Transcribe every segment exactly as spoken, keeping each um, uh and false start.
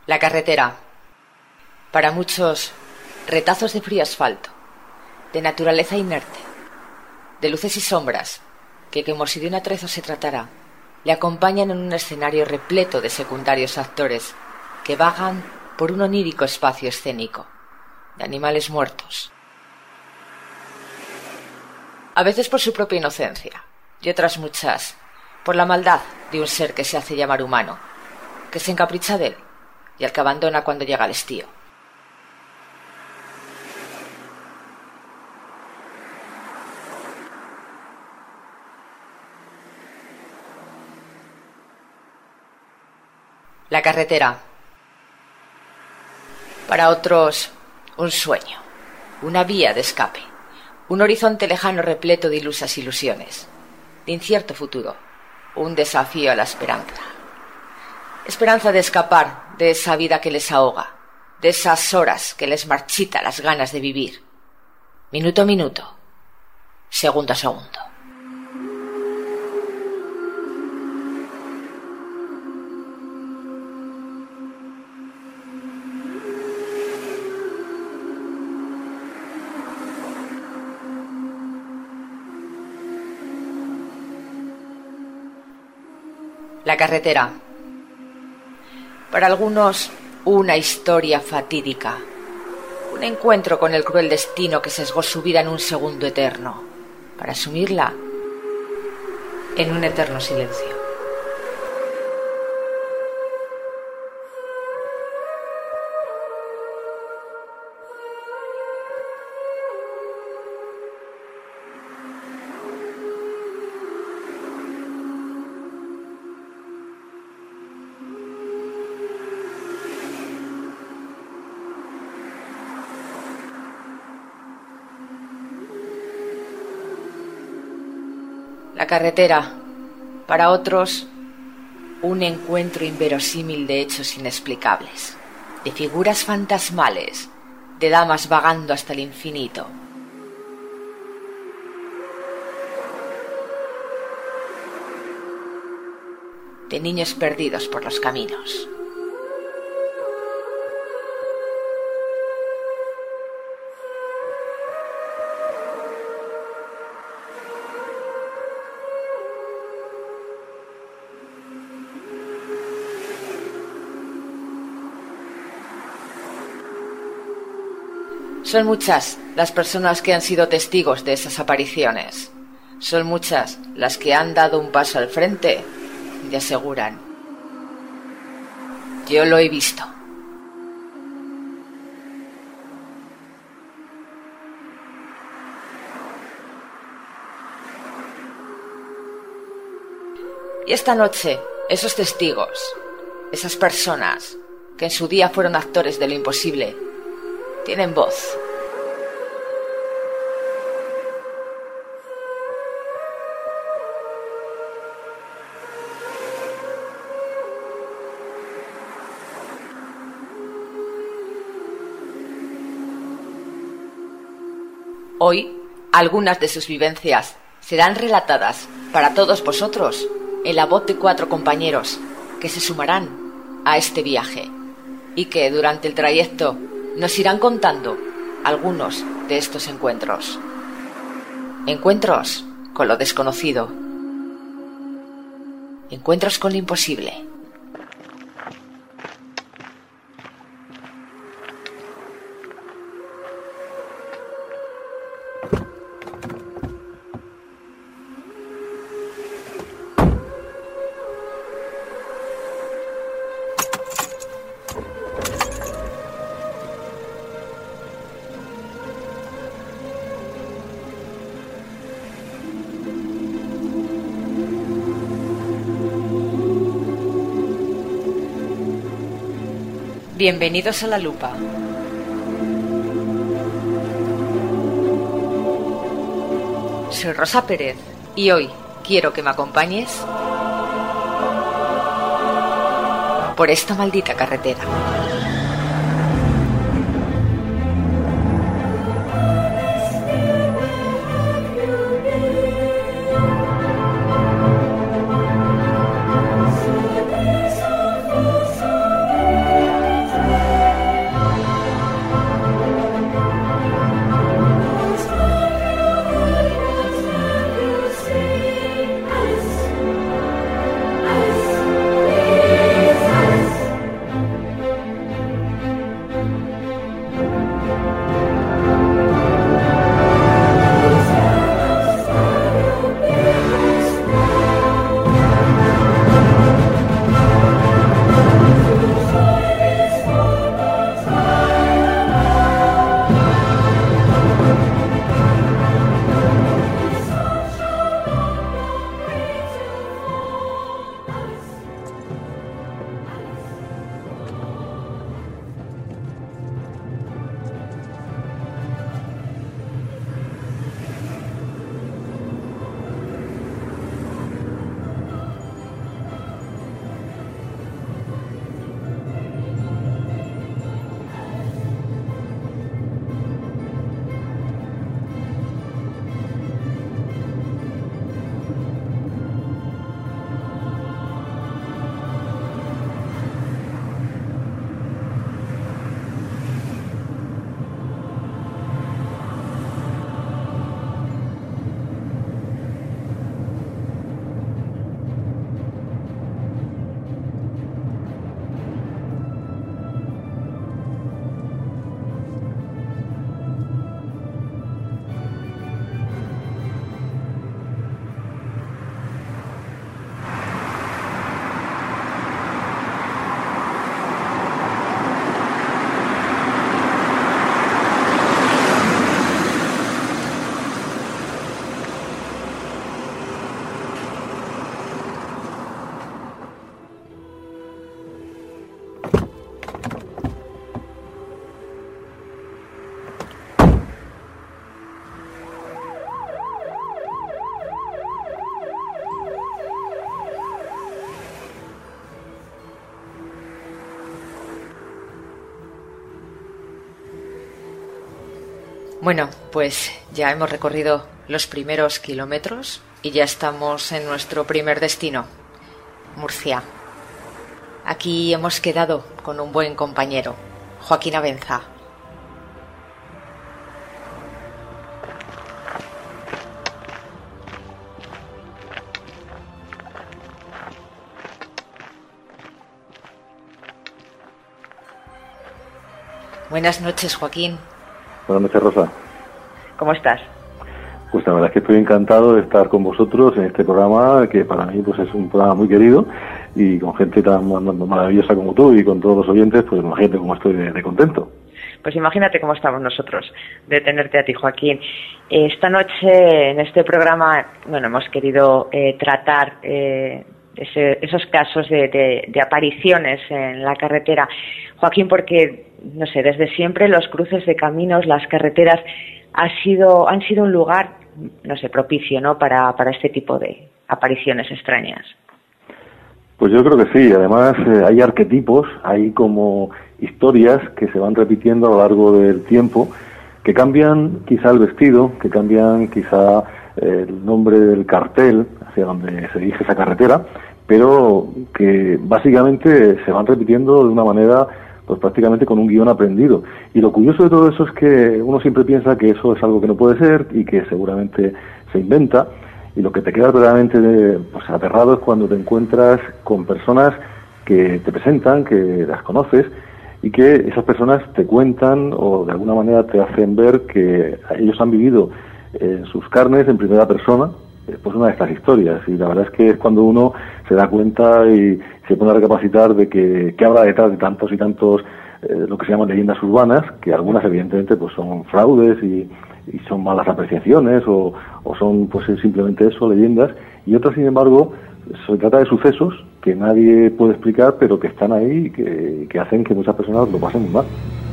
La carretera. Para muchos, retazos de frío asfalto, de naturaleza inerte, de luces y sombras, que como si de un atrezo se tratara, le acompañan en un escenario repleto de secundarios actores que vagan por un onírico espacio escénico, de animales muertos. A veces por su propia inocencia, y otras muchas por la maldad de un ser que se hace llamar humano, que se encapricha de él y al que abandona cuando llega el estío. La carretera. Para otros, un sueño, una vía de escape, un horizonte lejano repleto de ilusas ilusiones, de incierto futuro, un desafío a la esperanza. Esperanza de escapar de esa vida que les ahoga, de esas horas que les marchita las ganas de vivir. Minuto a minuto, segundo a segundo. La carretera. Para algunos, una historia fatídica. Un encuentro con el cruel destino que sesgó su vida en un segundo eterno, para asumirla en un eterno silencio. La carretera. Para otros, un encuentro inverosímil de hechos inexplicables, de figuras fantasmales, de damas vagando hasta el infinito. De niños perdidos por los caminos. Son muchas las personas que han sido testigos de esas apariciones. Son muchas las que han dado un paso al frente y aseguran: yo lo he visto. Y esta noche, esos testigos, esas personas que en su día fueron actores de lo imposible, tienen voz. Hoy, algunas de sus vivencias serán relatadas para todos vosotros en la voz de cuatro compañeros que se sumarán a este viaje y que durante el trayecto nos irán contando algunos de estos encuentros. Encuentros con lo desconocido. Encuentros con lo imposible. Bienvenidos a La Lupa. Soy Rosa Pérez y hoy quiero que me acompañes por esta maldita carretera. Bueno, pues ya hemos recorrido los primeros kilómetros y ya estamos en nuestro primer destino, Murcia. Aquí hemos quedado con un buen compañero, Joaquín Abenza. Buenas noches, Joaquín. Buenas noches, Rosa. ¿Cómo estás? Pues la verdad es que estoy encantado de estar con vosotros en este programa, que para mí pues es un programa muy querido, y con gente tan maravillosa como tú y con todos los oyentes, pues imagínate cómo estoy de, de contento. Pues imagínate cómo estamos nosotros de tenerte a ti, Joaquín. Esta noche en este programa, bueno, hemos querido eh, tratar eh, ese, esos casos de, de, de apariciones en la carretera, Joaquín, porque no sé, desde siempre los cruces de caminos, las carreteras ha sido, han sido un lugar, no sé, propicio, ¿no?, para, para este tipo de apariciones extrañas. Pues yo creo que sí. Además, eh, hay arquetipos, hay como historias que se van repitiendo a lo largo del tiempo, que cambian quizá el vestido, que cambian quizá eh, el nombre del cartel hacia donde se dirige esa carretera, pero que básicamente se van repitiendo de una manera pues prácticamente con un guión aprendido. Y lo curioso de todo eso es que uno siempre piensa que eso es algo que no puede ser y que seguramente se inventa, y lo que te queda verdaderamente pues aterrado es cuando te encuentras con personas que te presentan, que las conoces, y que esas personas te cuentan o de alguna manera te hacen ver que ellos han vivido en sus carnes, en primera persona, pues una de estas historias. Y la verdad es que es cuando uno se da cuenta y se pone a recapacitar de que, que habrá detrás de tantos y tantos eh, lo que se llaman leyendas urbanas, que algunas evidentemente pues son fraudes y, y son malas apreciaciones o, o son pues simplemente eso, leyendas, y otras sin embargo se trata de sucesos que nadie puede explicar pero que están ahí y que, que hacen que muchas personas lo pasen muy mal.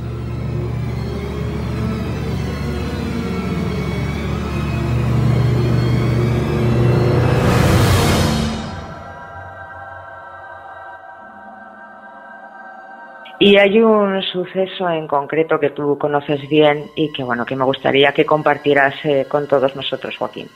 Y hay un suceso en concreto que tú conoces bien y que, bueno, que me gustaría que compartieras eh, con todos nosotros, Joaquín.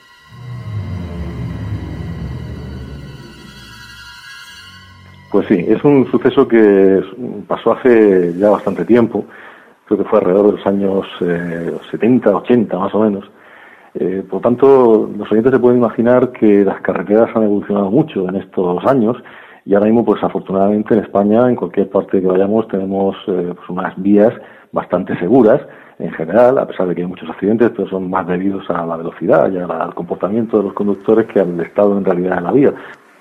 Pues sí, es un suceso que pasó hace ya bastante tiempo, creo que fue alrededor de los años eh, setenta, ochenta más o menos. Eh, por tanto, los oyentes se pueden imaginar que las carreteras han evolucionado mucho en estos años. Y ahora mismo, pues afortunadamente en España, en cualquier parte que vayamos, tenemos eh, pues unas vías bastante seguras en general, a pesar de que hay muchos accidentes, pero son más debidos a la velocidad y al comportamiento de los conductores que al estado en realidad de la vía.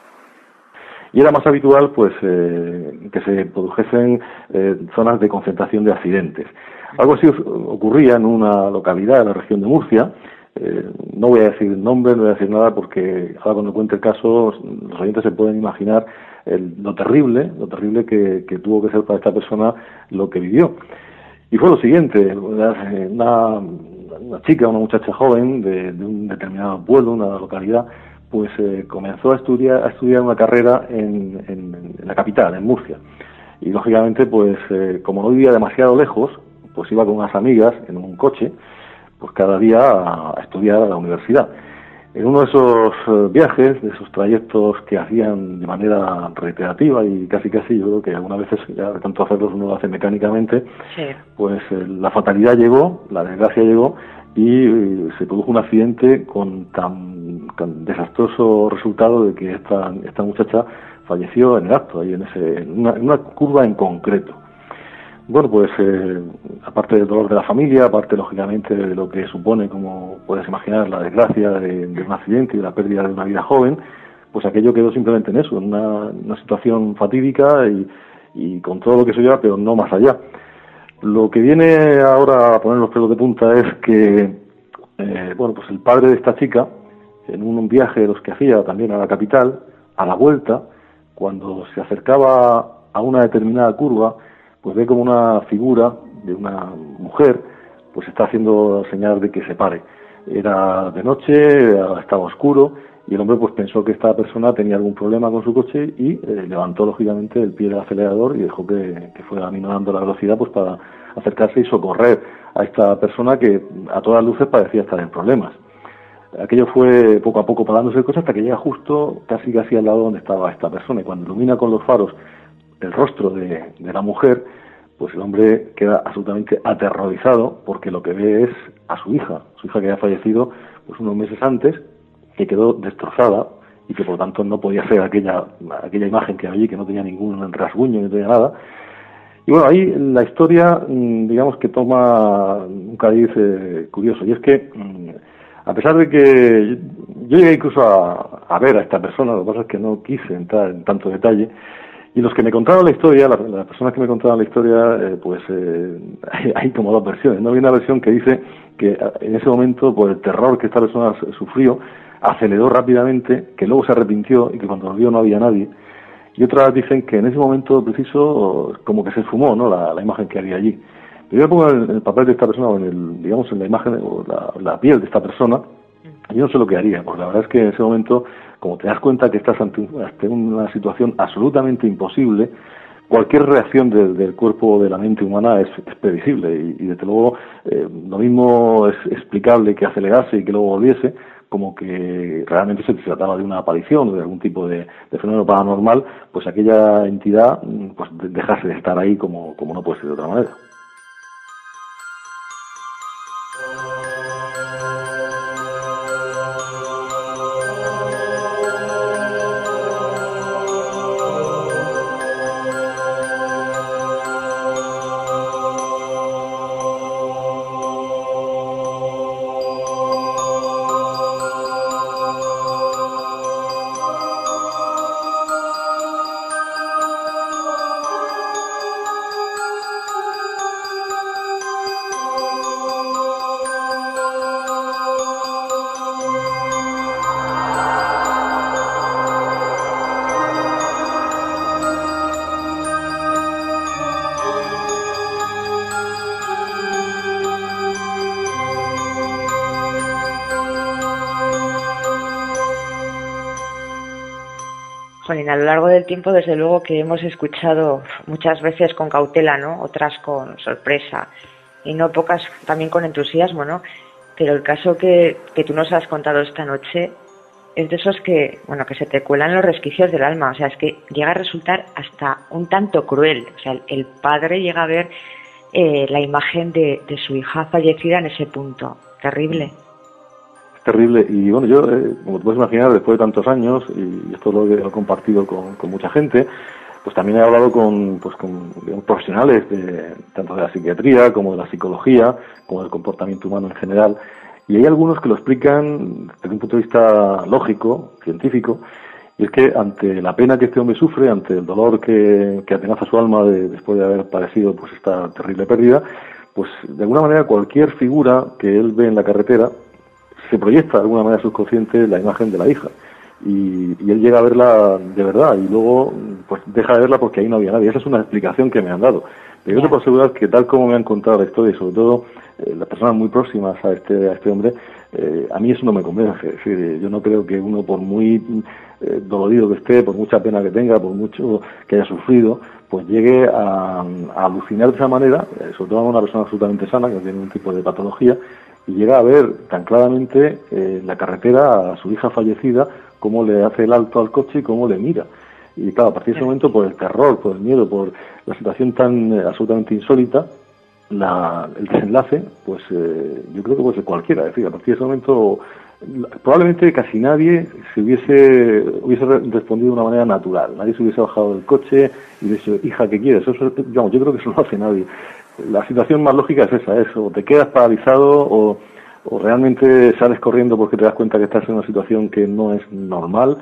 Y era más habitual pues eh, que se produjesen eh, zonas de concentración de accidentes. Algo así ocurría en una localidad de la región de Murcia. Eh, no voy a decir el nombre, no voy a decir nada porque ahora cuando cuente el caso los oyentes se pueden imaginar el, lo terrible, lo terrible que, que tuvo que ser para esta persona lo que vivió. Y fue lo siguiente, una, una chica, una muchacha joven de, de un determinado pueblo, una localidad, pues eh, comenzó a estudiar, a estudiar una carrera en, en, en la capital, en Murcia. Y lógicamente, pues eh, como no vivía demasiado lejos, pues iba con unas amigas en un coche, pues cada día a, a estudiar a la universidad. En uno de esos eh, viajes, de esos trayectos que hacían de manera reiterativa y casi casi, yo creo que algunas veces ya de tanto hacerlos uno lo hace mecánicamente, sí. pues eh, la fatalidad llegó, la desgracia llegó y eh, se produjo un accidente con tan, tan desastroso resultado de que esta, esta muchacha falleció en el acto, ahí en, ese, en, una, en una curva en concreto. Bueno, pues eh, aparte del dolor de la familia, aparte lógicamente de lo que supone, como puedes imaginar, la desgracia de, de un accidente y de la pérdida de una vida joven, pues aquello quedó simplemente en eso, en una, una situación fatídica y, y con todo lo que se lleva, pero no más allá. Lo que viene ahora a poner los pelos de punta es que, eh, bueno, pues el padre de esta chica, en un viaje de los que hacía también a la capital, a la vuelta, cuando se acercaba a una determinada curva, pues ve como una figura de una mujer pues está haciendo señal de que se pare. Era de noche, estaba oscuro y el hombre pues pensó que esta persona tenía algún problema con su coche y eh, levantó lógicamente el pie del acelerador y dejó que, que fuera aminorando la velocidad pues para acercarse y socorrer a esta persona que a todas luces parecía estar en problemas. Aquello fue poco a poco parándose el coche hasta que llega justo casi casi al lado donde estaba esta persona, y cuando ilumina con los faros el rostro de, de la mujer, pues el hombre queda absolutamente aterrorizado porque lo que ve es a su hija, su hija que había fallecido pues unos meses antes, que quedó destrozada y que por lo tanto no podía ser aquella aquella imagen que había allí, que no tenía ningún rasguño, no tenía nada. Y bueno, ahí la historia, digamos que toma un cariz eh, curioso, y es que a pesar de que yo llegué incluso a, a ver a esta persona, lo que pasa es que no quise entrar en tanto detalle, y los que me contaron la historia, las, las personas que me contaron la historia, eh, pues eh, hay, hay como dos versiones, ¿no? Hay una versión que dice que en ese momento, por el terror que esta persona sufrió, aceleró rápidamente, que luego se arrepintió y que cuando volvió no había nadie. Y otras dicen que en ese momento preciso como que se esfumó, ¿no?, la, la imagen que había allí. Pero yo me pongo en el papel de esta persona, o en el, digamos, en la imagen o la, la piel de esta persona, yo no sé lo que haría, porque la verdad es que en ese momento, como te das cuenta que estás ante, ante una situación absolutamente imposible, cualquier reacción de, del cuerpo o de la mente humana es, es previsible, y, y desde luego eh, lo mismo es explicable que acelerase y que luego volviese, como que realmente se trataba de una aparición o de algún tipo de, de fenómeno paranormal, pues aquella entidad pues dejase de estar ahí como, como no puede ser de otra manera. A lo largo del tiempo, desde luego que hemos escuchado muchas veces con cautela, ¿no?, otras con sorpresa y no pocas también con entusiasmo, ¿no? Pero el caso que, que tú nos has contado esta noche es de esos que, bueno, que se te cuelan los resquicios del alma. O sea, es que llega a resultar hasta un tanto cruel. O sea, el, el padre llega a ver eh, la imagen de, de su hija fallecida en ese punto. Terrible. Terrible. Y bueno, yo, eh, como te puedes imaginar, después de tantos años, y esto lo he compartido con, con mucha gente, pues también he hablado con, pues con digamos, profesionales de, tanto de la psiquiatría como de la psicología, como del comportamiento humano en general, y hay algunos que lo explican desde un punto de vista lógico, científico, y es que ante la pena que este hombre sufre, ante el dolor que, que atenaza su alma de, después de haber padecido pues esta terrible pérdida, pues de alguna manera cualquier figura que él ve en la carretera se proyecta de alguna manera subconsciente la imagen de la hija, y, y él llega a verla de verdad y luego pues deja de verla porque ahí no había nadie. Esa es una explicación que me han dado, pero yo te puedo asegurar que tal como me han contado la historia, y sobre todo eh, las personas muy próximas a este a este hombre, eh, a mí eso no me convence. Es decir, yo no creo que uno, por muy eh, dolorido que esté, por mucha pena que tenga, por mucho que haya sufrido, pues llegue a, a alucinar de esa manera, eh, sobre todo a una persona absolutamente sana que no tiene ningún tipo de patología, y llega a ver tan claramente eh, en la carretera a su hija fallecida, cómo le hace el alto al coche y cómo le mira. Y claro, a partir de ese momento, por el terror, por el miedo, por la situación tan eh, absolutamente insólita, la, el desenlace, pues eh, yo creo que puede ser cualquiera. Es decir, a partir de ese momento, probablemente casi nadie se hubiese hubiese respondido de una manera natural. Nadie se hubiese bajado del coche y dicho, hija, ¿qué quieres? Eso, digamos, yo creo que eso no hace nadie. La situación más lógica es esa, es o te quedas paralizado o, o realmente sales corriendo porque te das cuenta que estás en una situación que no es normal.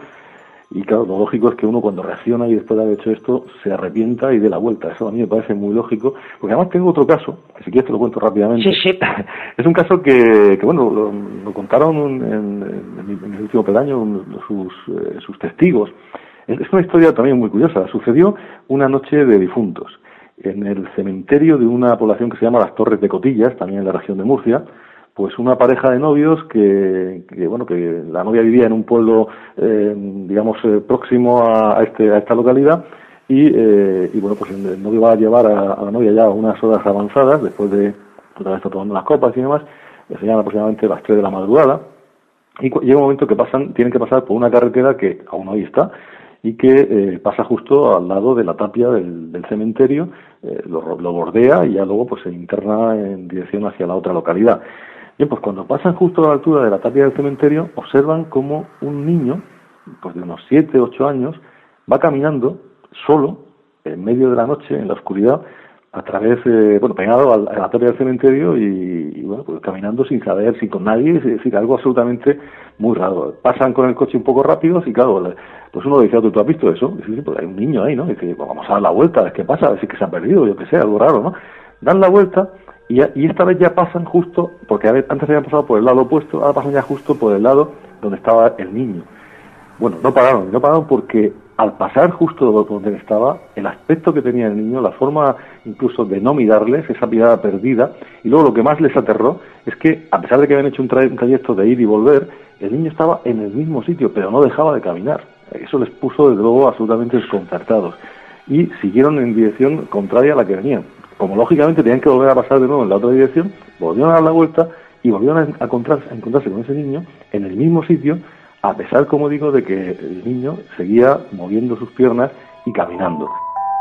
Y claro, lo lógico es que uno cuando reacciona y después de haber hecho esto se arrepienta y dé la vuelta. Eso a mí me parece muy lógico, porque además tengo otro caso, que si quieres te lo cuento rápidamente. Sí, sí. Es un caso que, que bueno, lo, lo contaron en, en, en el último peldaño sus, eh, sus testigos. Es, es una historia también muy curiosa. Sucedió una noche de difuntos en el cementerio de una población que se llama Las Torres de Cotillas, también en la región de Murcia. Pues una pareja de novios que, que bueno, que la novia vivía en un pueblo, eh, digamos, eh, próximo a, a, este, a esta localidad, y, eh, y bueno, pues el novio va a llevar a, a la novia ya unas horas avanzadas, después de otra vez está tomando las copas y demás, serían aproximadamente las tres de la madrugada, y llega un momento que pasan, tienen que pasar por una carretera que aún ahí está, y que eh, pasa justo al lado de la tapia del, del cementerio, eh, lo, lo bordea y ya luego pues se interna en dirección hacia la otra localidad. Bien, pues cuando pasan justo a la altura de la tapia del cementerio, observan como un niño, pues de unos siete, ocho años, va caminando solo, en medio de la noche, en la oscuridad, a través, eh, bueno, pegado a la tapia del cementerio y, y, bueno, pues caminando sin saber, sin con nadie, es decir, algo absolutamente muy raro. Pasan con el coche un poco rápidos y claro, pues uno dice, ¿tú, tú has visto eso? Y dice, sí, pues hay un niño ahí, ¿no? Y dice, pues vamos a dar la vuelta, a ver qué pasa, a ver si que se ha perdido, yo qué sé, algo raro, ¿no? Dan la vuelta y, ya, y esta vez ya pasan justo, porque antes habían pasado por el lado opuesto, ahora pasan ya justo por el lado donde estaba el niño. Bueno, no pararon, no pararon porque al pasar justo donde estaba, el aspecto que tenía el niño, la forma incluso de no mirarles, esa mirada perdida, y luego lo que más les aterró es que, a pesar de que habían hecho un, tra- un trayecto de ir y volver, el niño estaba en el mismo sitio, pero no dejaba de caminar. Eso les puso, desde luego, absolutamente desconcertados. Y siguieron en dirección contraria a la que venían. Como lógicamente tenían que volver a pasar de nuevo en la otra dirección, volvieron a dar la vuelta y volvieron a, encontrarse, a encontrarse con ese niño en el mismo sitio, a pesar, como digo, de que el niño seguía moviendo sus piernas y caminando.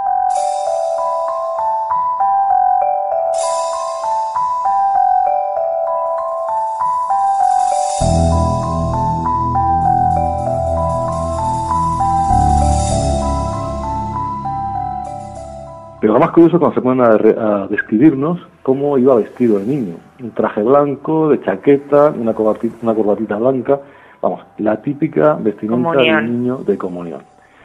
Pero lo más curioso es cuando se ponen a, re- a describirnos cómo iba vestido el niño. Un traje blanco, de chaqueta, una corbatita, una corbatita blanca. Vamos, la típica vestimenta de un niño de comunión.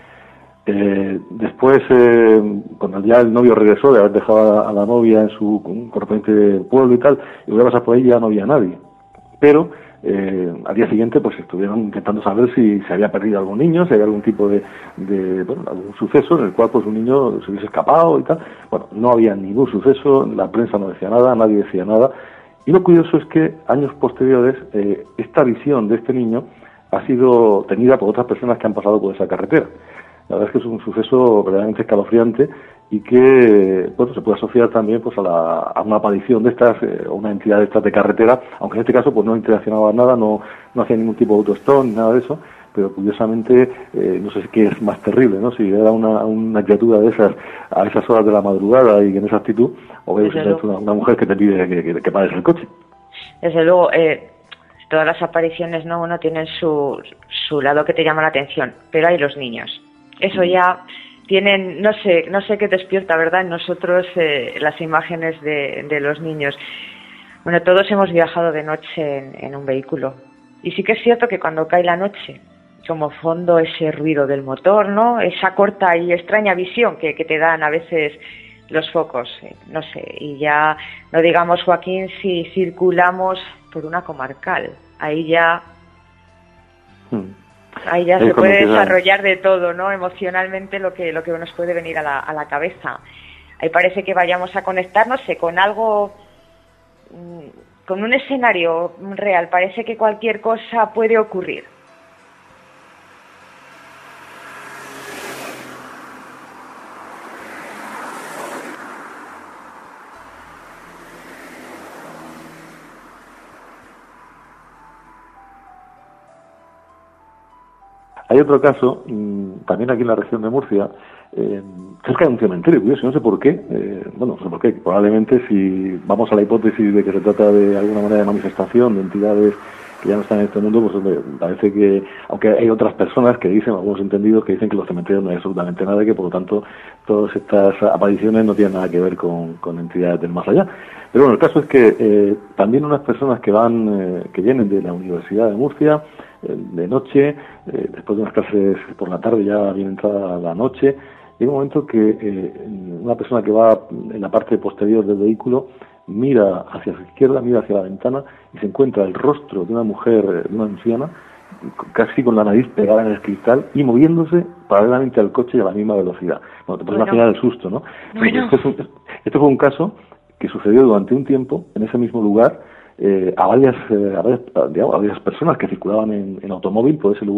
Eh, después, eh, cuando ya el novio regresó de haber dejado a, a la novia en su correspondiente pueblo y tal, y volvió a pasar por ahí, ya no había nadie. Pero eh, al día siguiente pues estuvieron intentando saber si se había perdido algún niño, si había algún tipo de, de bueno, algún suceso en el cual pues un niño se hubiese escapado y tal. Bueno, no había ningún suceso, la prensa no decía nada, nadie decía nada. Y lo curioso es que años posteriores eh, esta visión de este niño ha sido tenida por otras personas que han pasado por esa carretera. La verdad es que es un suceso verdaderamente escalofriante y que bueno, se puede asociar también pues a, la, a una aparición de estas, eh, o una entidad de estas de carretera, aunque en este caso pues no interaccionaba nada, no, no hacía ningún tipo de autostop ni nada de eso, pero curiosamente eh, no sé qué es más terrible, ¿no? Si era una, una criatura de esas a esas horas de la madrugada y en esa actitud, o es una, una mujer que te pide que, que, que pares el coche. Desde luego, eh, todas las apariciones, ¿no? Uno tiene su, su lado que te llama la atención, pero hay los niños. Eso ya tienen, no sé, no sé qué despierta, ¿verdad? En nosotros eh, las imágenes de, de los niños. Bueno, todos hemos viajado de noche en, en un vehículo. Y sí que es cierto que cuando cae la noche, como fondo ese ruido del motor, ¿no? Esa corta y extraña visión que, que te dan a veces los focos, eh, no sé. Y ya, no digamos, Joaquín, si circulamos por una comarcal. Ahí ya... Hmm. Ahí ya se puede desarrollar de todo, ¿no? Emocionalmente lo que lo que nos puede venir a la, a la cabeza. Ahí parece que vayamos a conectar, no sé, con algo, con un escenario real. Parece que cualquier cosa puede ocurrir. Hay otro caso, también aquí en la región de Murcia, eh, cerca de un cementerio, curioso, no sé por qué, eh, bueno, no sé por qué, probablemente si vamos a la hipótesis de que se trata de alguna manera de manifestación de entidades que ya no están en este mundo, pues me parece que, aunque hay otras personas que dicen, algunos entendidos, que dicen que los cementerios no hay absolutamente nada, que por lo tanto todas estas apariciones no tienen nada que ver con, con entidades del más allá. Pero bueno, el caso es que eh, también unas personas que van, eh, que vienen de la Universidad de Murcia, de noche, eh, después de unas clases por la tarde, ya bien entrada la noche, llega un momento que eh, una persona que va en la parte posterior del vehículo mira hacia su izquierda, mira hacia la ventana y se encuentra el rostro de una mujer, de una anciana, casi con la nariz pegada en el cristal y moviéndose paralelamente al coche y a la misma velocidad. Bueno, te puedes bueno. imaginar el susto, ¿no? Bueno. Esto, es un, esto fue un caso que sucedió durante un tiempo en ese mismo lugar, Eh, a varias eh, a varias, digamos, a varias personas que circulaban en, en automóvil por ese lugar, y coincidían las descripciones de la de la mujer, coincidían bastante.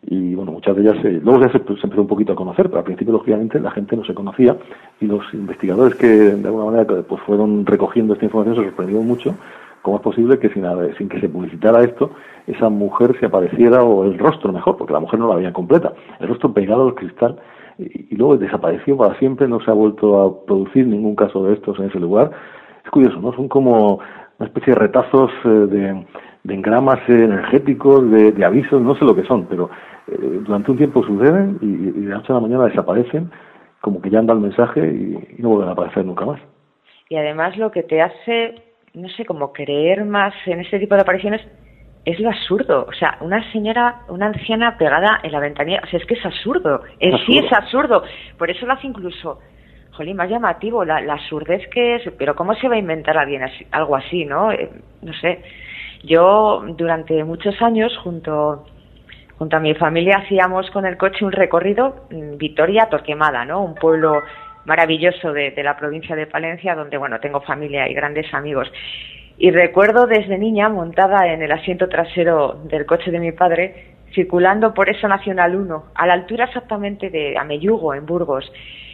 y bueno, muchas de ellas, eh, luego ya se, se empezó un poquito a conocer, pero al principio, lógicamente, la gente no se conocía, y los investigadores que de alguna manera pues fueron recogiendo esta información se sorprendieron mucho. ¿Cómo es posible que sin, sin que se publicitara esto, esa mujer se apareciera, o el rostro mejor, porque la mujer no la veía completa, el rostro pegado al cristal, y, y luego desapareció para siempre, no se ha vuelto a producir ningún caso de estos en ese lugar? Es curioso, ¿no? Son como una especie de retazos eh, de, de engramas energéticos, de, de avisos, no sé lo que son, pero eh, durante un tiempo suceden y, y de la noche a la mañana desaparecen, como que ya anda el mensaje y, y no vuelven a aparecer nunca más. Y además lo que te hace, no sé, como creer más en este tipo de apariciones es lo absurdo. O sea, una señora, una anciana pegada en la ventanilla, o sea, es que es absurdo. En sí es absurdo. Por eso lo hace incluso, jolín, más llamativo, la, la absurdez que es. Pero ¿cómo se va a inventar alguien así, algo así, no? Eh, no sé. Yo, durante muchos años, junto, junto a mi familia, hacíamos con el coche un recorrido Vitoria-Torquemada, ¿no? Un pueblo maravilloso de, de la provincia de Palencia, donde, bueno, tengo familia y grandes amigos. Y recuerdo desde niña, montada en el asiento trasero del coche de mi padre, circulando por esa Nacional uno, a la altura exactamente de Ameyugo, en Burgos.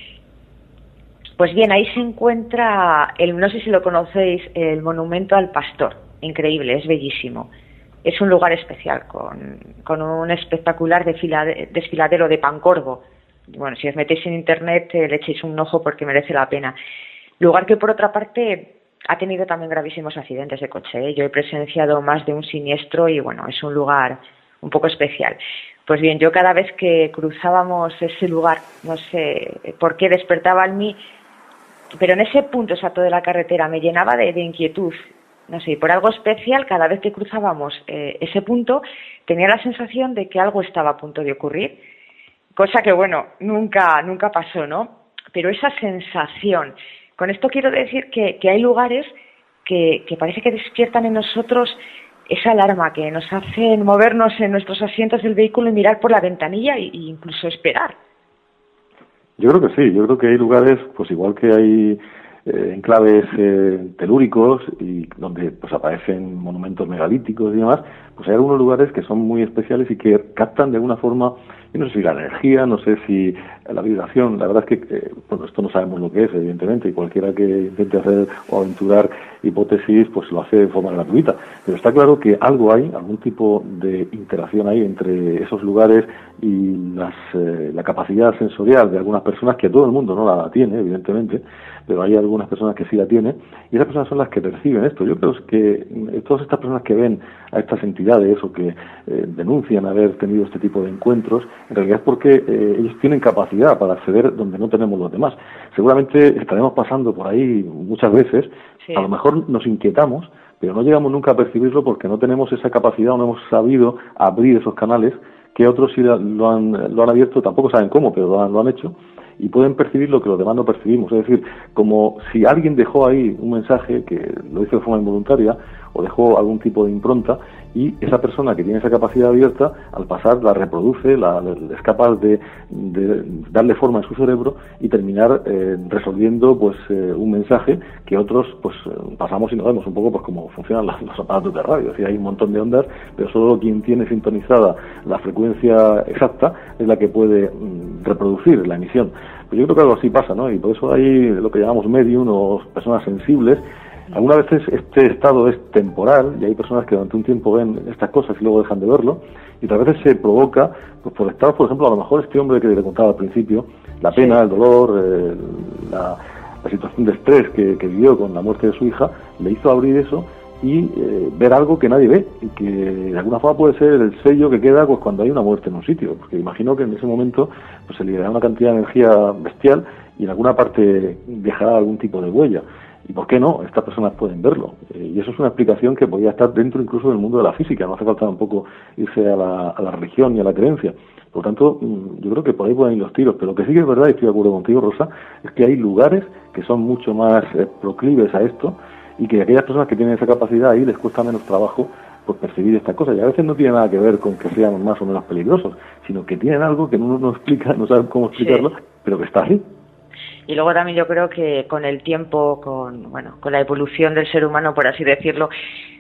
Pues bien, ahí se encuentra, el, no sé si lo conocéis, el monumento al pastor. Increíble, es bellísimo. Es un lugar especial, con, con un espectacular desfilade, desfiladero de Pancorbo. Bueno, si os metéis en internet, eh, le echéis un ojo porque merece la pena. Lugar que, por otra parte, ha tenido también gravísimos accidentes de coche, ¿eh? Yo he presenciado más de un siniestro y, bueno, es un lugar un poco especial. Pues bien, yo cada vez que cruzábamos ese lugar, no sé por qué despertaba en mí, pero en ese punto exacto de la carretera me llenaba de, de inquietud. No sé, por algo especial, cada vez que cruzábamos eh, ese punto, tenía la sensación de que algo estaba a punto de ocurrir. Cosa que, bueno, nunca nunca pasó, ¿no? Pero esa sensación, con esto quiero decir que, que hay lugares que, que parece que despiertan en nosotros esa alarma, que nos hacen movernos en nuestros asientos del vehículo y mirar por la ventanilla e incluso esperar. Yo creo que sí, yo creo que hay lugares, pues igual que hay eh, enclaves eh, telúricos y donde pues aparecen monumentos megalíticos y demás, pues hay algunos lugares que son muy especiales y que captan de alguna forma, yo no sé si la energía, no sé si la vibración, la verdad es que, eh, bueno, esto no sabemos lo que es, evidentemente, y cualquiera que intente hacer o aventurar hipótesis, pues lo hace de forma gratuita, pero está claro que algo hay, algún tipo de interacción hay entre esos lugares y las, eh, la capacidad sensorial de algunas personas, que todo el mundo no la tiene, evidentemente, pero hay algunas personas que sí la tienen, y esas personas son las que perciben esto. Yo creo que todas estas personas que ven a estas entidades o que eh, denuncian haber tenido este tipo de encuentros, en realidad es porque eh, ellos tienen capacidad para acceder donde no tenemos los demás. Seguramente estaremos pasando por ahí muchas veces, sí. A lo mejor nos inquietamos, pero no llegamos nunca a percibirlo porque no tenemos esa capacidad o no hemos sabido abrir esos canales, que otros sí lo han, lo han abierto, tampoco saben cómo, pero lo han, lo han hecho, y pueden percibir lo que los demás no percibimos. Es decir, como si alguien dejó ahí un mensaje, que lo hizo de forma involuntaria, o dejó algún tipo de impronta, y esa persona que tiene esa capacidad abierta, al pasar la reproduce, la, es capaz de, de darle forma en su cerebro y terminar eh, resolviendo pues eh, un mensaje que otros pues pasamos y no vemos, un poco pues como funcionan los, los aparatos de radio. Es decir, hay un montón de ondas, pero solo quien tiene sintonizada la frecuencia exacta es la que puede mm, reproducir la emisión. Pues yo creo que algo así pasa, ¿no? Y por eso hay lo que llamamos medium o personas sensibles. Algunas veces este estado es temporal y hay personas que durante un tiempo ven estas cosas y luego dejan de verlo, y otras veces se provoca pues por estados, por ejemplo, a lo mejor este hombre que le contaba al principio, la pena, sí. el dolor, eh, la, la situación de estrés que, que vivió con la muerte de su hija, le hizo abrir eso y eh, ver algo que nadie ve y que de alguna forma puede ser el sello que queda pues cuando hay una muerte en un sitio, porque imagino que en ese momento pues se liberará una cantidad de energía bestial y en alguna parte dejará algún tipo de huella. ¿Y por qué no? Estas personas pueden verlo. Eh, y eso es una explicación que podría estar dentro incluso del mundo de la física. No hace falta tampoco irse a la, a la religión ni a la creencia. Por lo tanto, yo creo que por ahí pueden ir los tiros. Pero lo que sí que es verdad, y estoy de acuerdo contigo, Rosa, es que hay lugares que son mucho más eh, proclives a esto, y que aquellas personas que tienen esa capacidad ahí les cuesta menos trabajo pues percibir estas cosas. Y a veces no tiene nada que ver con que sean más o menos peligrosos, sino que tienen algo que uno no explica, no sabe cómo explicarlo, sí. pero que está ahí. Y luego también yo creo que con el tiempo, con bueno, con la evolución del ser humano, por así decirlo,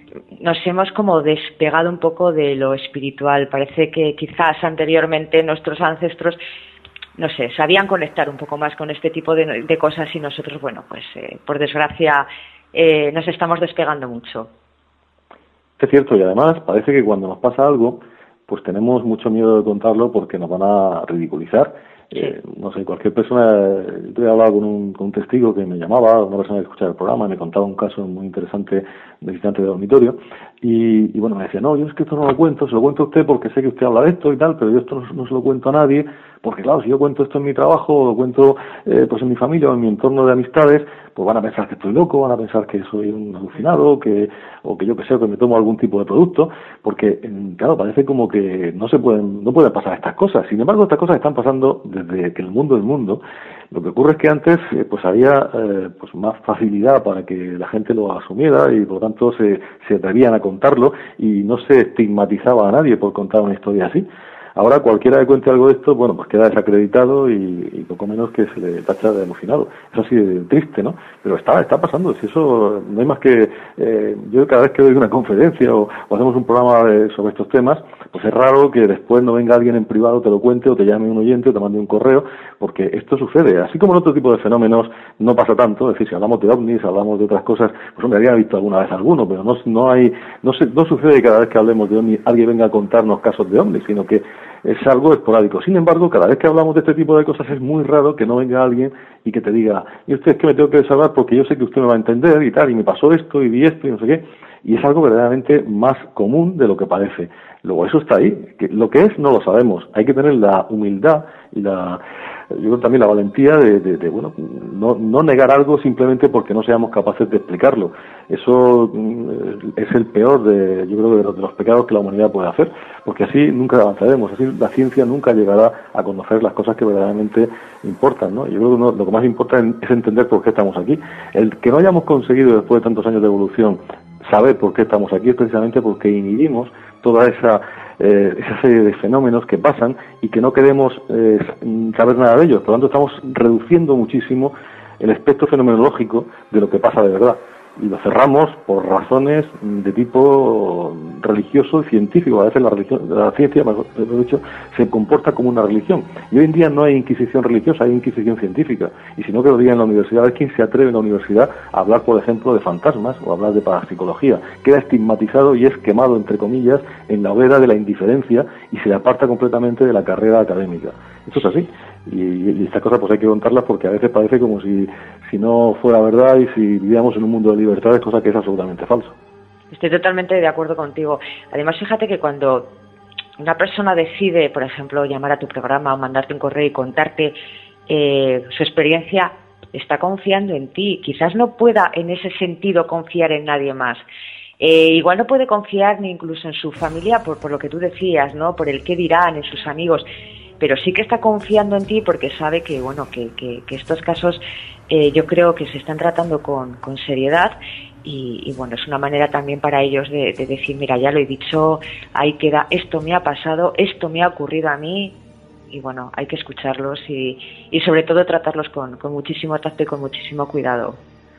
nos hemos como despegado un poco de lo espiritual. Parece que quizás anteriormente nuestros ancestros, no sé, sabían conectar un poco más con este tipo de, de cosas y nosotros, bueno, pues eh, por desgracia eh, nos estamos despegando mucho. Es cierto, y además parece que cuando nos pasa algo, pues tenemos mucho miedo de contarlo porque nos van a ridiculizar. Sí. Eh, no sé, cualquier persona, yo he hablado con un, con un testigo que me llamaba, una persona que escuchaba el programa, me contaba un caso muy interesante de visitante de dormitorio, y, y bueno, me decía, no, yo es que esto no lo cuento, se lo cuento a usted porque sé que usted habla de esto y tal, pero yo esto no, no se lo cuento a nadie, porque claro, si yo cuento esto en mi trabajo, o lo cuento eh, pues en mi familia o en mi entorno de amistades, pues van a pensar que estoy loco, van a pensar que soy un alucinado, que o que yo que sé, que me tomo algún tipo de producto, porque claro, parece como que no se pueden, no pueden pasar estas cosas. Sin embargo, estas cosas están pasando desde que el mundo es mundo. Lo que ocurre es que antes eh, pues había eh, pues más facilidad para que la gente lo asumiera y por lo tanto se, se atrevían a contarlo y no se estigmatizaba a nadie por contar una historia así. Ahora cualquiera que cuente algo de esto, bueno, pues queda desacreditado y, y poco menos que se le tacha de alucinado. Eso sí, de triste, ¿no? Pero está está pasando. Si eso no hay más que... Eh, yo cada vez que doy una conferencia o, o hacemos un programa de, sobre estos temas, pues es raro que después no venga alguien en privado, te lo cuente o te llame un oyente o te mande un correo, porque esto sucede. Así como en otro tipo de fenómenos no pasa tanto, es decir, si hablamos de ovnis, hablamos de otras cosas, pues hombre, habría visto alguna vez alguno, pero no no hay no se, no sucede que cada vez que hablemos de ovnis alguien venga a contarnos casos de ovnis, sino que es algo esporádico. Sin embargo, cada vez que hablamos de este tipo de cosas es muy raro que no venga alguien y que te diga, y usted es que me tengo que desahogar porque yo sé que usted me va a entender y tal, y me pasó esto y vi esto y no sé qué. Y es algo verdaderamente más común de lo que parece. Luego eso está ahí. Que lo que es no lo sabemos. Hay que tener la humildad y la, yo creo también la valentía de, de, de bueno, no, no negar algo simplemente porque no seamos capaces de explicarlo. Eso es el peor de, yo creo, de los, de los pecados que la humanidad puede hacer, porque así nunca avanzaremos, así la ciencia nunca llegará a conocer las cosas que verdaderamente importan, ¿no? Yo creo que no, lo que más importa es entender por qué estamos aquí. El que no hayamos conseguido después de tantos años de evolución saber por qué estamos aquí es precisamente porque inhibimos toda esa eh, esa serie de fenómenos que pasan y que no queremos eh, saber nada de ellos. Por lo tanto, estamos reduciendo muchísimo el espectro fenomenológico de lo que pasa de verdad. Y lo cerramos por razones de tipo religioso y científico. A veces la religión, la ciencia, mejor dicho, se comporta como una religión. Y hoy en día no hay inquisición religiosa, hay inquisición científica. Y si no, que lo diga en la universidad, es quien se atreve en la universidad a hablar, por ejemplo, de fantasmas o a hablar de parapsicología. Queda estigmatizado y es quemado, entre comillas, en la hoguera de la indiferencia y se le aparta completamente de la carrera académica. Esto es así. Y, y estas cosas pues hay que contarlas porque a veces parece como si, si no fuera verdad y si vivíamos en un mundo de libertades, cosa que es absolutamente falso. Estoy totalmente de acuerdo contigo. Además, fíjate que cuando una persona decide, por ejemplo, llamar a tu programa o mandarte un correo y contarte eh, su experiencia, está confiando en ti. Quizás no pueda en ese sentido confiar en nadie más. Eh, igual no puede confiar ni incluso en su familia por, por lo que tú decías, ¿no? Por el qué dirán, en sus amigos. Pero sí que está confiando en ti porque sabe que, bueno, que, que, que estos casos eh, yo creo que se están tratando con, con seriedad y, y, bueno, es una manera también para ellos de, de decir, mira, ya lo he dicho, ahí queda, esto me ha pasado, esto me ha ocurrido a mí y, bueno, hay que escucharlos y, y sobre todo tratarlos con, con muchísimo tacto y con muchísimo cuidado.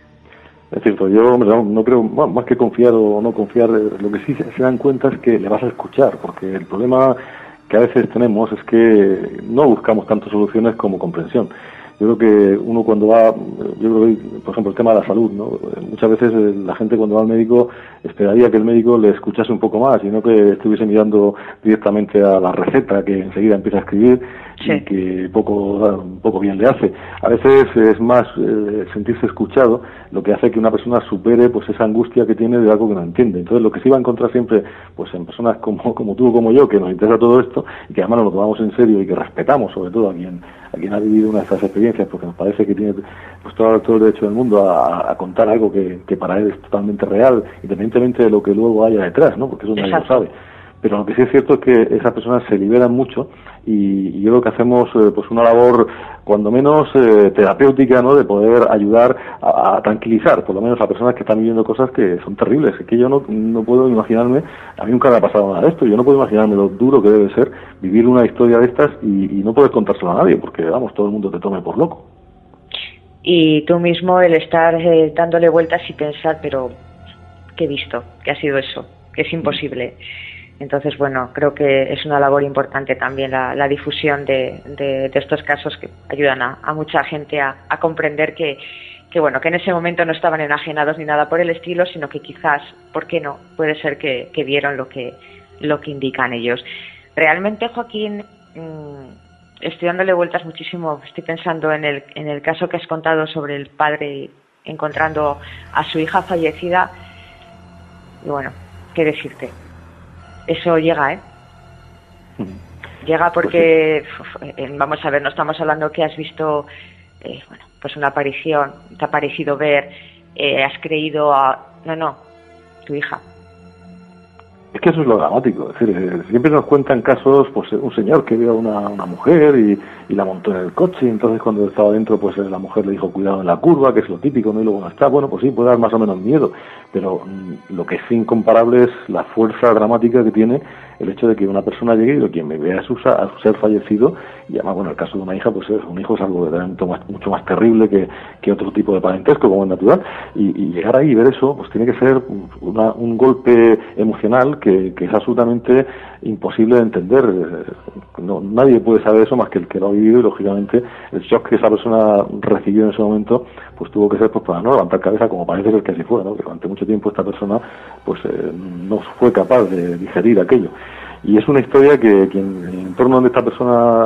Es cierto, yo no, no creo, bueno, más que confiar o no confiar, lo que sí se, se dan cuenta es que le vas a escuchar, porque el problema que a veces tenemos es que no buscamos tanto soluciones como comprensión. Yo creo que uno cuando va, yo creo que, por ejemplo, el tema de la salud, ¿no? Muchas veces la gente cuando va al médico esperaría que el médico le escuchase un poco más y no que estuviese mirando directamente a la receta que enseguida empieza a escribir sí. y que poco, poco bien le hace. A veces es más eh, sentirse escuchado lo que hace que una persona supere pues esa angustia que tiene de algo que no entiende. Entonces lo que sí va a encontrar siempre pues en personas como, como tú o como yo, que nos interesa todo esto y que además nos lo tomamos en serio y que respetamos sobre todo a quien, a quien ha vivido una de estas experiencias, porque nos parece que tiene pues todo, todo el derecho del mundo a, a contar algo que, que para él es totalmente real, independientemente de lo que luego haya detrás, ¿no? Porque eso nadie lo sabe. Pero lo que sí es cierto es que esas personas se liberan mucho y, y yo creo que hacemos eh, pues una labor cuando menos eh, terapéutica, ¿no? De poder ayudar a, a tranquilizar por lo menos a personas que están viviendo cosas que son terribles. Es que yo no, no puedo imaginarme, a mí nunca me ha pasado nada de esto, yo no puedo imaginarme lo duro que debe ser vivir una historia de estas y, y no poder contárselo a nadie porque, vamos, todo el mundo te tome por loco. Y tú mismo el estar eh, dándole vueltas y pensar, pero que he visto, que ha sido eso, que es imposible. Entonces, bueno, creo que es una labor importante también la, la difusión de, de, de estos casos que ayudan a, a mucha gente a, a comprender que, que, bueno, que en ese momento no estaban enajenados ni nada por el estilo, sino que quizás, ¿por qué no? Puede ser que, que vieron lo que, lo que indican ellos. Realmente, Joaquín, mmm, estoy dándole vueltas muchísimo. Estoy pensando en el, en el caso que has contado sobre el padre encontrando a su hija fallecida. Y bueno, ¿qué decirte? Eso llega, ¿eh? Llega porque, pues sí. Vamos a ver, no estamos hablando que has visto, eh, bueno, pues una aparición, te ha parecido ver, eh, has creído a... No, no, tu hija. Es que eso es lo dramático, es decir, siempre nos cuentan casos, pues un señor que vio a una, una mujer y, y la montó en el coche, y entonces cuando estaba dentro, pues la mujer le dijo cuidado en la curva, que es lo típico, ¿no? Y luego no está, bueno, pues sí, puede dar más o menos miedo, pero mmm, lo que es incomparable es la fuerza dramática que tiene el hecho de que una persona llegue y lo quien me vea a su, a su ser fallecido, y además, bueno, el caso de una hija, pues es, un hijo es algo verdaderamente más, mucho más terrible que, que otro tipo de parentesco, como es natural, y, y llegar ahí y ver eso, pues tiene que ser una, un golpe emocional que, que es absolutamente imposible de entender. No, nadie puede saber eso más que el que lo ha vivido, y lógicamente el shock que esa persona recibió en ese momento pues tuvo que ser pues para no levantar cabeza, como parece ser que así fue, ¿no? Que durante mucho tiempo esta persona pues eh, no fue capaz de digerir aquello, y es una historia que quien en torno a donde esta persona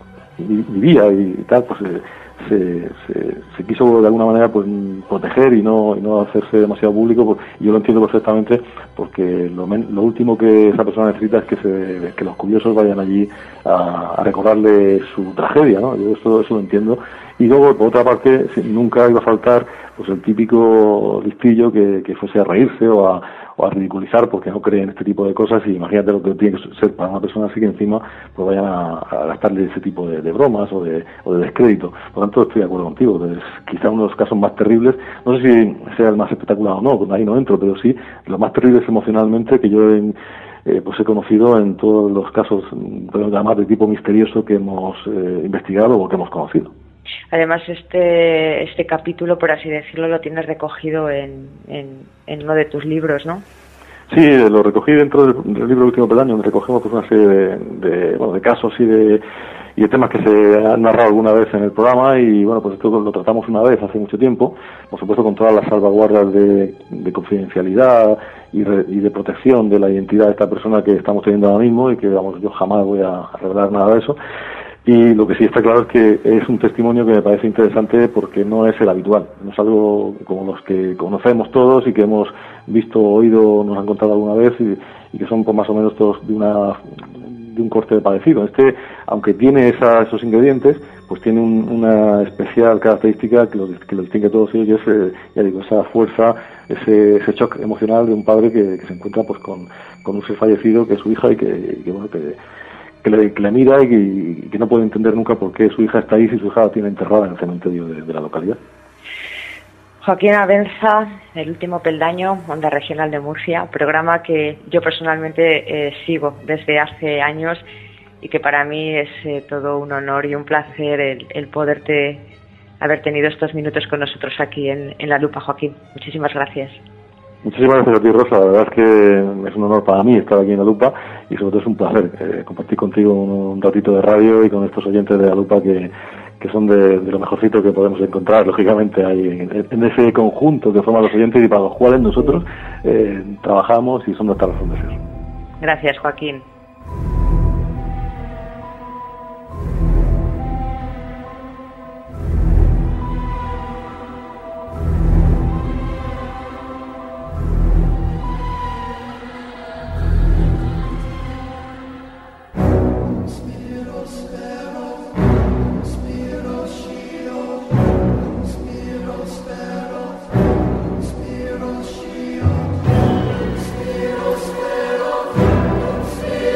vivía y, y tal pues eh, Se, se, se quiso de alguna manera pues proteger y no y no hacerse demasiado público, pues, y yo lo entiendo perfectamente, porque lo, men, lo último que esa persona necesita es que se, que los curiosos vayan allí a, a recordarle su tragedia, ¿no? Yo eso, eso lo entiendo. Y luego, por otra parte, nunca iba a faltar pues el típico listillo que, que fuese a reírse o a, o a ridiculizar porque no cree en este tipo de cosas, y imagínate lo que tiene que ser para una persona así, que encima pues vayan a, a gastarle ese tipo de, de bromas o de, o de descrédito. Por lo tanto, estoy de acuerdo contigo, es quizá uno de los casos más terribles, no sé si sea el más espectacular o no, ahí no entro, pero sí los más terribles emocionalmente que yo he, eh, pues he conocido en todos los casos, podemos llamar, de tipo misterioso que hemos eh, investigado o que hemos conocido. Además, este este capítulo, por así decirlo, lo tienes recogido en, en, en uno de tus libros, ¿no? Sí, lo recogí dentro del, del libro Último Peldaño, donde recogemos pues una serie de, de, bueno, de casos y de, y de temas que se han narrado alguna vez en el programa, y bueno, pues esto lo tratamos una vez hace mucho tiempo, por supuesto con todas las salvaguardas de, de confidencialidad y, re, y de protección de la identidad de esta persona que estamos teniendo ahora mismo, y que, vamos, yo jamás voy a revelar nada de eso. Y lo que sí está claro es que es un testimonio que me parece interesante porque no es el habitual, no es algo como los que conocemos todos y que hemos visto, oído, nos han contado alguna vez, y, y que son pues, más o menos todos de una de un corte parecido. Este, aunque tiene esa, esos ingredientes, pues tiene un, una especial característica que lo, que lo distingue a todos ellos, y es, eh, ya digo, esa fuerza, ese, ese shock emocional de un padre que, que se encuentra pues con, con un ser fallecido que es su hija, y que, que bueno, que Que le, que le mira y que, y que no puede entender nunca por qué su hija está ahí si su hija la tiene enterrada en el cementerio de, de la localidad. Joaquín Abenza, El Último Peldaño, Onda Regional de Murcia, programa que yo personalmente eh, sigo desde hace años, y que para mí es eh, todo un honor y un placer el, el poderte haber tenido estos minutos con nosotros aquí en, en La Lupa, Joaquín. Muchísimas gracias. Muchísimas gracias a ti, Rosa. La verdad es que es un honor para mí estar aquí en La Lupa, y sobre todo es un placer eh, compartir contigo un, un ratito de radio y con estos oyentes de La Lupa que, que son de, de lo mejorcito que podemos encontrar, lógicamente, ahí en, en ese conjunto que forman los oyentes y para los cuales nosotros eh, trabajamos, y son nuestra razón de ser. Gracias, Joaquín. Spirit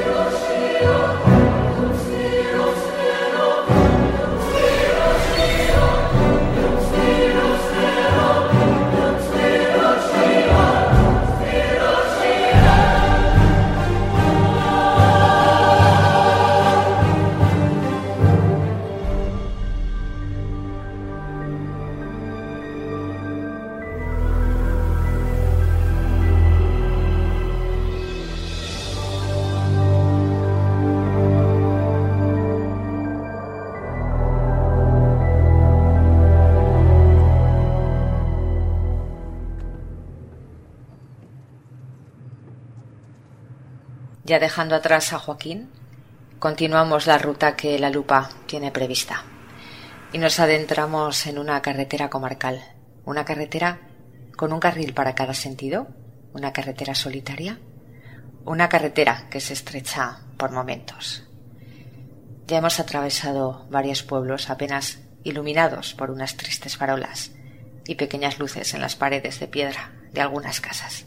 Ya dejando atrás a Joaquín, continuamos la ruta que la lupa tiene prevista y nos adentramos en una carretera comarcal, una carretera con un carril para cada sentido, una carretera solitaria, una carretera que se estrecha por momentos. Ya hemos atravesado varios pueblos apenas iluminados por unas tristes farolas y pequeñas luces en las paredes de piedra de algunas casas.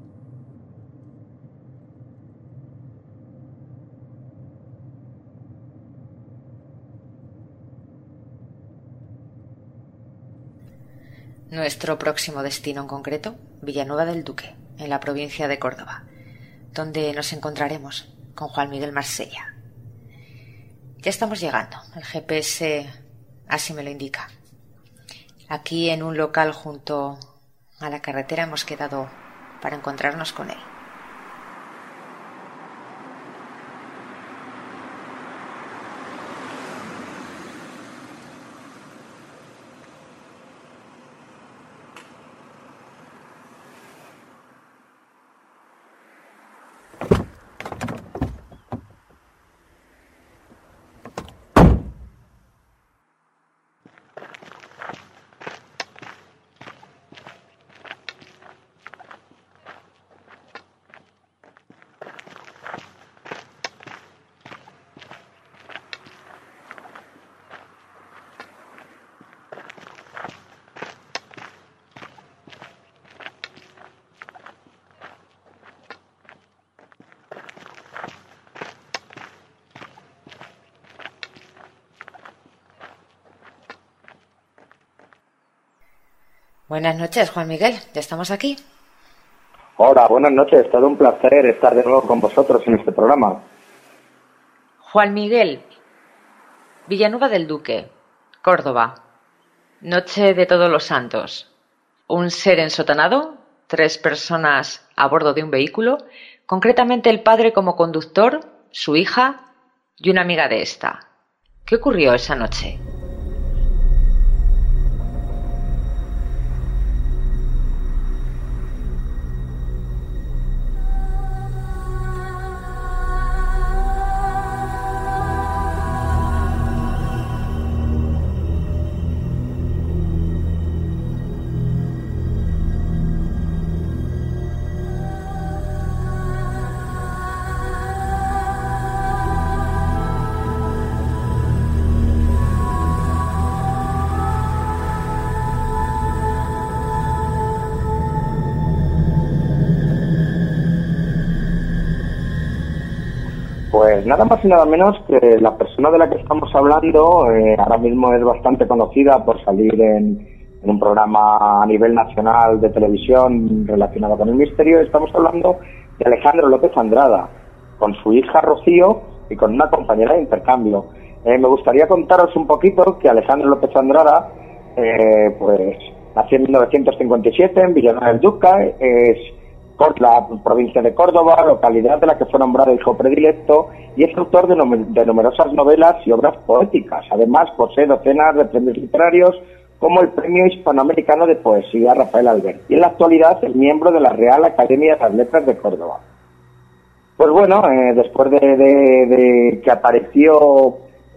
Nuestro próximo destino en concreto, Villanueva del Duque, en la provincia de Córdoba, donde nos encontraremos con Juan Miguel Marsella. Ya estamos llegando, el G P S así me lo indica. Aquí en un local junto a la carretera hemos quedado para encontrarnos con él. Buenas noches, Juan Miguel. ¿Ya estamos aquí? Hola, buenas noches. Todo un placer estar de nuevo con vosotros en este programa. Juan Miguel, Villanueva del Duque, Córdoba. Noche de Todos los Santos. Un ser ensotanado, tres personas a bordo de un vehículo, concretamente el padre como conductor, su hija y una amiga de esta. ¿Qué ocurrió esa noche? Pues nada más y nada menos que la persona de la que estamos hablando eh, ahora mismo es bastante conocida por salir en, en un programa a nivel nacional de televisión relacionado con el misterio. Estamos hablando de Alejandro López Andrada, con su hija Rocío y con una compañera de intercambio. Eh, me gustaría contaros un poquito que Alejandro López Andrada eh, pues nació en mil novecientos cincuenta y siete en Villanueva del Duque, es la provincia de Córdoba, localidad de la que fue nombrado hijo predilecto, y es autor de, de numerosas novelas y obras poéticas. Además, posee docenas de premios literarios, como el Premio Hispanoamericano de Poesía Rafael Alberti, y en la actualidad es miembro de la Real Academia de las Letras de Córdoba. Pues bueno, eh, después de, de, de que apareció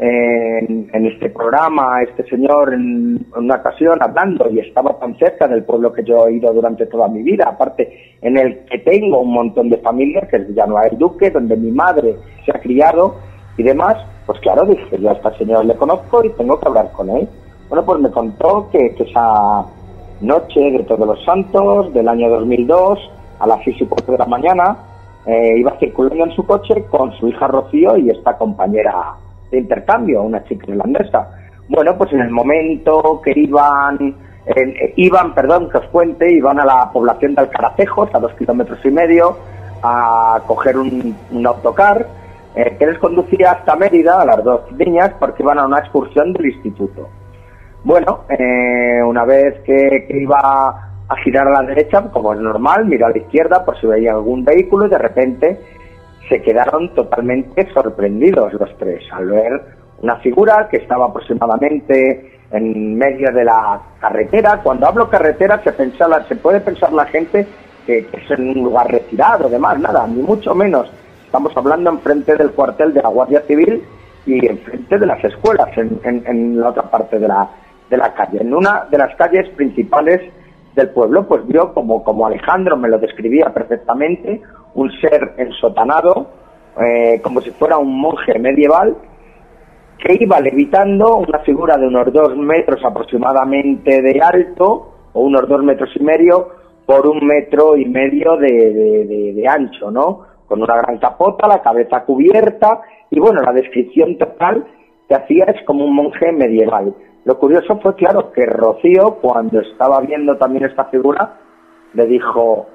En, en este programa este señor en, en una ocasión hablando, y estaba tan cerca del pueblo que yo he ido durante toda mi vida, aparte en el que tengo un montón de familia, que es Villanueva del Duque, donde mi madre se ha criado y demás, pues claro, dije, yo a este señor le conozco y tengo que hablar con él. Bueno, pues me contó que, que esa noche de Todos los Santos del año dos mil dos, a las seis y cuarto de la mañana, eh, iba circulando en su coche con su hija Rocío y esta compañera de intercambio, una chica irlandesa. Bueno, pues en el momento que iban, eh, iban, perdón, que os cuente, iban a la población de Alcaracejos, a dos kilómetros y medio, a coger un, un autocar eh, que les conducía hasta Mérida, a las dos niñas, porque iban a una excursión del instituto. Bueno, eh, una vez que, que iba a girar a la derecha, como es normal, miró a la izquierda por si veía algún vehículo, y de repente se quedaron totalmente sorprendidos los tres al ver una figura que estaba aproximadamente en medio de la carretera. Cuando hablo carretera se, pensa, se puede pensar la gente que, que es en un lugar retirado, demás, nada, ni mucho menos. Estamos hablando enfrente del cuartel de la Guardia Civil y enfrente de las escuelas, en, en, en la otra parte de la, de la calle. En una de las calles principales del pueblo, pues vio, como, como Alejandro me lo describía perfectamente, un ser ensotanado, eh, como si fuera un monje medieval, que iba levitando, una figura de unos dos metros aproximadamente de alto, o unos dos metros y medio, por un metro y medio de, de, de, de ancho, ¿no? Con una gran capota, la cabeza cubierta, y bueno, la descripción total que hacía es como un monje medieval. Lo curioso fue, claro, que Rocío, cuando estaba viendo también esta figura, le dijo: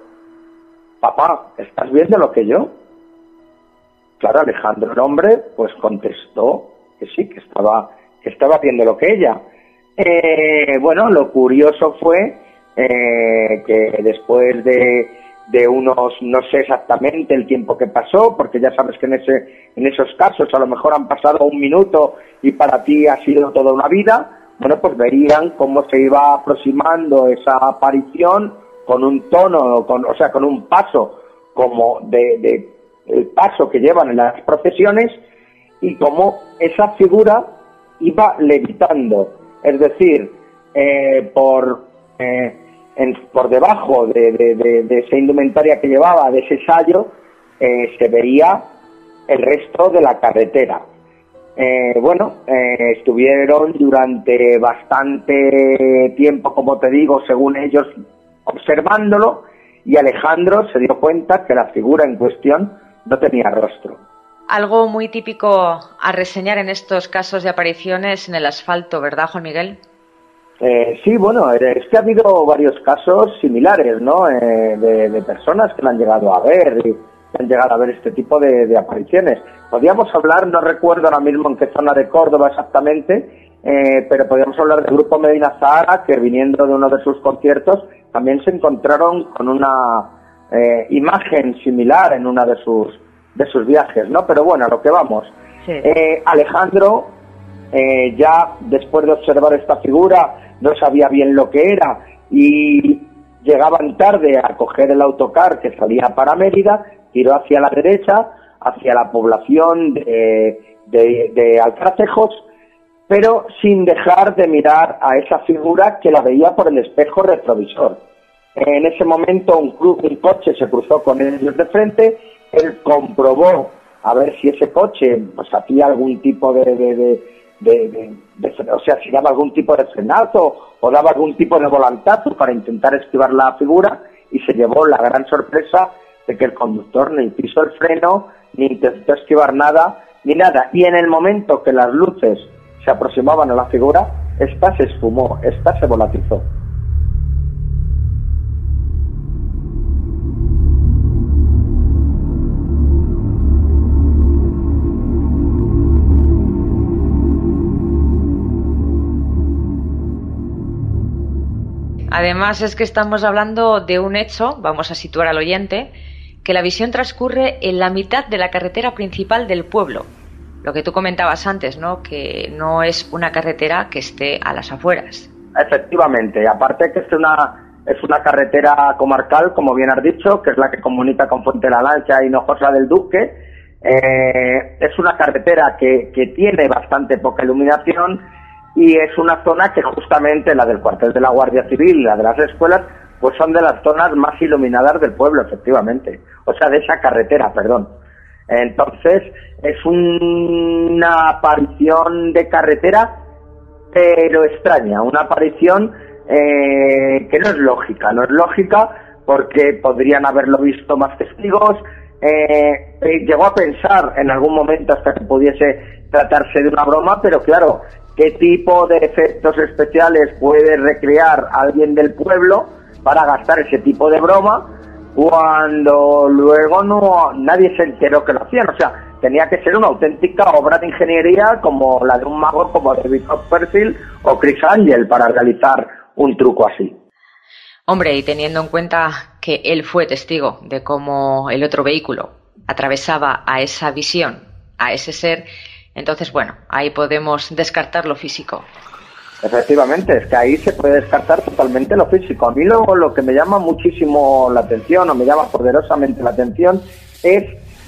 papá, ¿estás viendo lo que yo? Claro, Alejandro, el hombre, pues contestó que sí, que estaba, que estaba viendo lo que ella. Eh, bueno, lo curioso fue eh, que después de, de unos, no sé exactamente el tiempo que pasó, porque ya sabes que en ese, en esos casos a lo mejor han pasado un minuto y para ti ha sido toda una vida. Bueno, pues verían cómo se iba aproximando esa aparición con un tono, con, o sea, con un paso como de, de el paso que llevan en las procesiones, y cómo esa figura iba levitando, es decir, eh, por eh, en, por debajo de, de, de, de esa indumentaria que llevaba, de ese sayo, eh, se veía el resto de la carretera. Eh, bueno, eh, estuvieron durante bastante tiempo, como te digo, según ellos, observándolo, y Alejandro se dio cuenta que la figura en cuestión no tenía rostro. Algo muy típico a reseñar en estos casos de apariciones en el asfalto, ¿verdad, Juan Miguel? Eh, sí, bueno, es que ha habido varios casos similares, ¿no? Eh, de, de personas que la han llegado a ver y han llegado a ver este tipo de, de apariciones. Podríamos hablar, no recuerdo ahora mismo en qué zona de Córdoba exactamente, eh, pero podríamos hablar del grupo Medina Zahara, que viniendo de uno de sus conciertos también se encontraron con una eh, imagen similar en una de sus de sus viajes, ¿no? Pero bueno, a lo que vamos. Sí. Eh, Alejandro, eh, ya después de observar esta figura, no sabía bien lo que era y llegaban tarde a coger el autocar que salía para Mérida, tiró hacia la derecha, hacia la población de, de, de Alcracejos, pero sin dejar de mirar a esa figura que la veía por el espejo retrovisor. En ese momento un, un coche se cruzó con ellos de frente. Él comprobó a ver si ese coche pues hacía algún tipo de, de, de, de, de, de o sea, si daba algún tipo de frenazo o daba algún tipo de volantazo para intentar esquivar la figura, y se llevó la gran sorpresa de que el conductor ni pisó el freno, ni intentó esquivar nada, ni nada. Y en el momento que las luces se aproximaban a la figura, esta se esfumó, esta se volatilizó. Además es que estamos hablando de un hecho, vamos a situar al oyente, que la visión transcurre en la mitad de la carretera principal del pueblo. Lo que tú comentabas antes, ¿no? Que no es una carretera que esté a las afueras. Efectivamente, aparte que es una, es una carretera comarcal, como bien has dicho, que es la que comunica con Fuente la Lancha y Hinojosa del Duque. Eh, es una carretera que, que tiene bastante poca iluminación, y es una zona que justamente la del cuartel de la Guardia Civil y la de las escuelas, pues son de las zonas más iluminadas del pueblo, efectivamente. O sea, de esa carretera, perdón. Entonces, es un, una aparición de carretera, pero extraña. Una aparición eh, que no es lógica. No es lógica porque podrían haberlo visto más testigos. Eh, llegó a pensar en algún momento hasta que pudiese tratarse de una broma, pero claro, ¿qué tipo de efectos especiales puede recrear alguien del pueblo para gastar ese tipo de broma cuando luego no nadie se enteró que lo hacían? O sea, tenía que ser una auténtica obra de ingeniería como la de un mago como David Copperfield o Chris Angel para realizar un truco así. Hombre, y teniendo en cuenta que él fue testigo de cómo el otro vehículo atravesaba a esa visión, a ese ser, entonces, bueno, ahí podemos descartar lo físico. Efectivamente, es que ahí se puede descartar totalmente lo físico. A mí luego lo que me llama muchísimo la atención, o me llama poderosamente la atención, es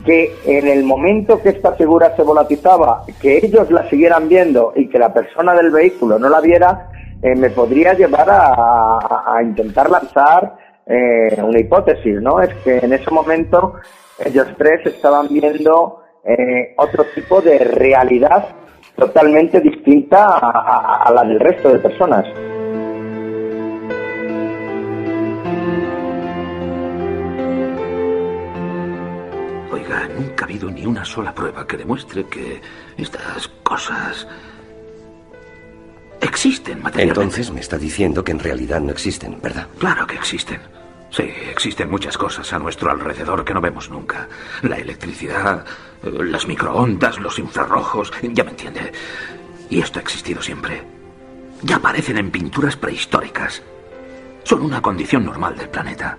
que en el momento que esta figura se volatizaba, que ellos la siguieran viendo y que la persona del vehículo no la viera, eh, me podría llevar a, a, a intentar lanzar eh, una hipótesis, ¿no? Es que en ese momento ellos tres estaban viendo eh, otro tipo de realidad totalmente distinta a, a, a la del resto de personas. Oiga, nunca ha habido ni una sola prueba que demuestre que estas cosas existen materialmente. Entonces me está diciendo que en realidad no existen, ¿verdad? Claro que existen. Sí, existen muchas cosas a nuestro alrededor que no vemos nunca. La electricidad, las microondas, los infrarrojos, ya me entiende. Y esto ha existido siempre. Ya aparecen en pinturas prehistóricas. Son una condición normal del planeta.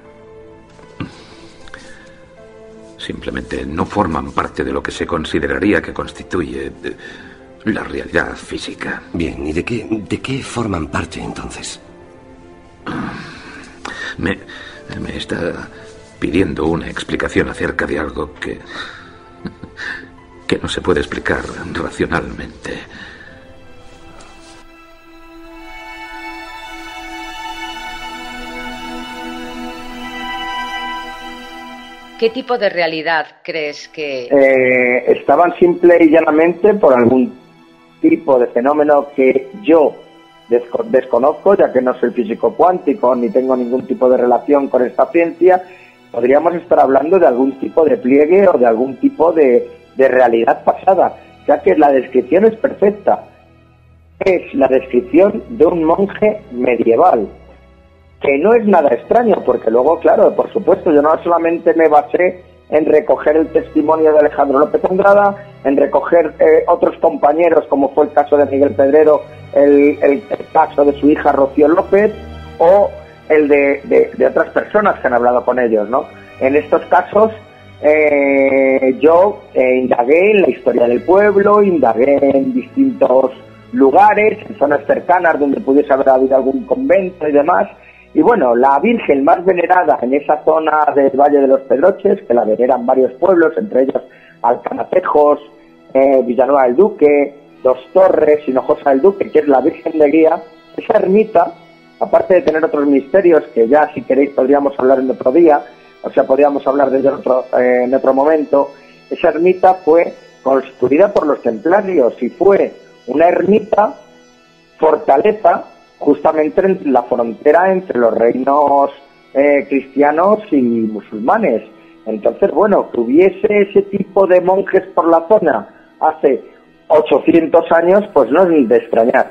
Simplemente no forman parte de lo que se consideraría que constituye la realidad física. Bien, ¿y de qué, de qué forman parte entonces? Me, me está pidiendo una explicación acerca de algo que, que no se puede explicar racionalmente. ¿Qué tipo de realidad crees que...? Eh, estaban simple y llanamente por algún tipo de fenómeno que yo desco- desconozco, ya que no soy físico cuántico ni tengo ningún tipo de relación con esta ciencia. Podríamos estar hablando de algún tipo de pliegue o de algún tipo de, de realidad pasada, ya que la descripción es perfecta. Es la descripción de un monje medieval, que no es nada extraño, porque luego, claro, por supuesto, yo no solamente me basé en recoger el testimonio de Alejandro López Andrada, en recoger eh, otros compañeros, como fue el caso de Miguel Pedrero, el, el, el caso de su hija Rocío López, o el de, de, de otras personas que han hablado con ellos, ¿no? En estos casos, eh, yo eh, indagué en la historia del pueblo, indagué en distintos lugares, en zonas cercanas donde pudiese haber habido algún convento y demás. Y bueno, la Virgen más venerada en esa zona del Valle de los Pedroches, que la veneran varios pueblos, entre ellos Alcanatejos, eh, Villanueva del Duque, Dos Torres, Hinojosa del Duque, que es la Virgen de Guía, esa ermita, aparte de tener otros misterios que ya si queréis podríamos hablar en otro día, o sea, podríamos hablar de ello en otro, eh, en otro momento, esa ermita fue construida por los templarios y fue una ermita, fortaleza, justamente en la frontera entre los reinos eh, cristianos y musulmanes. Entonces, bueno, que hubiese ese tipo de monjes por la zona hace ochocientos años, pues no es de extrañar.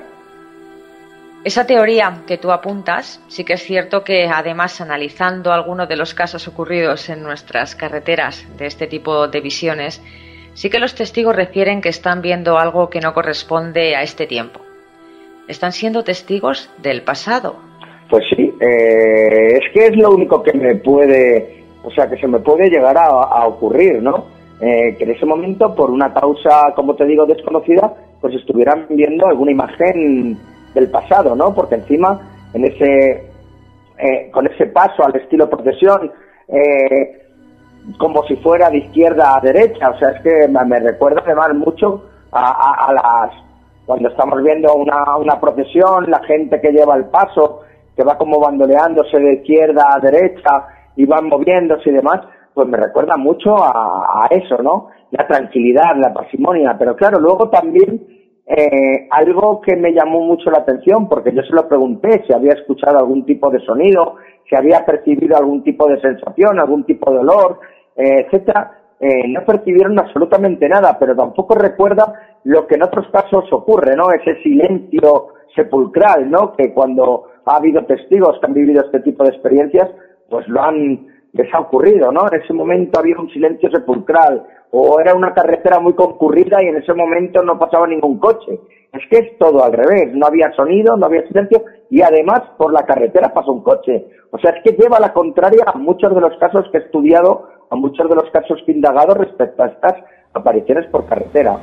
Esa teoría que tú apuntas, sí que es cierto que además analizando algunos de los casos ocurridos en nuestras carreteras de este tipo de visiones, sí que los testigos refieren que están viendo algo que no corresponde a este tiempo. Están siendo testigos del pasado. Pues sí, eh, es que es lo único que me puede, o sea, que se me puede llegar a, a ocurrir, ¿no? Eh, que en ese momento, por una causa, como te digo, desconocida, pues estuvieran viendo alguna imagen del pasado, ¿no? Porque encima, en ese, eh, con ese paso al estilo procesión, eh, como si fuera de izquierda a derecha, o sea, es que me, me recuerda además mucho a, a, a las... Cuando estamos viendo una, una procesión, la gente que lleva el paso, que va como bandoleándose de izquierda a derecha y van moviéndose y demás, pues me recuerda mucho a, a eso, ¿no? La tranquilidad, la parsimonia. Pero claro, luego también eh, algo que me llamó mucho la atención, porque yo se lo pregunté si había escuchado algún tipo de sonido, si había percibido algún tipo de sensación, algún tipo de olor, eh, etcétera. Eh, no percibieron absolutamente nada, pero tampoco recuerda lo que en otros casos ocurre, ¿no? Ese silencio sepulcral, ¿no? Que cuando ha habido testigos que han vivido este tipo de experiencias, pues lo han, les ha ocurrido, ¿no? En ese momento había un silencio sepulcral, o era una carretera muy concurrida y en ese momento no pasaba ningún coche. Es que es todo al revés, no había sonido, no había silencio, y además por la carretera pasó un coche. O sea, es que lleva la contraria a muchos de los casos que he estudiado, a muchos de los casos que he indagado respecto a estas apariciones por carretera.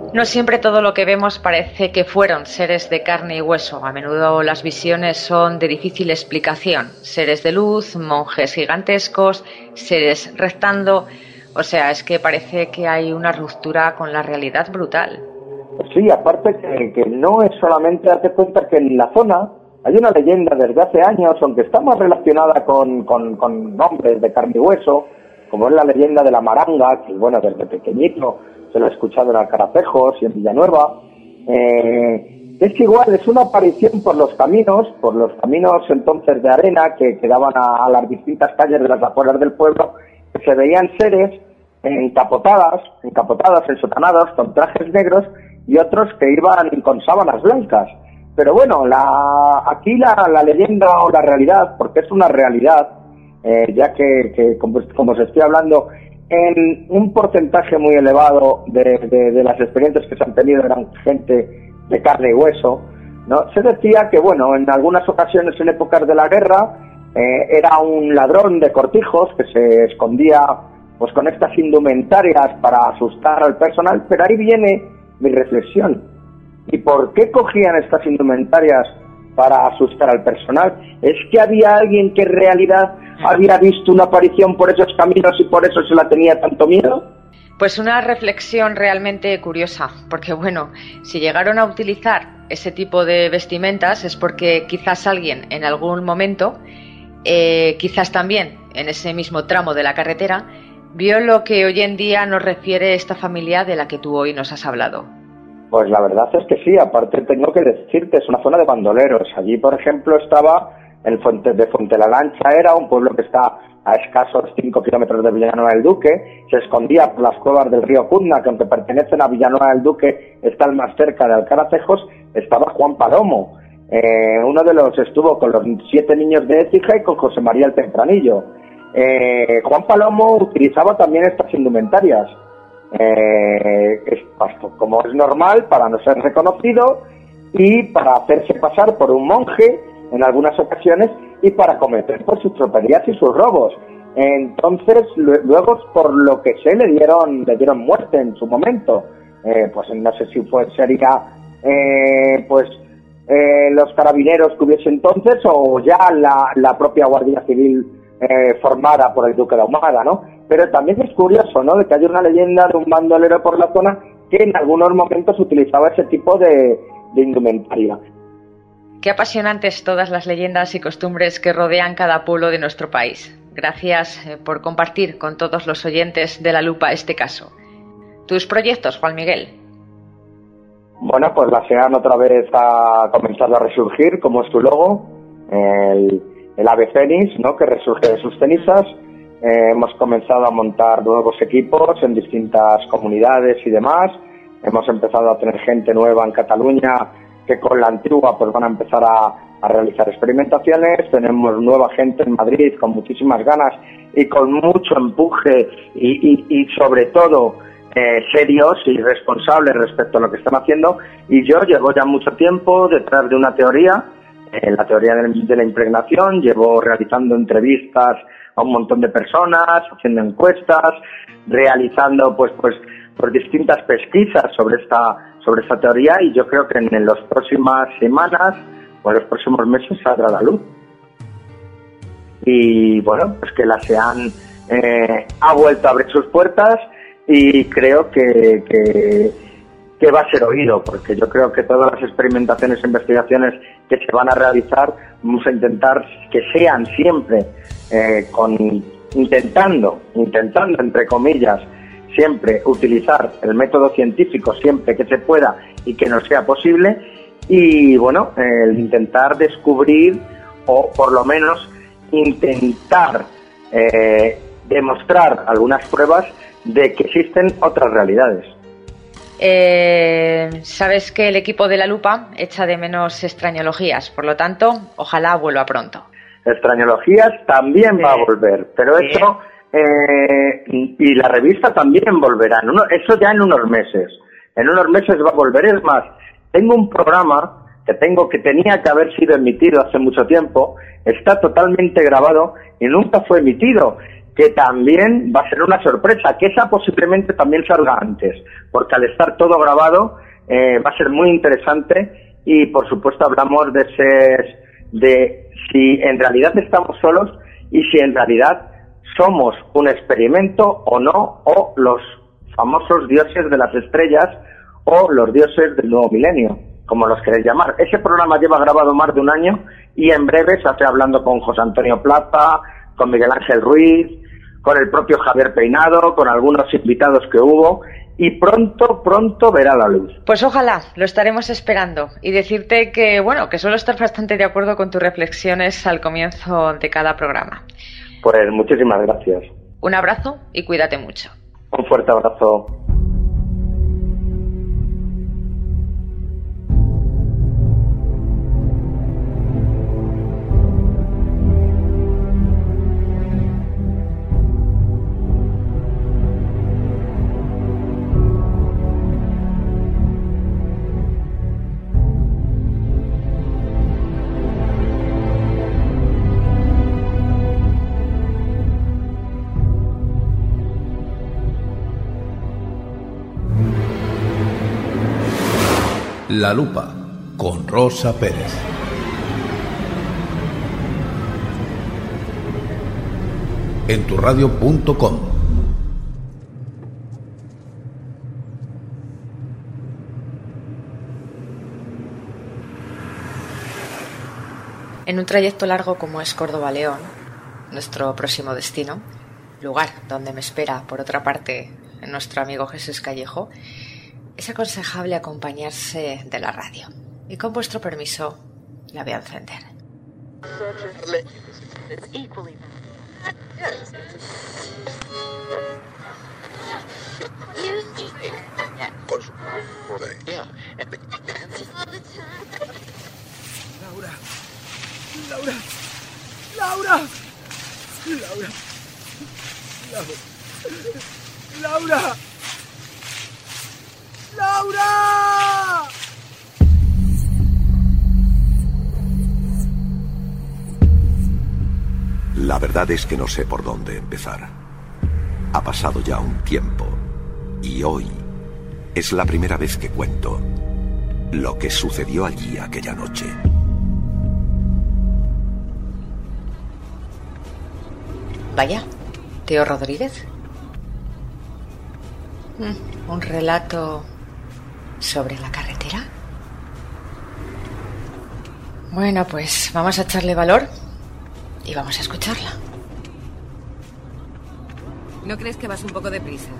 No siempre todo lo que vemos parece que fueron seres de carne y hueso. A menudo las visiones son de difícil explicación. Seres de luz, monjes gigantescos, seres rectando. O sea, es que parece que hay una ruptura con la realidad brutal. Sí, aparte que, que no es solamente, darte cuenta que en la zona hay una leyenda desde hace años, aunque está más relacionada con, con, con hombres de carne y hueso, como es la leyenda de la Maranga, que bueno, desde pequeñito se lo he escuchado en Alcaracejos y en Villanueva. Eh, es que igual es una aparición por los caminos, por los caminos entonces de arena que, que daban a, a las distintas calles de las afueras del pueblo, que se veían seres encapotadas, encapotadas, ensotanados, con trajes negros, y otros que iban con sábanas blancas. Pero bueno, la, aquí la, la leyenda o la realidad, porque es una realidad, eh, ya que, que como, como os estoy hablando, en un porcentaje muy elevado de, de, de las experiencias que se han tenido eran gente de carne y hueso, ¿no? Se decía que, bueno, en algunas ocasiones en épocas de la guerra eh, era un ladrón de cortijos que se escondía pues con estas indumentarias para asustar al personal, pero ahí viene mi reflexión. ¿Y por qué cogían estas indumentarias para asustar al personal? ¿Es que había alguien que en realidad había visto una aparición por esos caminos y por eso se la tenía tanto miedo? Pues una reflexión realmente curiosa, porque bueno, si llegaron a utilizar ese tipo de vestimentas es porque quizás alguien en algún momento, eh, quizás también en ese mismo tramo de la carretera, vio lo que hoy en día nos refiere esta familia de la que tú hoy nos has hablado. Pues la verdad es que sí, aparte tengo que decirte, es una zona de bandoleros. Allí, por ejemplo, estaba el Fuente de Fuente la Lancha, era un pueblo que está a escasos cinco kilómetros de Villanueva del Duque, se escondía por las cuevas del río Cudna, que aunque pertenecen a Villanueva del Duque, están más cerca de Alcaracejos. Estaba Juan Palomo, eh, uno de los estuvo con los siete niños de Écija y con José María el Tempranillo. Eh, Juan Palomo utilizaba también estas indumentarias. Eh, es, como es normal, para no ser reconocido y para hacerse pasar por un monje en algunas ocasiones y para cometer por sus tropelías y sus robos. Entonces, luego, por lo que sé, le dieron le dieron muerte en su momento. Eh, pues no sé si fue sería eh, pues eh, los carabineros que hubiese entonces o ya la, la propia Guardia Civil eh, formada por el Duque de Ahumada, ¿no? Pero también es curioso, ¿no?, de que haya una leyenda de un bandolero por la zona que en algunos momentos utilizaba ese tipo de, de indumentaria. Qué apasionantes todas las leyendas y costumbres que rodean cada pueblo de nuestro país. Gracias por compartir con todos los oyentes de La Lupa este caso. ¿Tus proyectos, Juan Miguel? Bueno, pues la SEAN otra vez ha comenzado a resurgir, como es su logo, el, el ave fénix, ¿no?, que resurge de sus cenizas. Eh, hemos comenzado a montar nuevos equipos en distintas comunidades y demás. Hemos empezado a tener gente nueva en Cataluña que con la antigua pues van a empezar a, a realizar experimentaciones. Tenemos nueva gente en Madrid con muchísimas ganas y con mucho empuje y, y, y sobre todo eh, serios y responsables respecto a lo que están haciendo. Y yo llevo ya mucho tiempo detrás de una teoría, eh, la teoría de, de la impregnación. Llevo realizando entrevistas a un montón de personas, haciendo encuestas, realizando pues pues por distintas pesquisas sobre esta sobre esta teoría, y yo creo que en las próximas semanas o en los próximos meses saldrá a la luz. Y bueno, pues que la SEAN eh, ha vuelto a abrir sus puertas y creo que, que que va a ser oído, porque yo creo que todas las experimentaciones e investigaciones que se van a realizar vamos a intentar que sean siempre eh, con intentando, intentando entre comillas, siempre utilizar el método científico siempre que se pueda y que no sea posible, y bueno, el intentar descubrir o por lo menos intentar eh, demostrar algunas pruebas de que existen otras realidades. Eh, sabes que el equipo de La Lupa echa de menos extrañologías, por lo tanto, ojalá vuelva pronto. Extrañologías también va a volver, pero sí. Eso eh, y la revista también volverá, en uno, eso ya en unos meses, en unos meses va a volver. Es más, tengo un programa que tengo que tenía que haber sido emitido hace mucho tiempo, está totalmente grabado y nunca fue emitido, que también va a ser una sorpresa, que esa posiblemente también salga antes, porque al estar todo grabado eh, va a ser muy interesante y por supuesto hablamos de ese, de si en realidad estamos solos y si en realidad somos un experimento o no, o los famosos dioses de las estrellas o los dioses del nuevo milenio, como los queréis llamar. Ese programa lleva grabado más de un año y en breve se hace hablando con José Antonio Plaza, con Miguel Ángel Ruiz, con el propio Javier Peinado, con algunos invitados que hubo, y pronto, pronto verá la luz. Pues ojalá, lo estaremos esperando. Y decirte que, bueno, que suelo estar bastante de acuerdo con tus reflexiones al comienzo de cada programa. Pues muchísimas gracias. Un abrazo y cuídate mucho. Un fuerte abrazo. La Lupa, con Rosa Pérez. En tu radio punto com. En un trayecto largo como es Córdoba-León, nuestro próximo destino, lugar donde me espera, por otra parte, nuestro amigo Jesús Callejo, es aconsejable acompañarse de la radio. Y con vuestro permiso, la voy a encender. Laura, Laura, Laura, Laura, Laura, Laura. ¡Laura! La verdad es que no sé por dónde empezar. Ha pasado ya un tiempo y hoy es la primera vez que cuento lo que sucedió allí aquella noche. Vaya, Teo Rodríguez. Mm, un relato sobre la carretera. Bueno, pues vamos a echarle valor y vamos a escucharla. ¿No crees que vas un poco deprisa?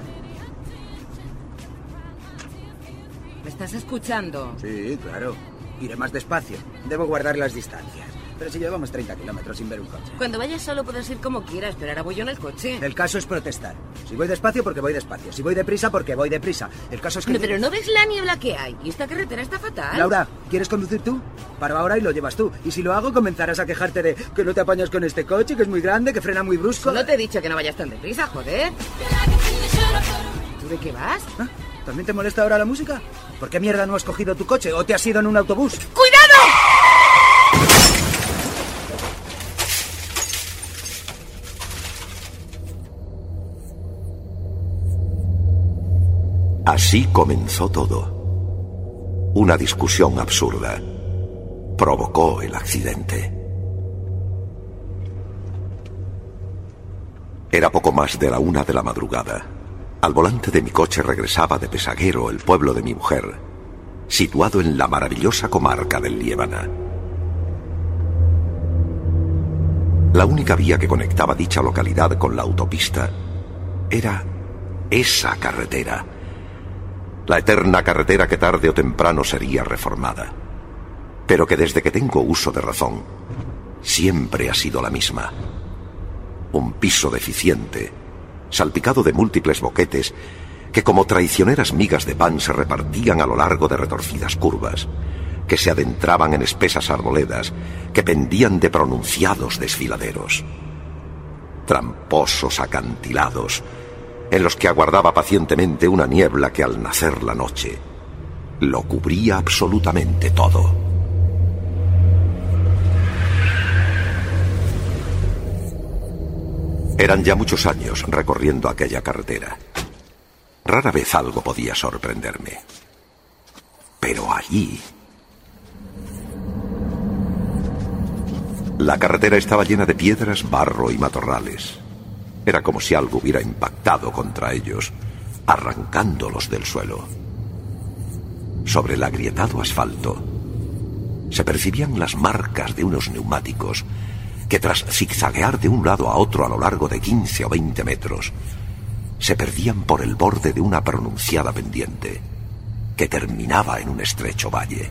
¿Me estás escuchando? Sí, claro. Iré más despacio. Debo guardar las distancias. Pero si llevamos treinta kilómetros sin ver un coche. Cuando vayas solo puedes ir como quieras, pero ahora voy yo en el coche. El caso es protestar. Si voy despacio, porque voy despacio. Si voy deprisa, porque voy deprisa. El caso es que... No, pero ¿no ves la niebla que hay? Y esta carretera está fatal. Laura, ¿quieres conducir tú? Paro ahora y lo llevas tú. Y si lo hago, comenzarás a quejarte de que no te apañas con este coche, que es muy grande, que frena muy brusco. No te he dicho que no vayas tan deprisa, joder. ¿Tú de qué vas? ¿Ah? ¿También te molesta ahora la música? ¿Por qué mierda no has cogido tu coche o te has ido en un autobús? ¡Cuidado! Así comenzó todo. Una discusión absurda provocó el accidente. Era poco más de la una de la madrugada. Al volante de mi coche regresaba de Pesaguero, el pueblo de mi mujer, situado en la maravillosa comarca del Liébana. La única vía que conectaba dicha localidad con la autopista era esa carretera. La eterna carretera que tarde o temprano sería reformada, pero que desde que tengo uso de razón, siempre ha sido la misma. Un piso deficiente, salpicado de múltiples boquetes, que como traicioneras migas de pan se repartían a lo largo de retorcidas curvas, que se adentraban en espesas arboledas, que pendían de pronunciados desfiladeros. Tramposos acantilados, en los que aguardaba pacientemente una niebla que al nacer la noche lo cubría absolutamente todo. Eran ya muchos años recorriendo aquella carretera. Rara vez algo podía sorprenderme. Pero allí... La carretera estaba llena de piedras, barro y matorrales. Era como si algo hubiera impactado contra ellos, arrancándolos del suelo. Sobre el agrietado asfalto se percibían las marcas de unos neumáticos que, tras zigzaguear de un lado a otro a lo largo de quince o veinte metros, se perdían por el borde de una pronunciada pendiente que terminaba en un estrecho valle.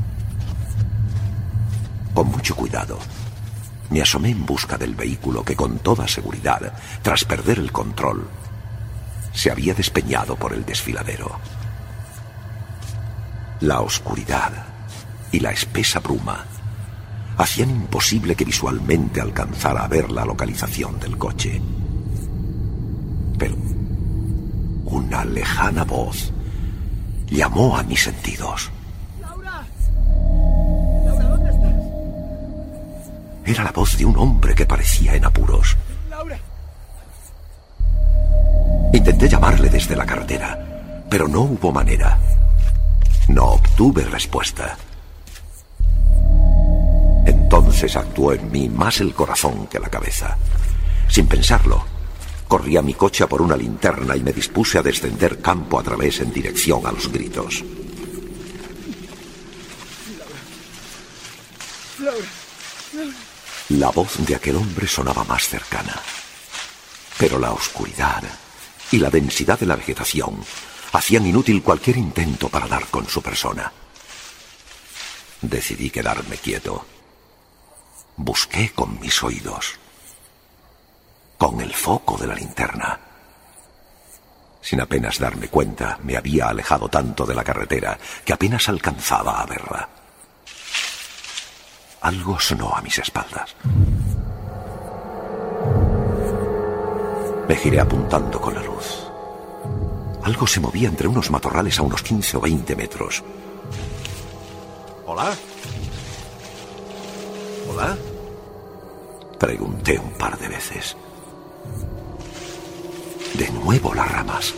Con mucho cuidado, me asomé en busca del vehículo que, con toda seguridad, tras perder el control, se había despeñado por el desfiladero. La oscuridad y la espesa bruma hacían imposible que visualmente alcanzara a ver la localización del coche. Pero una lejana voz llamó a mis sentidos. ¡Laura! ¡Laura, ¿dónde estás? Era la voz de un hombre que parecía en apuros. ¡Laura! Intenté llamarle desde la carretera, pero no hubo manera. No obtuve respuesta. Entonces actuó en mí más el corazón que la cabeza. Sin pensarlo, corrí a mi coche a por una linterna y me dispuse a descender campo a través en dirección a los gritos. Laura. Laura. La voz de aquel hombre sonaba más cercana, pero la oscuridad y la densidad de la vegetación hacían inútil cualquier intento para dar con su persona. Decidí quedarme quieto. Busqué con mis oídos, con el foco de la linterna. Sin apenas darme cuenta, me había alejado tanto de la carretera que apenas alcanzaba a verla. Algo sonó a mis espaldas. Me giré apuntando con la luz. Algo se movía entre unos matorrales a unos quince o veinte metros. ¿Hola? ¿Hola? Pregunté un par de veces. De nuevo las ramas.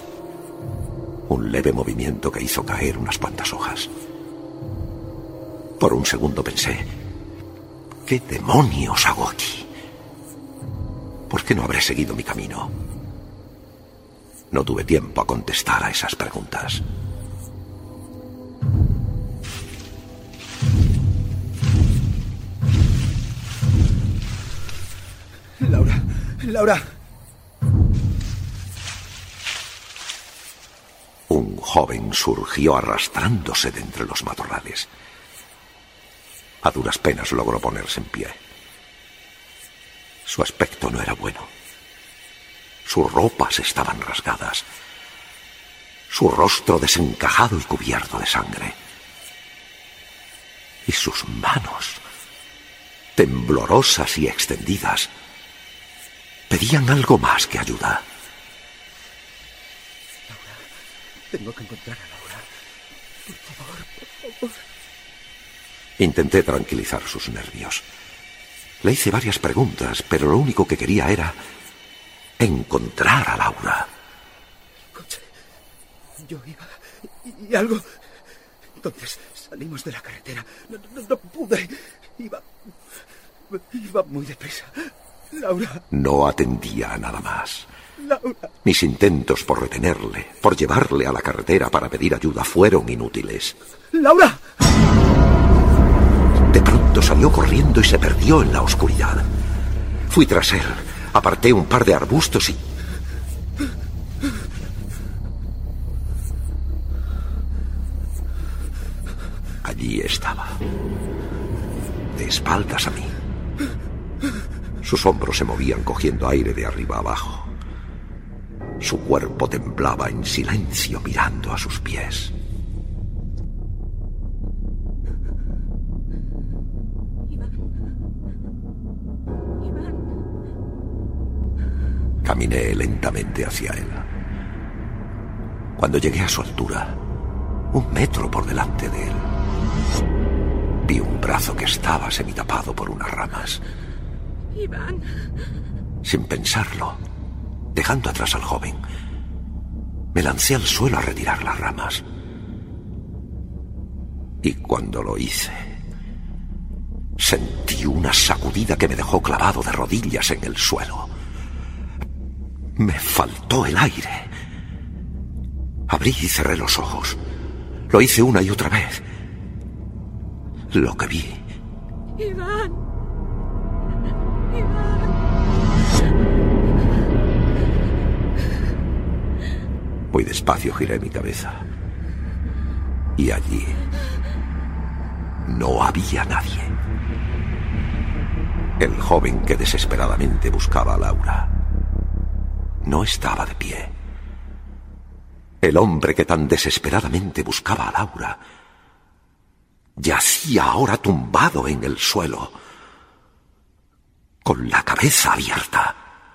Un leve movimiento que hizo caer unas cuantas hojas. Por un segundo pensé, ¿qué demonios hago aquí? ¿Por qué no habré seguido mi camino? No tuve tiempo a contestar a esas preguntas. Laura, Laura. Un joven surgió arrastrándose de entre los matorrales. A duras penas logró ponerse en pie. Su aspecto no era bueno. Sus ropas estaban rasgadas. Su rostro desencajado y cubierto de sangre. Y sus manos, temblorosas y extendidas, pedían algo más que ayuda. Laura, tengo que encontrar a Laura. Por favor, por favor. Intenté tranquilizar sus nervios. Le hice varias preguntas, pero lo único que quería era encontrar a Laura. Coche. Yo iba... y algo... Entonces salimos de la carretera. No, no, no pude. Iba... Iba muy deprisa. Laura. No atendía a nada más. Laura. Mis intentos por retenerle, por llevarle a la carretera para pedir ayuda, fueron inútiles. ¡Laura! De pronto salió corriendo y se perdió en la oscuridad. Fui tras él, aparté un par de arbustos y... Allí estaba, de espaldas a mí. Sus hombros se movían cogiendo aire de arriba a abajo. Su cuerpo temblaba en silencio mirando a sus pies. Caminé lentamente hacia él. Cuando llegué a su altura, un metro por delante de él, vi un brazo que estaba semitapado por unas ramas. Iván. Sin pensarlo, dejando atrás al joven, me lancé al suelo a retirar las ramas. Y cuando lo hice, sentí una sacudida que me dejó clavado de rodillas en el suelo. Me faltó el aire. Abrí y cerré los ojos. Lo hice una y otra vez. Lo que vi... Iván. Iván. Muy despacio giré mi cabeza. Y allí no había nadie. El joven que desesperadamente buscaba a Laura no estaba de pie. El hombre que tan desesperadamente buscaba a Laura yacía ahora tumbado en el suelo, con la cabeza abierta,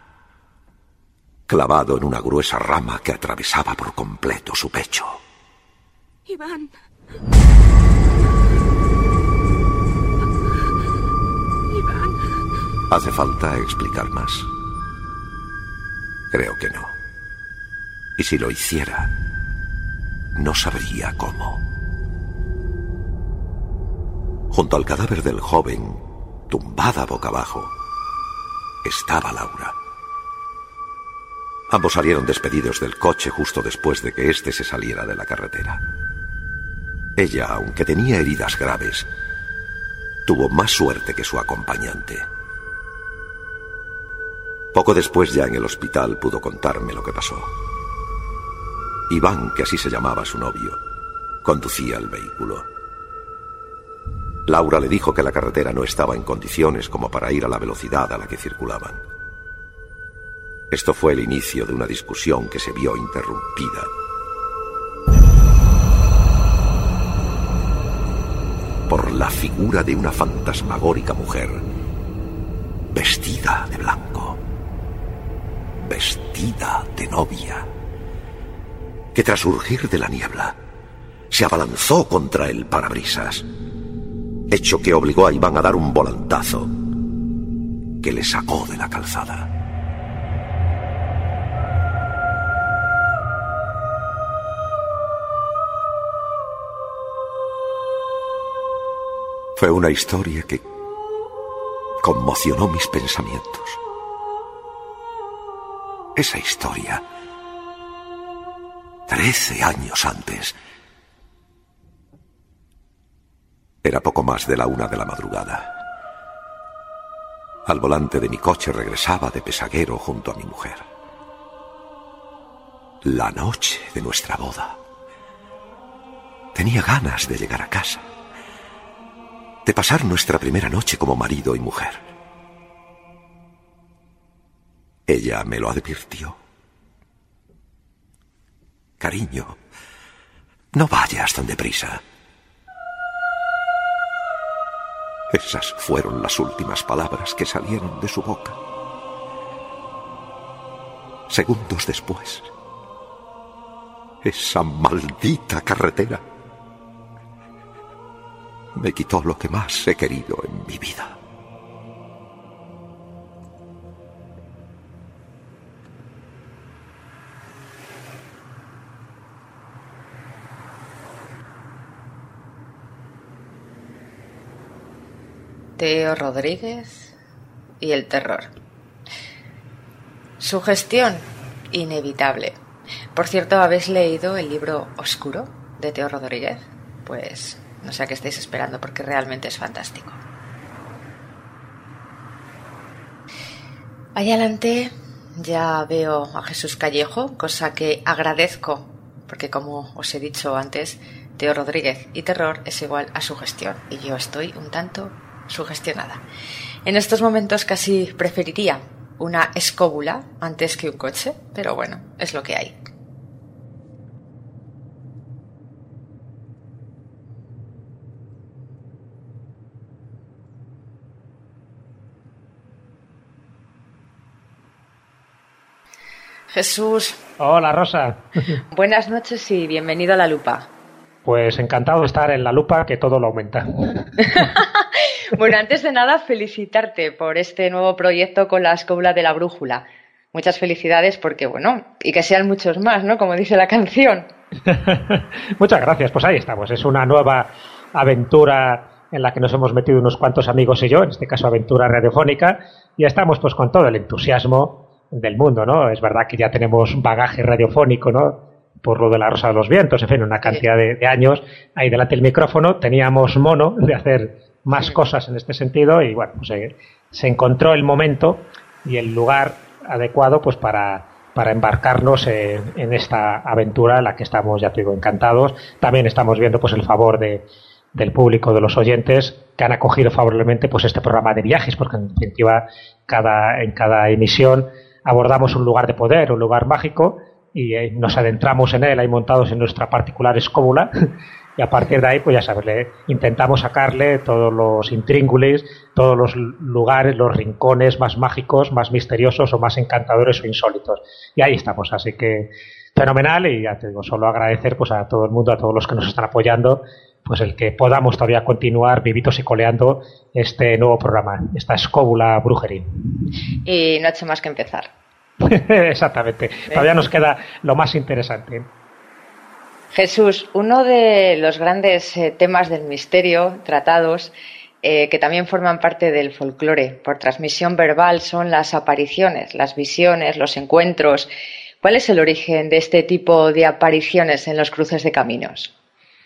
clavado en una gruesa rama que atravesaba por completo su pecho. Iván. Iván. ¿Hace falta explicar más? Creo que no. Y si lo hiciera, no sabría cómo. Junto al cadáver del joven, tumbada boca abajo, estaba Laura. Ambos salieron despedidos del coche justo después de que éste se saliera de la carretera. Ella, aunque tenía heridas graves, tuvo más suerte que su acompañante. Poco después, ya en el hospital, pudo contarme lo que pasó. Iván, que así se llamaba su novio, conducía el vehículo. Laura le dijo que la carretera no estaba en condiciones como para ir a la velocidad a la que circulaban. Esto fue el inicio de una discusión que se vio interrumpida por la figura de una fantasmagórica mujer vestida de blanco, vestida de novia, que tras surgir de la niebla se abalanzó contra el parabrisas, hecho que obligó a Iván a dar un volantazo que le sacó de la calzada. Fue una historia que conmocionó mis pensamientos. Esa historia, trece años antes, era poco más de la una de la madrugada. Al volante de mi coche regresaba de Pesaguero junto a mi mujer. La noche de nuestra boda. Tenía ganas de llegar a casa, de pasar nuestra primera noche como marido y mujer. Ella me lo advirtió. Cariño, no vayas tan deprisa. Esas fueron las últimas palabras que salieron de su boca. Segundos después, esa maldita carretera me quitó lo que más he querido en mi vida. Teo Rodríguez y el terror. Sugestión inevitable. Por cierto, ¿habéis leído el libro Oscuro de Teo Rodríguez? Pues no sé a qué estáis esperando, porque realmente es fantástico. Allá adelante ya veo a Jesús Callejo, cosa que agradezco, porque como os he dicho antes, Teo Rodríguez y terror es igual a sugestión, y yo estoy un tanto sugestionada. En estos momentos casi preferiría una escóbula antes que un coche, pero bueno, es lo que hay. Jesús. Hola, Rosa. Buenas noches y bienvenido a La Lupa. Pues encantado de estar en La Lupa, que todo lo aumenta. Bueno, antes de nada, felicitarte por este nuevo proyecto con la Escóbula de la Brújula. Muchas felicidades porque, bueno, y que sean muchos más, ¿no? Como dice la canción. Muchas gracias. Pues ahí estamos. Es una nueva aventura en la que nos hemos metido unos cuantos amigos y yo, en este caso aventura radiofónica, y estamos pues con todo el entusiasmo del mundo, ¿no? Es verdad que ya tenemos bagaje radiofónico, ¿no? Por lo de la Rosa de los Vientos, en fin, una cantidad de, de años ahí delante del micrófono, teníamos mono de hacer más cosas en este sentido y bueno, pues eh, se encontró el momento y el lugar adecuado pues para, para embarcarnos en, en esta aventura en la que estamos, ya te digo, encantados. También estamos viendo pues el favor de del público, de los oyentes que han acogido favorablemente pues este programa de viajes, porque en definitiva cada, en cada emisión abordamos un lugar de poder, un lugar mágico y eh, nos adentramos en él ahí montados en nuestra particular escóbula y a partir de ahí pues ya sabes, le, intentamos sacarle todos los intríngulis, todos los lugares, los rincones más mágicos, más misteriosos o más encantadores o insólitos y ahí estamos, así que fenomenal y ya te digo, solo agradecer pues a todo el mundo, a todos los que nos están apoyando pues el que podamos todavía continuar vivitos y coleando este nuevo programa, esta escóbula brujerín. Y no ha hecho más que empezar. Exactamente, todavía nos queda lo más interesante. Jesús, uno de los grandes eh, temas del misterio tratados, eh, que también forman parte del folclore por transmisión verbal, son las apariciones, las visiones, los encuentros. ¿Cuál es el origen de este tipo de apariciones en los cruces de caminos?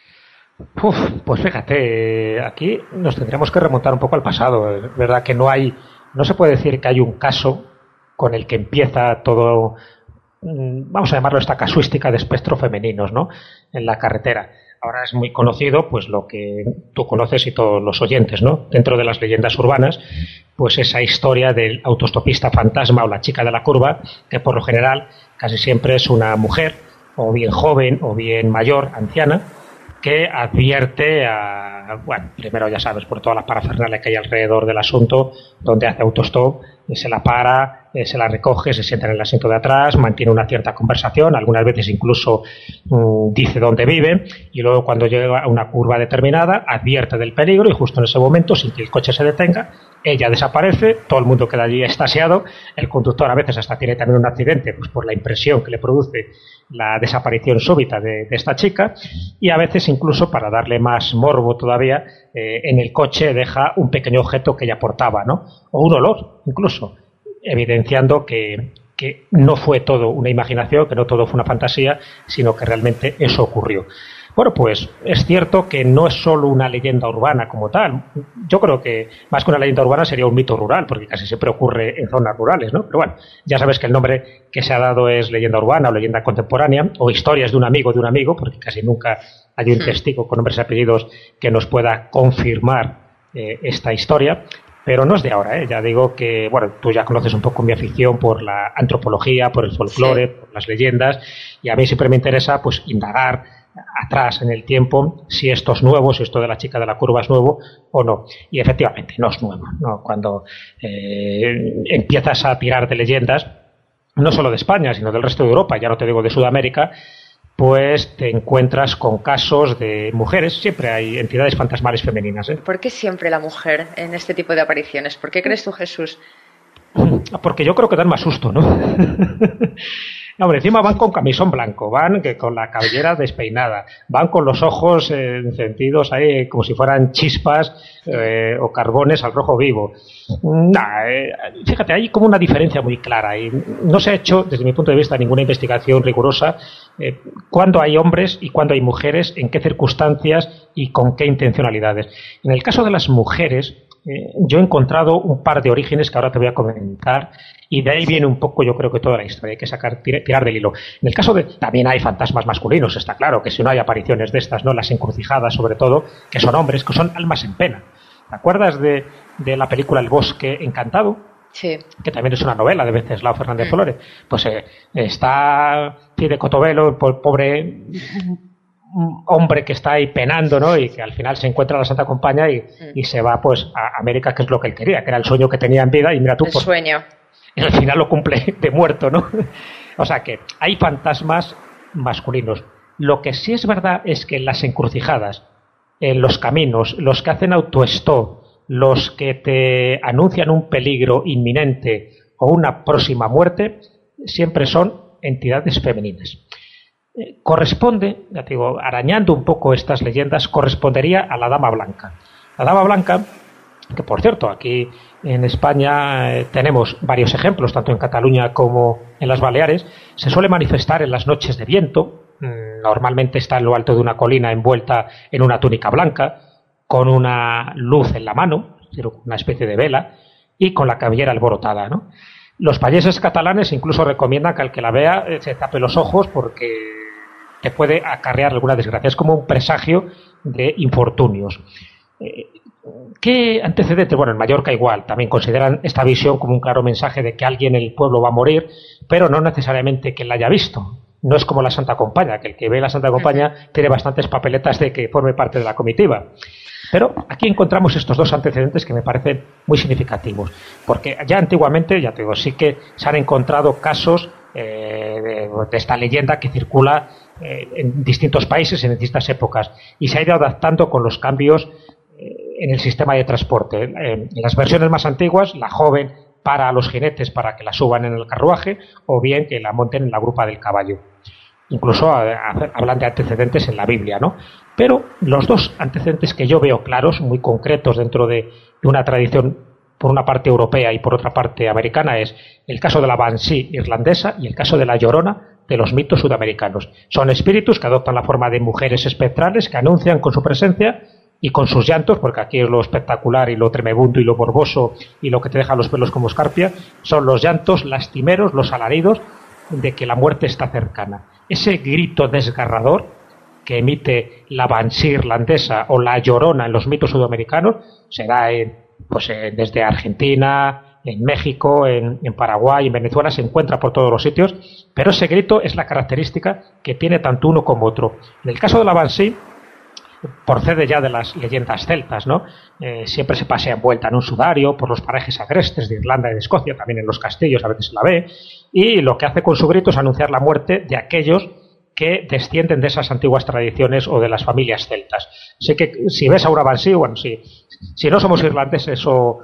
Uf, pues fíjate, aquí nos tendríamos que remontar un poco al pasado. Es verdad que no hay, no se puede decir que hay un caso con el que empieza todo, vamos a llamarlo esta casuística de espectros femeninos, ¿no? En la carretera. Ahora es muy conocido, pues lo que tú conoces y todos los oyentes, ¿no? Dentro de las leyendas urbanas, pues esa historia del autostopista fantasma o la chica de la curva, que por lo general casi siempre es una mujer, o bien joven, o bien mayor, anciana, que advierte a, bueno, primero ya sabes, por toda la parafernalia que hay alrededor del asunto, donde hace autostop, se la para, se la recoge, se sienta en el asiento de atrás, mantiene una cierta conversación, algunas veces incluso um, dice dónde vive, y luego cuando llega a una curva determinada, advierte del peligro y justo en ese momento, sin que el coche se detenga, ella desaparece, todo el mundo queda allí extasiado, el conductor a veces hasta tiene también un accidente pues por la impresión que le produce la desaparición súbita de, de esta chica y a veces incluso para darle más morbo todavía eh, en el coche deja un pequeño objeto que ella portaba, ¿no? O un olor incluso, evidenciando que, que no fue todo una imaginación, que no todo fue una fantasía, sino que realmente eso ocurrió. Bueno, pues es cierto que no es solo una leyenda urbana como tal. Yo creo que más que una leyenda urbana sería un mito rural, porque casi siempre ocurre en zonas rurales, ¿no? Pero bueno, ya sabes que el nombre que se ha dado es leyenda urbana o leyenda contemporánea, o historias de un amigo de un amigo, porque casi nunca hay un testigo con nombres y apellidos que nos pueda confirmar eh, esta historia. Pero no es de ahora, ¿eh? Ya digo que, bueno, tú ya conoces un poco mi afición por la antropología, por el folclore, sí, por las leyendas, y a mí siempre me interesa, pues, indagar atrás en el tiempo si esto es nuevo, si esto de la chica de la curva es nuevo o no. Y efectivamente no es nuevo, ¿no? Cuando eh, empiezas a tirar de leyendas, no solo de España, sino del resto de Europa, ya no te digo de Sudamérica, pues te encuentras con casos de mujeres, siempre hay entidades fantasmales femeninas, ¿eh? ¿Por qué siempre la mujer en este tipo de apariciones? ¿Por qué crees tú, Jesús? Porque yo creo que dan más susto, ¿no? Hombre, encima van con camisón blanco, van que con la cabellera despeinada, van con los ojos eh, encendidos ahí como si fueran chispas eh, o carbones al rojo vivo. Nah, eh, fíjate, hay como una diferencia muy clara y no se ha hecho, desde mi punto de vista, ninguna investigación rigurosa eh, cuándo hay hombres y cuándo hay mujeres, en qué circunstancias y con qué intencionalidades. En el caso de las mujeres, eh, yo he encontrado un par de orígenes que ahora te voy a comentar. Y de ahí viene un poco, yo creo que toda la historia, hay que sacar, tirar del hilo. En el caso de, también hay fantasmas masculinos, está claro, que si no hay apariciones de estas, ¿no? Las encrucijadas, sobre todo, que son hombres, que son almas en pena. ¿Te acuerdas de, de la película El bosque encantado? Sí. Que también es una novela de Venceslao Fernández Flores. Pues eh, está Fide Cotobelo, el pobre hombre que está ahí penando, ¿no? Y que al final se encuentra a la Santa Compañía y, y se va, pues, a América, que es lo que él quería, que era el sueño que tenía en vida, y mira tú, el pues, sueño. Y al final lo cumple de muerto, ¿no? O sea que hay fantasmas masculinos. Lo que sí es verdad es que en las encrucijadas, en los caminos, los que hacen autostop, los que te anuncian un peligro inminente o una próxima muerte siempre son entidades femeninas. Eh, corresponde, ya te digo, arañando un poco estas leyendas, correspondería a la Dama Blanca. La Dama Blanca, que por cierto, aquí en España eh, tenemos varios ejemplos, tanto en Cataluña como en las Baleares, se suele manifestar en las noches de viento. Mm, normalmente está en lo alto de una colina envuelta en una túnica blanca, con una luz en la mano, es decir, una especie de vela, y con la cabellera alborotada, ¿no? Los payeses catalanes incluso recomiendan que al que la vea eh, se tape los ojos porque te puede acarrear alguna desgracia. Es como un presagio de infortunios. Eh, ¿Qué antecedentes? Bueno, en Mallorca igual, también consideran esta visión como un claro mensaje de que alguien en el pueblo va a morir, pero no necesariamente que la haya visto. No es como la Santa Compaña, que el que ve la Santa Compaña tiene bastantes papeletas de que forme parte de la comitiva. Pero aquí encontramos estos dos antecedentes que me parecen muy significativos, porque ya antiguamente, ya te digo, sí que se han encontrado casos eh, de, de esta leyenda que circula eh, en distintos países en distintas épocas y se ha ido adaptando con los cambios eh, en el sistema de transporte. En las versiones más antiguas, la joven para a los jinetes para que la suban en el carruaje o bien que la monten en la grupa del caballo. Incluso a, a, hablan de antecedentes en la Biblia, ¿no? Pero los dos antecedentes que yo veo claros, muy concretos dentro de, de una tradición por una parte europea y por otra parte americana, es el caso de la Banshee irlandesa y el caso de la Llorona de los mitos sudamericanos. Son espíritus que adoptan la forma de mujeres espectrales que anuncian con su presencia y con sus llantos, porque aquí es lo espectacular y lo tremebundo y lo morboso y lo que te deja los pelos como escarpia, son los llantos lastimeros, los alaridos de que la muerte está cercana. Ese grito desgarrador que emite la Banshee irlandesa o la Llorona en los mitos sudamericanos se da en, pues, en, desde Argentina, en México, en, en Paraguay, en Venezuela, se encuentra por todos los sitios, pero ese grito es la característica que tiene tanto uno como otro. En el caso de la Banshee, procede ya de las leyendas celtas, ¿no? Eh, siempre se pasea envuelta en un sudario por los parajes agrestes de Irlanda y de Escocia, también en los castillos a veces se la ve, y lo que hace con su grito es anunciar la muerte de aquellos que descienden de esas antiguas tradiciones o de las familias celtas. Así que si ves a una Banshee, bueno, si, si no somos irlandeses o,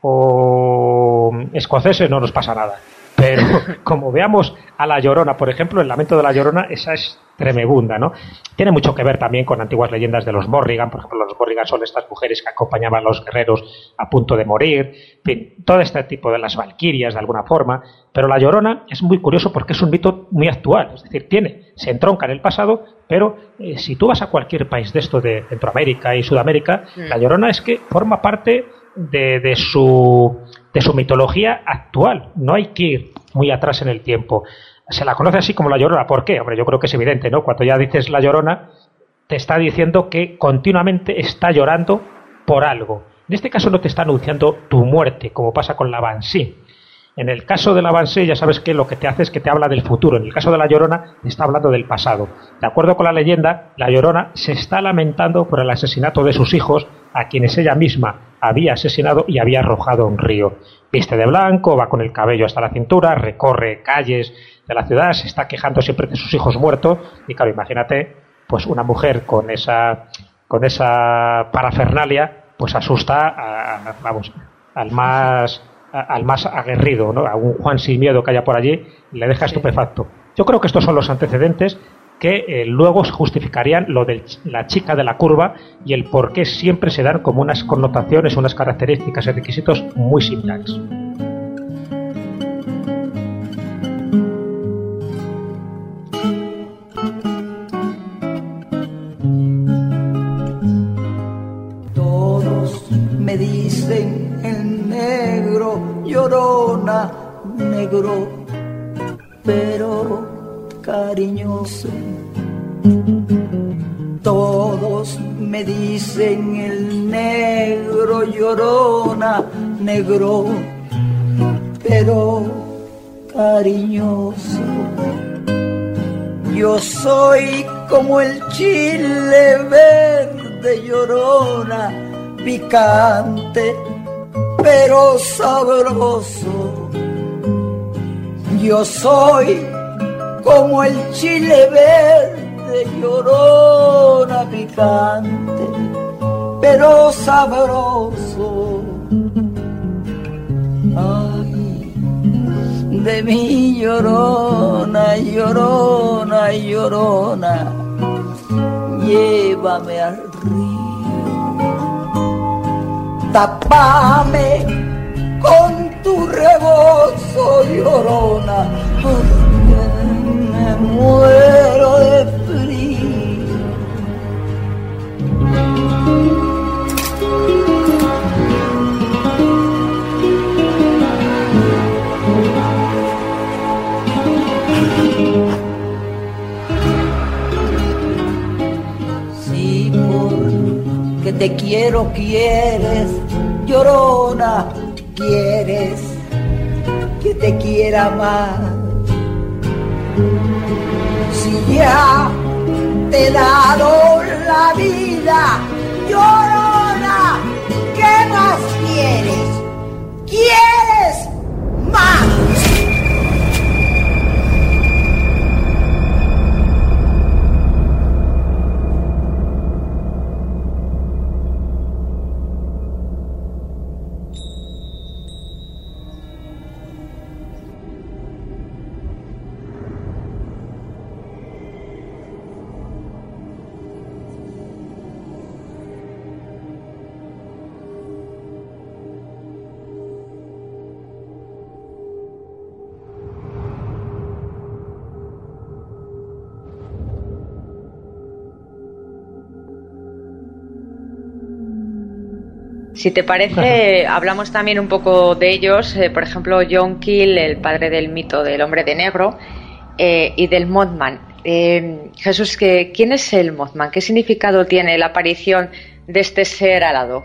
o escoceses no nos pasa nada. Pero como veamos a la Llorona, por ejemplo, el lamento de la Llorona, esa es tremebunda, ¿no? Tiene mucho que ver también con antiguas leyendas de los Morrigan. Por ejemplo, los Morrigan son estas mujeres que acompañaban a los guerreros a punto de morir. En fin, todo este tipo de las valquirias de alguna forma. Pero la Llorona es muy curioso porque es un mito muy actual. Es decir, tiene, se entronca en el pasado, pero eh, si tú vas a cualquier país de esto de Centroamérica y Sudamérica, mm. la Llorona es que forma parte de, de su... de su mitología actual. No hay que ir muy atrás en el tiempo. Se la conoce así como la Llorona. ¿Por qué? Hombre, yo creo que es evidente, ¿no? Cuando ya dices la Llorona, te está diciendo que continuamente está llorando por algo. En este caso no te está anunciando tu muerte, como pasa con la Banshee. En el caso de la Banshee ya sabes que lo que te hace es que te habla del futuro. En el caso de la Llorona te está hablando del pasado. De acuerdo con la leyenda, la Llorona se está lamentando por el asesinato de sus hijos, a quienes ella misma había asesinado y había arrojado a un río. Viste de blanco, va con el cabello hasta la cintura, recorre calles de la ciudad, se está quejando siempre de sus hijos muertos. Y claro, imagínate, pues una mujer con esa con esa parafernalia, pues asusta a, a, vamos, al más a, al más aguerrido, ¿no? A un Juan sin miedo que haya por allí, le deja estupefacto. Yo creo que estos son los antecedentes que eh, luego justificarían lo de la chica de la curva y el por qué siempre se dan como unas connotaciones, unas características y requisitos muy similares. Todos me dicen el negro, Llorona, negro, pero cariñoso. Todos me dicen el negro, Llorona, negro, pero cariñoso. Yo soy como el chile verde, Llorona, picante, pero sabroso. Yo soy como el chile verde, Llorona, picante, pero sabroso. de mi Llorona, Llorona, Llorona, llévame al río, tápame con tu rebozo, Llorona, porque me muero de frío. Si porque te quiero quieres, Llorona, quieres que te quiera más. Si ya te he dado la vida, Llorona, ¿qué más quieres? ¿Quieres más? Si te parece, hablamos también un poco de ellos, eh, por ejemplo, John Keel, el padre del mito del hombre de negro, eh, y del Mothman. Eh, Jesús, ¿qué, ¿quién es el Mothman? ¿Qué significado tiene la aparición de este ser alado?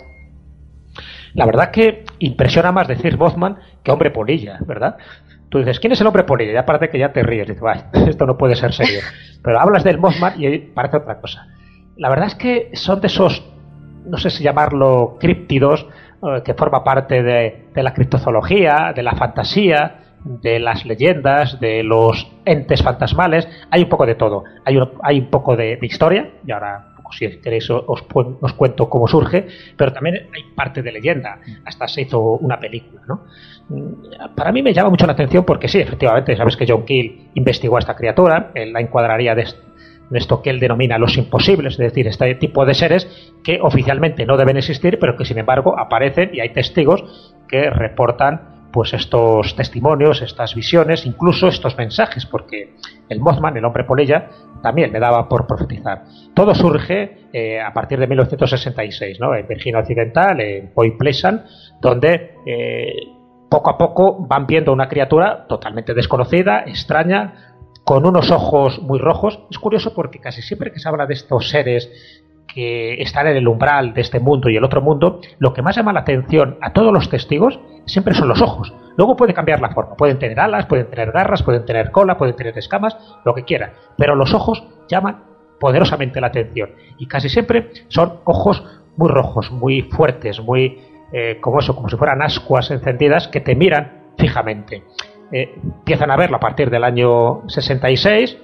La verdad que impresiona más decir Mothman que hombre polilla, ¿verdad? Tú dices, ¿quién es el hombre polilla? Ya parece que ya te ríes, dices, vaya, esto no puede ser serio. Pero hablas del Mothman y parece otra cosa. La verdad es que son de esos, no sé si llamarlo críptidos, eh, que forma parte de, de la criptozoología, de la fantasía, de las leyendas, de los entes fantasmales. Hay un poco de todo. Hay un, hay un poco de, de historia, y ahora, si queréis, os, os cuento cómo surge, pero también hay parte de leyenda. Hasta se hizo una película, ¿no? Para mí me llama mucho la atención porque sí, efectivamente, sabes que John Keel investigó a esta criatura, él la encuadraría de esto que él denomina los imposibles, es decir, este tipo de seres que oficialmente no deben existir, pero que sin embargo aparecen y hay testigos que reportan pues estos testimonios, estas visiones, incluso estos mensajes, porque el Mothman, el hombre polilla, también le daba por profetizar. Todo surge eh, a partir de mil novecientos sesenta y seis, ¿no? En Virginia Occidental, en Point Pleasant, donde eh, poco a poco van viendo una criatura totalmente desconocida, extraña, con unos ojos muy rojos. Es curioso porque casi siempre que se habla de estos seres que están en el umbral de este mundo y el otro mundo, lo que más llama la atención a todos los testigos siempre son los ojos. Luego puede cambiar la forma, pueden tener alas, pueden tener garras, pueden tener cola, pueden tener escamas, lo que quieran, pero los ojos llaman poderosamente la atención y casi siempre son ojos muy rojos, muy fuertes, muy eh, como eso, como si fueran ascuas encendidas que te miran fijamente. Eh, empiezan a verlo a partir del año sesenta y seis,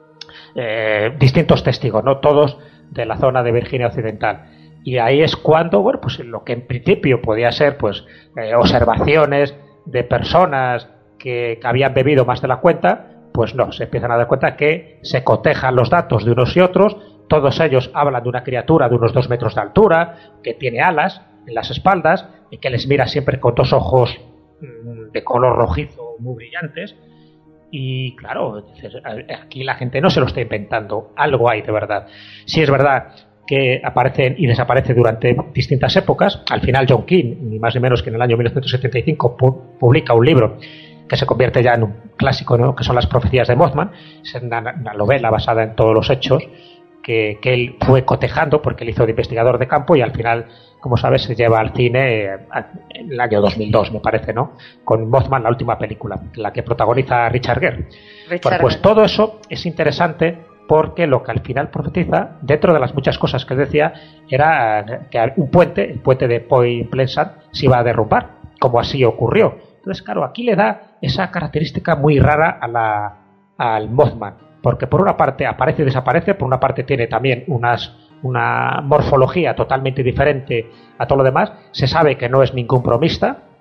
eh, distintos testigos, no todos de la zona de Virginia Occidental, y ahí es cuando, bueno, pues lo que en principio podía ser pues eh, observaciones de personas que, que habían bebido más de la cuenta, pues no, se empiezan a dar cuenta que se cotejan los datos de unos y otros. Todos ellos hablan de una criatura de unos dos metros de altura, que tiene alas en las espaldas y que les mira siempre con dos ojos de color rojizo muy brillantes. Y claro, aquí la gente no se lo está inventando, algo hay de verdad. Sí es verdad que aparecen y desaparecen durante distintas épocas. Al final John Keel, ni más ni menos que en el año mil novecientos setenta y cinco, pu- publica un libro que se convierte ya en un clásico, ¿no? Que son las profecías de Mothman. Es una, una novela basada en todos los hechos que, que él fue cotejando porque él hizo de investigador de campo y al final, como sabes, se lleva al cine en el año dos mil dos, me parece, ¿no? Con Mothman, la última película, la que protagoniza Richard Gere. Richard pues, pues todo eso es interesante porque lo que al final profetiza, dentro de las muchas cosas que decía, era que un puente, el puente de Point Pleasant, se iba a derrumbar, como así ocurrió. Entonces, claro, aquí le da esa característica muy rara a la, al Mothman, porque por una parte aparece y desaparece, por una parte tiene también unas una morfología totalmente diferente a todo lo demás. Se sabe que no es ningún bromista,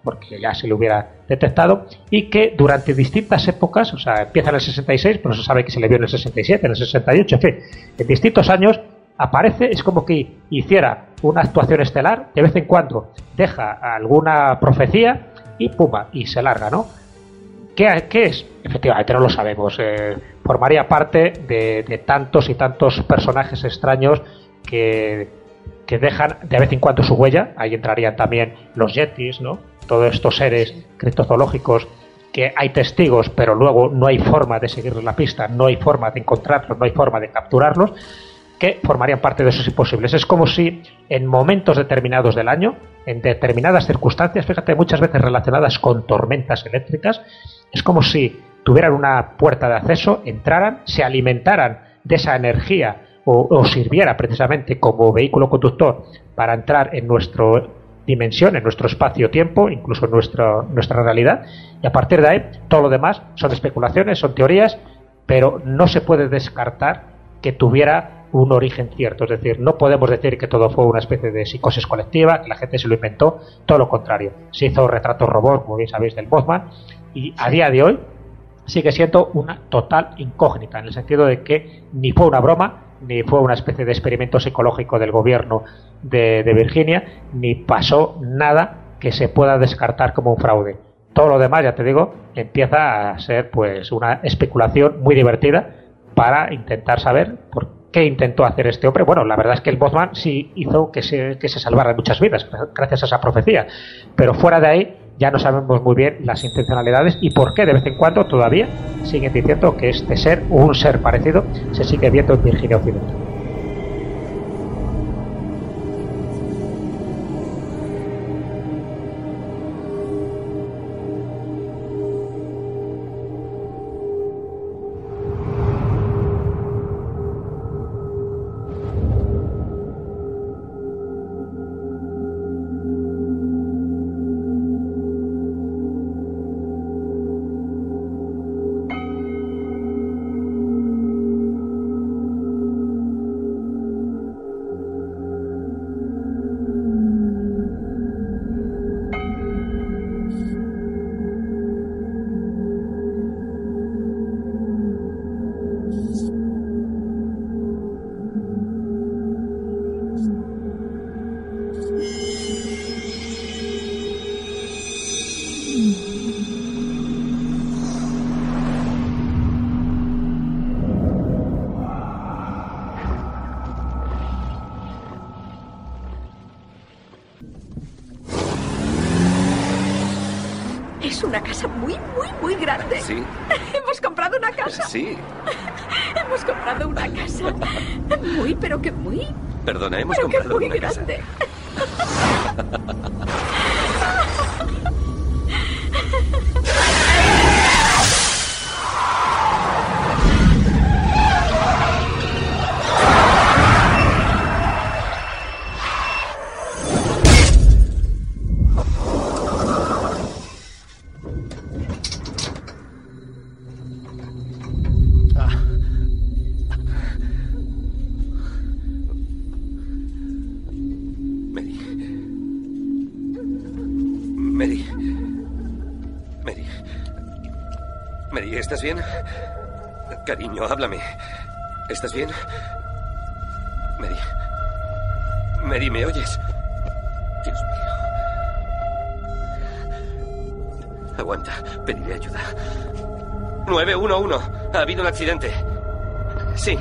porque ya se le hubiera detectado, y que durante distintas épocas, o sea, empieza en el sesenta y seis, pero se sabe que se le vio en el sesenta y siete, en el sesenta y ocho, en fin, en distintos años aparece, es como que hiciera una actuación estelar, de vez en cuando deja alguna profecía y puma, y se larga, ¿no? ¿Qué, qué es? Efectivamente no lo sabemos. Eh, formaría parte de, de tantos y tantos personajes extraños que, que dejan de vez en cuando su huella. Ahí entrarían también los yetis, ¿no? Todos estos seres criptozoológicos que hay testigos, pero luego no hay forma de seguirles la pista, no hay forma de encontrarlos, no hay forma de capturarlos, que formarían parte de esos imposibles. Es como si en momentos determinados del año, en determinadas circunstancias, fíjate, muchas veces relacionadas con tormentas eléctricas, es como si tuvieran una puerta de acceso, entraran, se alimentaran de esa energía o, o sirviera precisamente como vehículo conductor para entrar en nuestra dimensión, en nuestro espacio-tiempo, incluso en nuestra, nuestra realidad, y a partir de ahí todo lo demás son especulaciones, son teorías, pero no se puede descartar que tuviera un origen cierto. Es decir, no podemos decir que todo fue una especie de psicosis colectiva, que la gente se lo inventó, todo lo contrario. Se hizo retratos robot, como bien sabéis, del Mothman, y a día de hoy sigue siendo una total incógnita, en el sentido de que ni fue una broma, ni fue una especie de experimento psicológico del gobierno de, de Virginia, ni pasó nada que se pueda descartar como un fraude. Todo lo demás, ya te digo, empieza a ser pues una especulación muy divertida para intentar saber por qué intentó hacer este hombre. Bueno, la verdad es que el Mothman sí hizo que se, que se salvaran muchas vidas gracias a esa profecía, pero fuera de ahí ya no sabemos muy bien las intencionalidades y por qué de vez en cuando todavía siguen diciendo que este ser, o un ser parecido, se sigue viendo en Virginia Occidental. Es una casa muy, muy, muy grande. Sí. Hemos comprado una casa. Sí. Hemos comprado una casa muy, pero que muy... Perdona, hemos pero comprado que muy una grande. casa. Mary. Mary. Mary, ¿estás bien? Cariño, háblame. ¿Estás bien? Mary. Mary, ¿me oyes? Dios mío. Aguanta, pediré ayuda. nueve uno uno. Ha habido un accidente. Sí.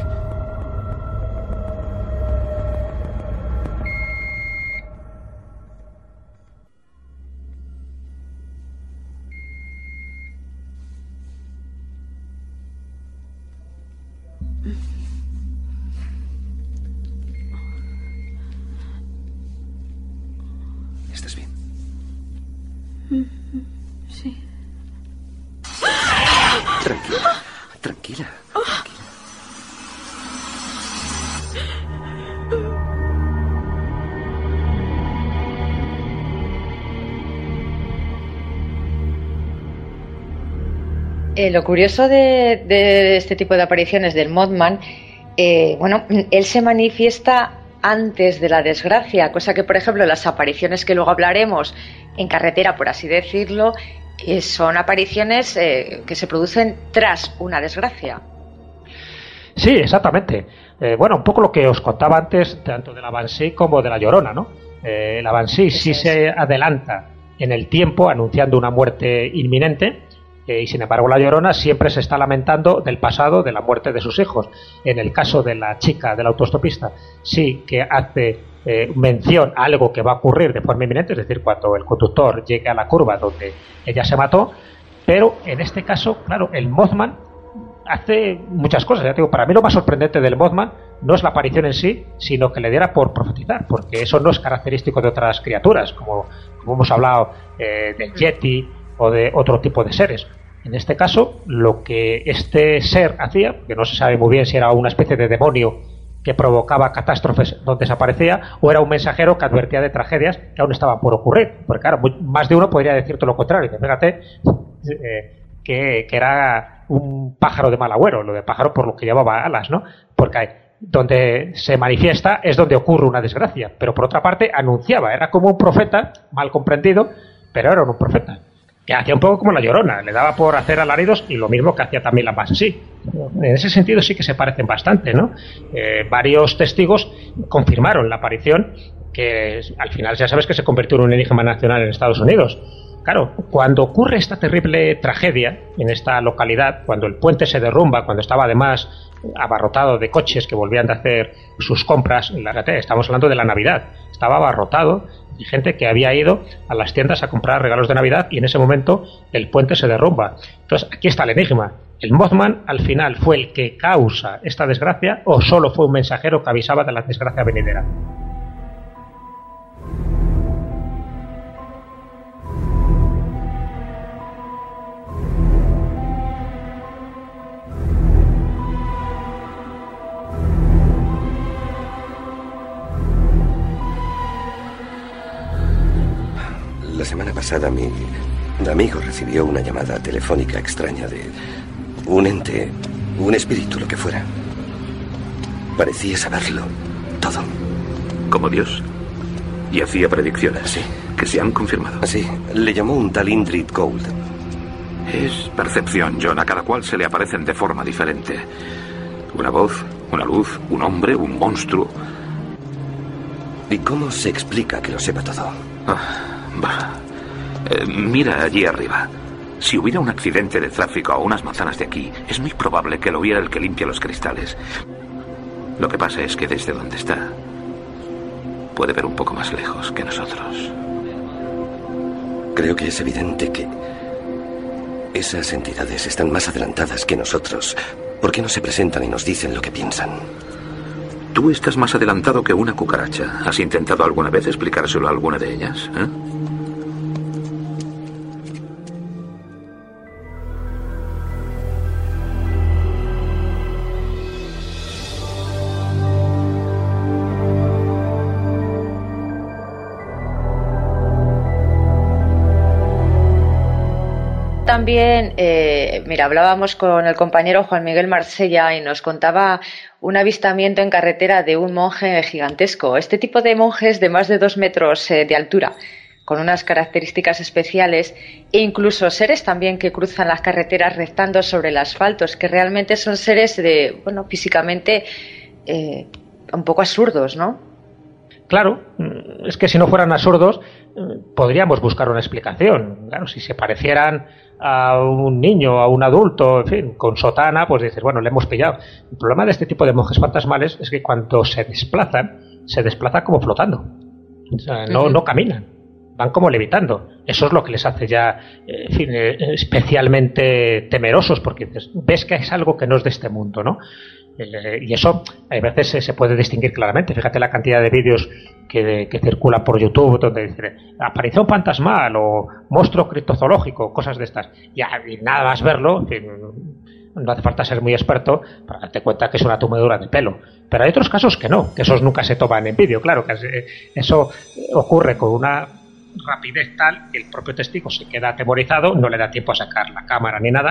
¿Estás bien? Sí. Tranquila, tranquila. Eh, lo curioso de, de este tipo de apariciones del Mothman, eh, bueno, él se manifiesta antes de la desgracia, cosa que, por ejemplo, las apariciones que luego hablaremos en carretera, por así decirlo, eh, son apariciones eh, que se producen tras una desgracia. Sí, exactamente. Eh, bueno, un poco lo que os contaba antes, tanto de la Banshee como de la Llorona, ¿no? Eh, la Banshee sí se adelanta en el tiempo anunciando una muerte inminente, eh, y sin embargo la Llorona siempre se está lamentando del pasado, de la muerte de sus hijos. En el caso de la chica del autostopista sí que hace eh, mención a algo que va a ocurrir de forma inminente, es decir, cuando el conductor llegue a la curva donde ella se mató, pero en este caso, claro, el Mothman hace muchas cosas. Ya te digo, para mí lo más sorprendente del Mothman no es la aparición en sí, sino que le diera por profetizar, porque eso no es característico de otras criaturas, como, como hemos hablado eh, del Yeti o de otro tipo de seres. En este caso, lo que este ser hacía, que no se sabe muy bien si era una especie de demonio que provocaba catástrofes donde desaparecía, o era un mensajero que advertía de tragedias que aún estaban por ocurrir. Porque claro, muy, más de uno podría decirte lo contrario. Fíjate eh, que, que era un pájaro de mal agüero, lo de pájaro por lo que llevaba alas, ¿no? Porque hay, donde se manifiesta es donde ocurre una desgracia, pero por otra parte anunciaba, era como un profeta mal comprendido, pero era un profeta que hacía un poco como la Llorona, le daba por hacer alaridos, y lo mismo que hacía también la Banshee. En ese sentido sí que se parecen bastante, ¿no? Eh, varios testigos confirmaron la aparición, que al final ya sabes que se convirtió en un enigma nacional en Estados Unidos. Claro, cuando ocurre esta terrible tragedia en esta localidad, cuando el puente se derrumba, cuando estaba además abarrotado de coches que volvían de hacer sus compras, estamos hablando de la Navidad, estaba abarrotado de gente que había ido a las tiendas a comprar regalos de Navidad, y en ese momento el puente se derrumba. Entonces aquí está el enigma: ¿el Mothman al final fue el que causa esta desgracia o solo fue un mensajero que avisaba de la desgracia venidera? La semana pasada mi amigo recibió una llamada telefónica extraña de un ente, un espíritu, lo que fuera. Parecía saberlo todo. ¿Como Dios? Y hacía predicciones. Sí. Que se han confirmado. Sí, le llamó un tal Indrid Gould. Es percepción, John. A cada cual se le aparecen de forma diferente. Una voz, una luz, un hombre, un monstruo. ¿Y cómo se explica que lo sepa todo? Ah. Bah. Eh, mira allí arriba. Si hubiera un accidente de tráfico a unas manzanas de aquí, es muy probable que lo viera el que limpia los cristales. Lo que pasa es que desde donde está, puede ver un poco más lejos que nosotros. Creo que es evidente que esas entidades están más adelantadas que nosotros. ¿Por qué no se presentan y nos dicen lo que piensan? Tú estás más adelantado que una cucaracha. ¿Has intentado alguna vez explicárselo a alguna de ellas? ¿Eh? También, eh, mira, hablábamos con el compañero Juan Miguel Marsella y nos contaba un avistamiento en carretera de un monje gigantesco. Este tipo de monjes de más de dos metros eh, de altura, con unas características especiales, e incluso seres también que cruzan las carreteras rezando sobre el asfalto, que realmente son seres de, bueno, físicamente eh, un poco absurdos, ¿no? Claro, es que si no fueran absurdos podríamos buscar una explicación. Claro, si se parecieran a un niño, a un adulto, en fin, con sotana, pues dices, bueno, le hemos pillado. El problema de este tipo de monjes fantasmales es que cuando se desplazan, se desplazan como flotando. O sea, no, no caminan, van como levitando. Eso es lo que les hace ya, en fin, especialmente temerosos, porque dices, ves que es algo que no es de este mundo, ¿no? Y eso a veces se puede distinguir claramente. Fíjate la cantidad de vídeos que, que circulan por YouTube donde dicen aparición fantasmal o monstruo criptozoológico, cosas de estas. Y, y nada más verlo, en fin, no hace falta ser muy experto para darte cuenta que es una tumadura de pelo. Pero hay otros casos que no, que esos nunca se toman en vídeo. Claro, que eso ocurre con una rapidez tal que el propio testigo se queda atemorizado, no le da tiempo a sacar la cámara ni nada,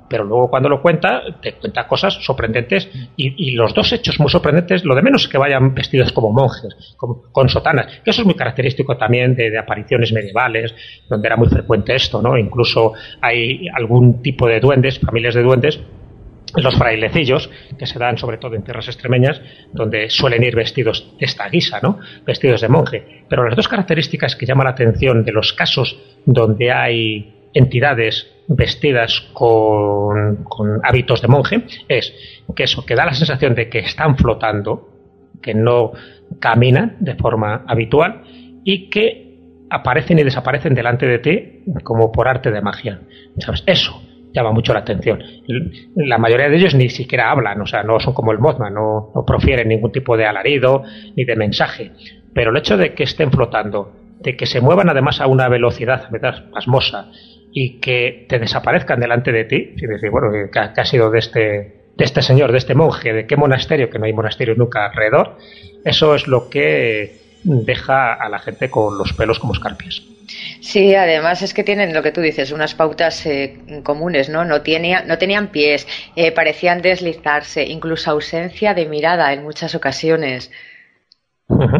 pero luego cuando lo cuenta, te cuenta cosas sorprendentes y, y los dos hechos muy sorprendentes, lo de menos es que vayan vestidos como monjes, como, con sotanas, que eso es muy característico también de, de apariciones medievales, donde era muy frecuente esto, ¿no? Incluso hay algún tipo de duendes, familias de duendes, los frailecillos, que se dan sobre todo en tierras extremeñas, donde suelen ir vestidos de esta guisa, ¿no? Vestidos de monje. Pero las dos características que llaman la atención de los casos donde hay entidades vestidas con, con hábitos de monje es que eso, que da la sensación de que están flotando, que no caminan de forma habitual y que aparecen y desaparecen delante de ti como por arte de magia, ¿sabes? Eso llama mucho la atención. La mayoría de ellos ni siquiera hablan, o sea, no son como el Mothman, no, no profieren ningún tipo de alarido ni de mensaje, pero el hecho de que estén flotando, de que se muevan además a una velocidad pasmosa y que te desaparezcan delante de ti, y decir, bueno, ¿qué ha, qué ha sido de este, de este señor, de este monje, de qué monasterio, que no hay monasterio nunca alrededor? Eso es lo que deja a la gente con los pelos como escarpias. Sí, además es que tienen lo que tú dices, unas pautas eh, comunes, ¿no? No, tenía, no tenían pies, eh, parecían deslizarse, incluso ausencia de mirada en muchas ocasiones. Uh-huh.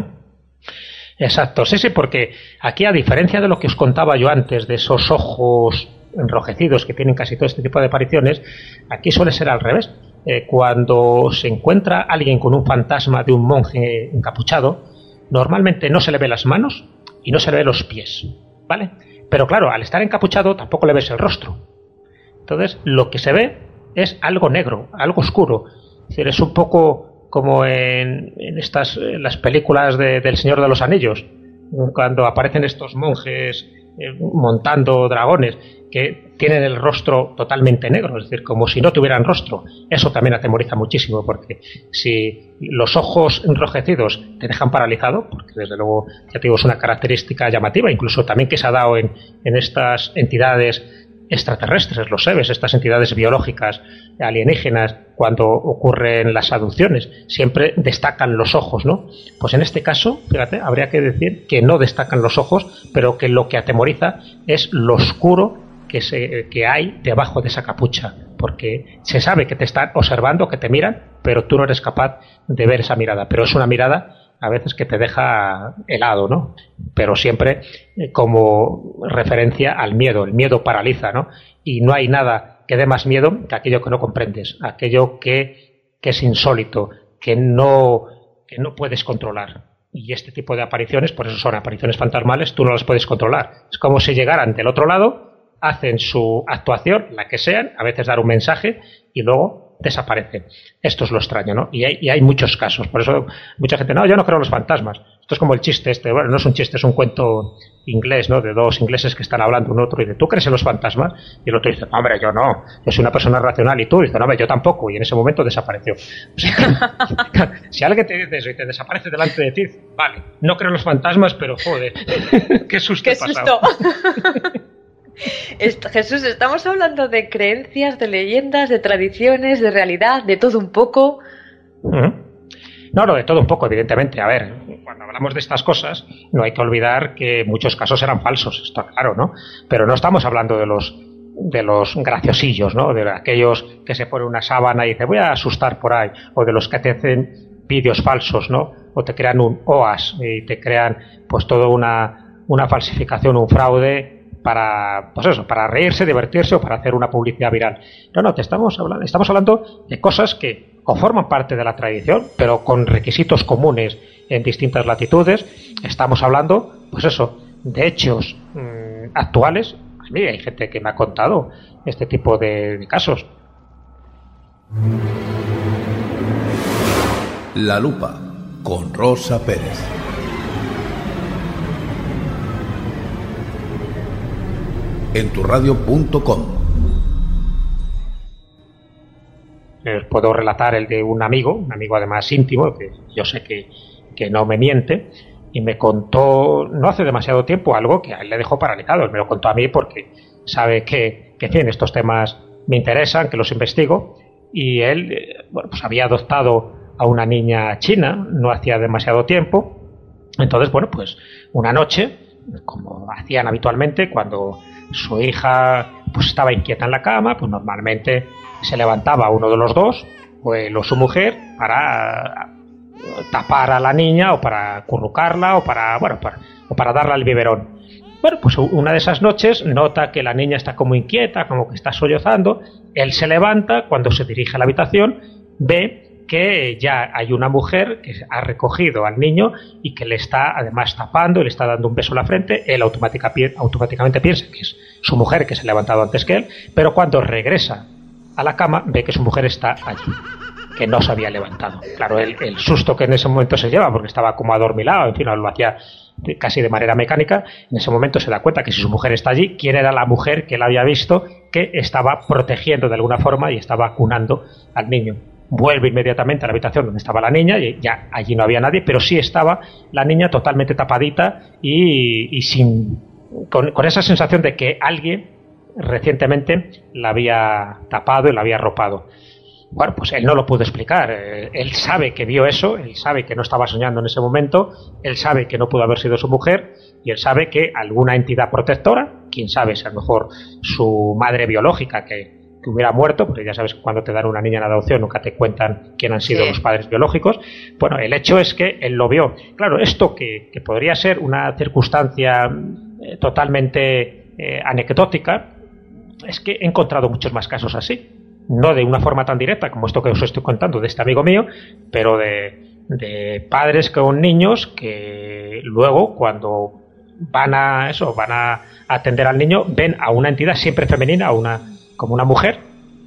Exacto, sí, sí, porque aquí, a diferencia de lo que os contaba yo antes, de esos ojos enrojecidos que tienen casi todo este tipo de apariciones, aquí suele ser al revés. Eh, cuando se encuentra alguien con un fantasma de un monje encapuchado, normalmente no se le ve las manos y no se le ve los pies, ¿vale? Pero claro, al estar encapuchado tampoco le ves el rostro. Entonces, lo que se ve es algo negro, algo oscuro. Es decir, es un poco como en, en estas en las películas de, del Señor de los Anillos, cuando aparecen estos monjes eh, montando dragones que tienen el rostro totalmente negro, es decir, como si no tuvieran rostro. Eso también atemoriza muchísimo, porque si los ojos enrojecidos te dejan paralizado, porque desde luego, ya te digo, es una característica llamativa, incluso también que se ha dado en, en estas entidades extraterrestres, los seres, estas entidades biológicas alienígenas, cuando ocurren las abducciones, siempre destacan los ojos, ¿no? Pues en este caso, fíjate, habría que decir que no destacan los ojos, pero que lo que atemoriza es lo oscuro que, se, que hay debajo de esa capucha, porque se sabe que te están observando, que te miran, pero tú no eres capaz de ver esa mirada, pero es una mirada a veces que te deja helado, ¿no? Pero siempre eh, como referencia al miedo. El miedo paraliza, ¿no? Y no hay nada que dé más miedo que aquello que no comprendes, aquello que, que es insólito, que no, que no puedes controlar. Y este tipo de apariciones, por eso son apariciones fantasmales, tú no las puedes controlar. Es como si llegaran del otro lado, hacen su actuación, la que sean, a veces dar un mensaje y luego desaparecen. Esto es lo extraño, ¿no? Y hay, y hay muchos casos. Por eso mucha gente, no, yo no creo en los fantasmas. Esto es como el chiste este. Bueno, no es un chiste, es un cuento inglés, ¿no? De dos ingleses que están hablando uno otro y dice, ¿tú crees en los fantasmas? Y el otro dice, no, hombre, yo no. Yo soy una persona racional. Y tú dices, no, hombre, yo tampoco. Y en ese momento desapareció. O sea, si alguien te dice eso y te desaparece delante de ti, vale, no creo en los fantasmas, pero joder, qué susto qué he pasado. Susto. Jesús, estamos hablando de creencias, de leyendas, de tradiciones, de realidad, de todo un poco. Uh-huh. No, no, de todo un poco, evidentemente. A ver, cuando hablamos de estas cosas, no hay que olvidar que muchos casos eran falsos, está claro, ¿no? Pero no estamos hablando de los de los graciosillos, ¿no? De aquellos que se ponen una sábana y dicen, voy a asustar por ahí, o de los que te hacen vídeos falsos, ¿no? O te crean un O A S y te crean, pues, toda una, una falsificación, un fraude, para, pues eso, para reírse, divertirse o para hacer una publicidad viral. No, no, te estamos hablando, estamos hablando de cosas que o forman parte de la tradición, pero con requisitos comunes en distintas latitudes. Estamos hablando, pues eso, de hechos mmm, actuales. Pues mira, hay gente que me ha contado este tipo de, de casos. La Lupa, con Rosa Pérez. en tu radio punto com. Les puedo relatar el de un amigo, un amigo además íntimo, que yo sé que, que no me miente, y me contó no hace demasiado tiempo algo que a él le dejó paralizado. Él me lo contó a mí porque sabe que, que en fin, estos temas me interesan, que los investigo, y él, bueno, pues había adoptado a una niña china no hacía demasiado tiempo. Entonces, bueno, pues una noche, como hacían habitualmente, cuando su hija pues estaba inquieta en la cama, pues normalmente se levantaba uno de los dos, o él o su mujer, para tapar a la niña o para acurrucarla o para, bueno, para, o para darle al biberón. Bueno, pues una de esas noches nota que la niña está como inquieta, como que está sollozando. Él se levanta, cuando se dirige a la habitación, ve que ya hay una mujer que ha recogido al niño y que le está además tapando, le está dando un beso en la frente. Él automática, automáticamente piensa que es su mujer, que se ha levantado antes que él, pero cuando regresa a la cama ve que su mujer está allí, que no se había levantado. Claro, el, el susto que en ese momento se lleva, porque estaba como adormilado, en fin, lo hacía de, casi de manera mecánica, en ese momento se da cuenta que si su mujer está allí, ¿quién era la mujer que él había visto que estaba protegiendo de alguna forma y estaba cunando al niño? Vuelve inmediatamente a la habitación donde estaba la niña, y ya allí no había nadie, pero sí estaba la niña totalmente tapadita y, y sin con, con esa sensación de que alguien recientemente la había tapado y la había arropado. Bueno, pues él no lo pudo explicar. Él sabe que vio eso, él sabe que no estaba soñando en ese momento, él sabe que no pudo haber sido su mujer, y él sabe que alguna entidad protectora, quién sabe si a lo mejor su madre biológica que, que hubiera muerto, porque ya sabes que cuando te dan una niña en adopción nunca te cuentan quién han sido sí. los padres biológicos. Bueno, el hecho es que él lo vio. Claro, esto que, que podría ser una circunstancia eh, totalmente eh, anecdótica, es que he encontrado muchos más casos así. No de una forma tan directa como esto que os estoy contando de este amigo mío, pero de, de padres con niños que luego, cuando van a eso, van a atender al niño, ven a una entidad siempre femenina, a una, como una mujer,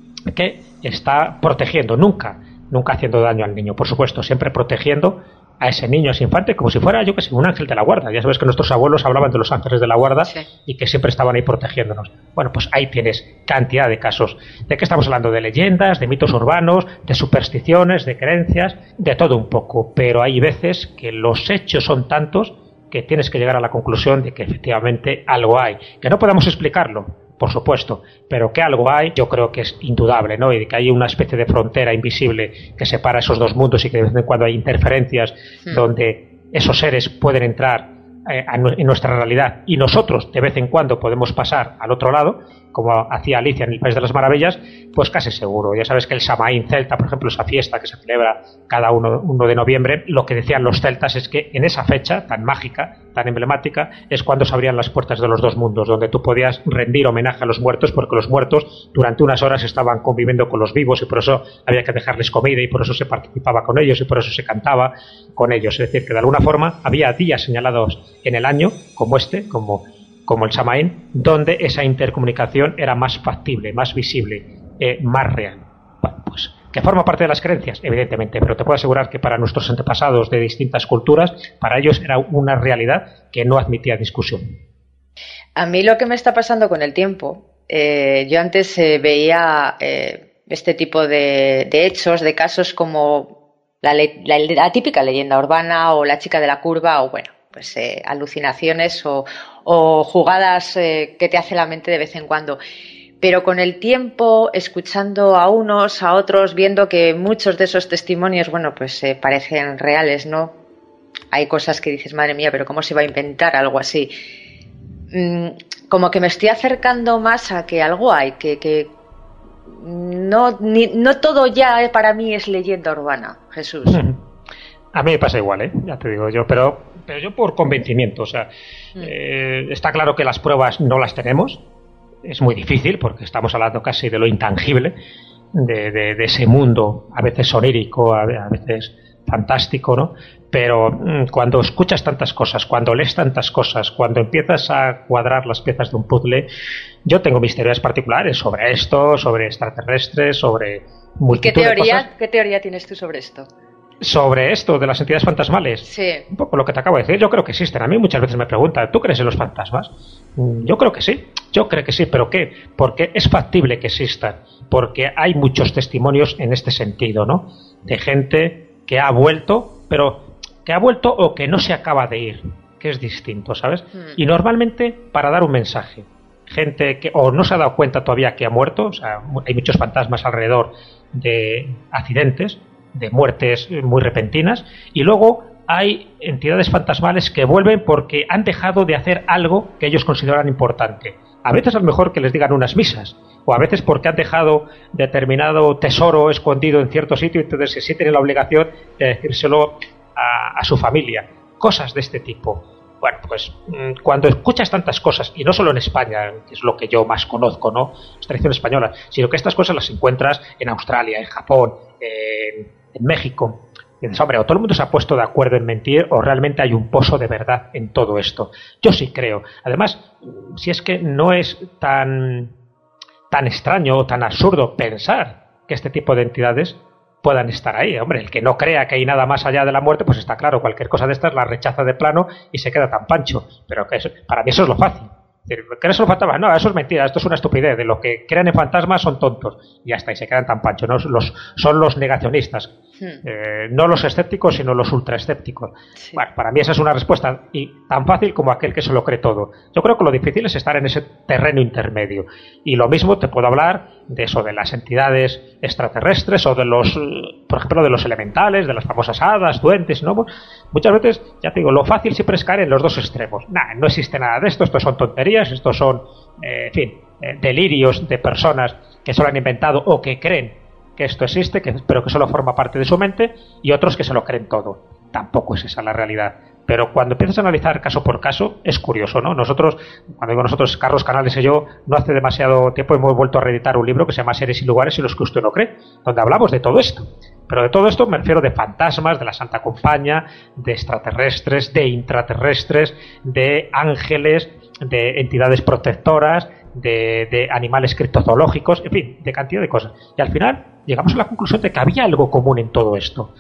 que está protegiendo, nunca, nunca haciendo daño al niño, por supuesto, siempre protegiendo a ese niño, a ese infante, como si fuera, yo que sé, un ángel de la guarda. Ya sabes que nuestros abuelos hablaban de los ángeles de la guarda, sí. y que siempre estaban ahí protegiéndonos. Bueno, pues ahí tienes cantidad de casos. ¿De qué estamos hablando? De leyendas, de mitos urbanos, de supersticiones, de creencias, de todo un poco. Pero hay veces que los hechos son tantos que tienes que llegar a la conclusión de que efectivamente algo hay. Que no podamos explicarlo, por supuesto, pero que algo hay, yo creo que es indudable, ¿no? Y que hay una especie de frontera invisible que separa esos dos mundos, y que de vez en cuando hay interferencias sí. donde esos seres pueden entrar eh, en nuestra realidad, y nosotros de vez en cuando podemos pasar al otro lado, como hacía Alicia en el País de las Maravillas, pues casi seguro. Ya sabes que el Samaín celta, por ejemplo, esa fiesta que se celebra cada uno, uno de noviembre, lo que decían los celtas es que en esa fecha tan mágica, tan emblemática, es cuando se abrían las puertas de los dos mundos, donde tú podías rendir homenaje a los muertos, porque los muertos durante unas horas estaban conviviendo con los vivos, y por eso había que dejarles comida, y por eso se participaba con ellos, y por eso se cantaba con ellos. Es decir, que de alguna forma había días señalados en el año, como este, como como el Samaín, donde esa intercomunicación era más factible, más visible, eh, más real. Bueno, pues, ¿que forma parte de las creencias? Evidentemente, pero te puedo asegurar que para nuestros antepasados de distintas culturas, para ellos era una realidad que no admitía discusión. A mí lo que me está pasando con el tiempo, eh, yo antes eh, veía eh, este tipo de, de hechos, de casos como la, le, la, la típica leyenda urbana, o la chica de la curva, o bueno, pues eh, alucinaciones o, o jugadas eh, que te hace la mente de vez en cuando. Pero con el tiempo, escuchando a unos, a otros, viendo que muchos de esos testimonios, bueno, pues eh, parecen reales, ¿no? Hay cosas que dices, madre mía, pero ¿cómo se va a inventar algo así? Mm, como que me estoy acercando más a que algo hay, que, que no, ni, no todo ya eh, para mí es leyenda urbana, Jesús. A mí me pasa igual, ¿eh? Ya te digo yo, pero, pero yo por convencimiento. O sea, mm. eh, está claro que las pruebas no las tenemos. Es muy difícil, porque estamos hablando casi de lo intangible, de, de, de ese mundo, a veces onírico, a, a veces fantástico, ¿no? Pero mmm, cuando escuchas tantas cosas, cuando lees tantas cosas, cuando empiezas a cuadrar las piezas de un puzzle, yo tengo mis teorías particulares sobre esto, sobre extraterrestres, sobre multitud ¿Qué teoría, de cosas. ¿Qué teoría tienes tú sobre esto? Sobre esto de las entidades fantasmales. Sí. Un poco lo que te acabo de decir. Yo creo que existen. A mí muchas veces me preguntan, ¿tú crees en los fantasmas? Yo creo que sí. Yo creo que sí. ¿Pero qué? Porque es factible que existan. Porque hay muchos testimonios en este sentido, ¿no? De gente que ha vuelto, pero que ha vuelto o que no se acaba de ir. Que es distinto, ¿sabes? Hmm. Y normalmente para dar un mensaje. Gente que o no se ha dado cuenta todavía que ha muerto. O sea, hay muchos fantasmas alrededor de accidentes, de muertes muy repentinas, y luego hay entidades fantasmales que vuelven porque han dejado de hacer algo que ellos consideran importante, A veces a lo mejor que les digan unas misas, o a veces porque han dejado determinado tesoro escondido en cierto sitio y entonces sí tienen la obligación de decírselo a, a su familia. Cosas de este tipo. Bueno, pues cuando escuchas tantas cosas, y no solo en España, que es lo que yo más conozco, ¿no? Es tradición española, sino que estas cosas las encuentras en Australia, en Japón, en, en México. Y dices, hombre, o todo el mundo se ha puesto de acuerdo en mentir, o realmente hay un pozo de verdad en todo esto. Yo sí creo. Además, si es que no es tan, tan extraño o tan absurdo pensar que este tipo de entidades puedan estar ahí. Hombre, el que no crea que hay nada más allá de la muerte, pues está claro, cualquier cosa de estas la rechaza de plano y se queda tan pancho. Pero que eso, para mí eso es lo fácil. ¿Crees en los fantasmas? No, eso es mentira, esto es una estupidez. De los que creen en fantasmas son tontos. Y ya está, y se quedan tan pancho. ¿No? Los, son los negacionistas. Hmm. Eh, no los escépticos, sino los ultraescépticos. Sí. Bueno, para mí esa es una respuesta y tan fácil como aquel que se lo cree todo. Yo creo que lo difícil es estar en ese terreno intermedio. Y lo mismo te puedo hablar de eso, de las entidades extraterrestres o de los, por ejemplo, de los elementales, de las famosas hadas, duendes, ¿no? Muchas veces, ya te digo, lo fácil siempre es caer en los dos extremos. Nah, no existe nada de esto, esto son tonterías, estos son, eh, en fin, eh, delirios de personas que se lo han inventado o que creen que esto existe, que, pero que solo forma parte de su mente, y otros que se lo creen todo. Tampoco es esa la realidad. Pero cuando empiezas a analizar caso por caso, es curioso, ¿no? Nosotros, cuando digo nosotros, Carlos Canales y yo, no hace demasiado tiempo hemos vuelto a reeditar un libro que se llama Seres y lugares en los que usted no cree, donde hablamos de todo esto. Pero de todo esto me refiero de fantasmas, de la Santa Compañía, de extraterrestres, de intraterrestres, de ángeles, de entidades protectoras, de, de animales criptozoológicos, en fin, de cantidad de cosas. Y al final llegamos a la conclusión de que había algo común en todo esto.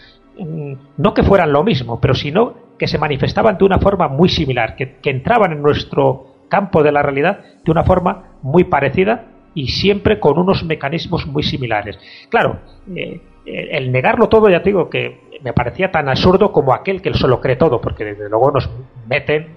No que fueran lo mismo, pero sino que se manifestaban de una forma muy similar, que, que entraban en nuestro campo de la realidad de una forma muy parecida y siempre con unos mecanismos muy similares. Claro, eh, el negarlo todo, ya te digo que me parecía tan absurdo como aquel que solo cree todo, porque desde luego nos meten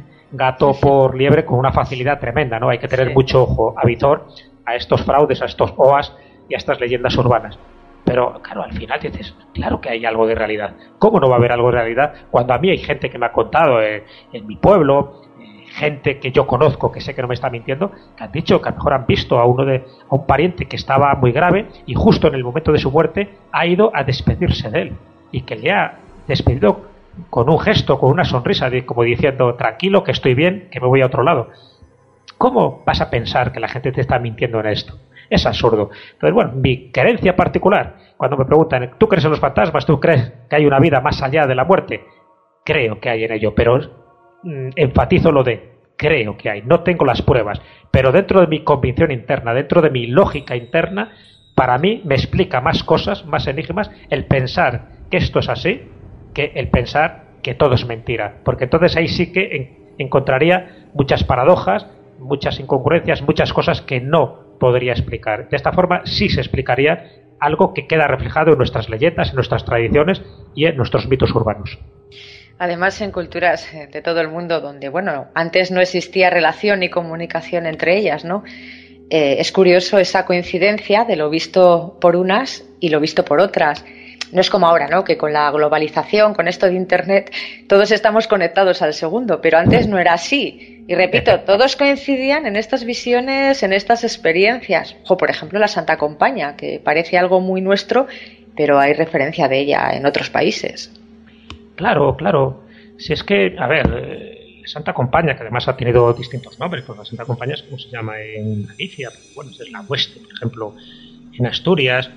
gato por liebre con una facilidad tremenda, ¿no? Hay que tener sí. mucho ojo avizor a estos fraudes, a estos O A S y a estas leyendas urbanas. Pero, claro, al final dices, claro que hay algo de realidad. ¿Cómo no va a haber algo de realidad cuando a mí hay gente que me ha contado eh, en mi pueblo, eh, gente que yo conozco, que sé que no me está mintiendo, que han dicho que a lo mejor han visto a uno de a un pariente que estaba muy grave y justo en el momento de su muerte ha ido a despedirse de él y que le ha despedido con un gesto, con una sonrisa, de, como diciendo, tranquilo, que estoy bien, que me voy a otro lado. ¿Cómo vas a pensar que la gente te está mintiendo en esto? Es absurdo. Entonces, bueno, mi creencia particular, cuando me preguntan, ¿tú crees en los fantasmas? ¿Tú crees que hay una vida más allá de la muerte? Creo que hay en ello, pero mm, enfatizo lo de creo que hay. No tengo las pruebas, pero dentro de mi convicción interna, dentro de mi lógica interna, para mí me explica más cosas, más enigmas, el pensar que esto es así, que el pensar que todo es mentira. Porque entonces ahí sí que en, encontraría muchas paradojas, muchas incongruencias, muchas cosas que no podría explicar. De esta forma sí se explicaría algo que queda reflejado en nuestras leyendas, en nuestras tradiciones y en nuestros mitos urbanos. Además, en culturas de todo el mundo donde, bueno, antes no existía relación ni comunicación entre ellas, ¿no? Eh, es curioso esa coincidencia de lo visto por unas y lo visto por otras. No es como ahora, ¿no? Que con la globalización, con esto de Internet, todos estamos conectados al segundo, pero antes no era así. Y repito, todos coincidían en estas visiones, en estas experiencias. O, por ejemplo, la Santa Compañía, que parece algo muy nuestro, pero hay referencia de ella en otros países. Claro, claro. Si es que, a ver, eh, la Santa Compañía, que además ha tenido distintos nombres, pues la Santa Compañía es como se llama en Galicia, pues, bueno, es la Hueste, por ejemplo, en Asturias,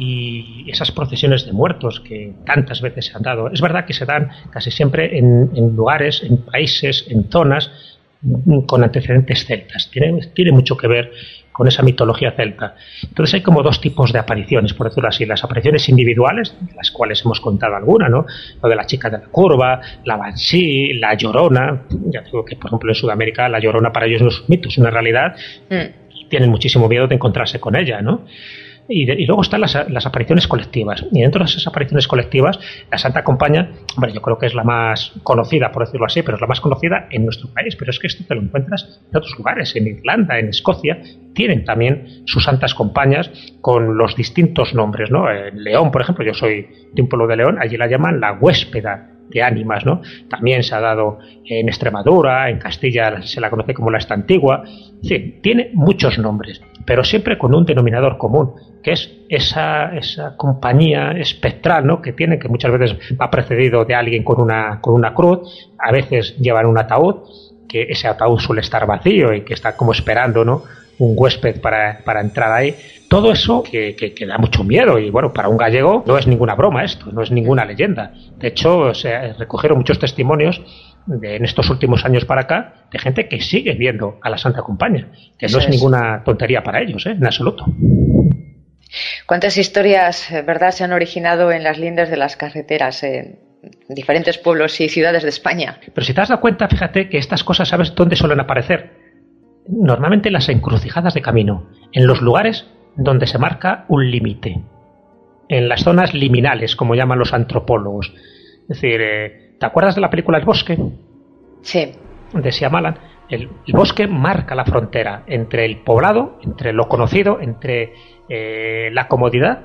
y esas procesiones de muertos que tantas veces se han dado. Es verdad que se dan casi siempre en, en lugares, en países, en zonas con antecedentes celtas. Tiene, tiene mucho que ver con esa mitología celta. Entonces hay como dos tipos de apariciones, por decirlo así. Las apariciones individuales, de las cuales hemos contado alguna, ¿no? Lo de la chica de la curva, la Banshee, la Llorona. Ya digo que, por ejemplo, en Sudamérica la Llorona para ellos no es un mito, es una realidad. Mm. Tienen muchísimo miedo de encontrarse con ella, ¿no? Y, de, y luego están las, las apariciones colectivas. Y dentro de esas apariciones colectivas, la Santa Compañía, hombre, yo creo que es la más conocida, por decirlo así, pero es la más conocida en nuestro país. Pero es que esto te lo encuentras en otros lugares. En Irlanda, en Escocia, tienen también sus Santas Compañías con los distintos nombres, ¿no? En León, por ejemplo, yo soy de un pueblo de León, allí la llaman la Huéspeda de ánimas, ¿no? También se ha dado en Extremadura, en Castilla se la conoce como la Estantigua. Sí, tiene muchos nombres, pero siempre con un denominador común, que es esa, esa compañía espectral, ¿no?, que tiene, que muchas veces va precedido de alguien con una, con una cruz, a veces llevan un ataúd, que ese ataúd suele estar vacío y que está como esperando, ¿no?, un huésped para, para entrar ahí. Todo eso que, que, que da mucho miedo, y bueno, para un gallego no es ninguna broma esto, no es ninguna leyenda. De hecho, se recogieron muchos testimonios de, en estos últimos años para acá, de gente que sigue viendo a la Santa Compaña, que eso no es, es ninguna tontería para ellos, ¿eh?, en absoluto. ¿Cuántas historias, verdad, se han originado en las lindes de las carreteras en diferentes pueblos y ciudades de España? Pero si te has dado cuenta, fíjate que estas cosas, ¿sabes dónde suelen aparecer? Normalmente en las encrucijadas de camino, en los lugares donde se marca un límite, en las zonas liminales, como llaman los antropólogos. Es decir, eh, ¿te acuerdas de la película El Bosque? Sí. De Shyamalan. El, el bosque marca la frontera entre el poblado, entre lo conocido, entre eh, la comodidad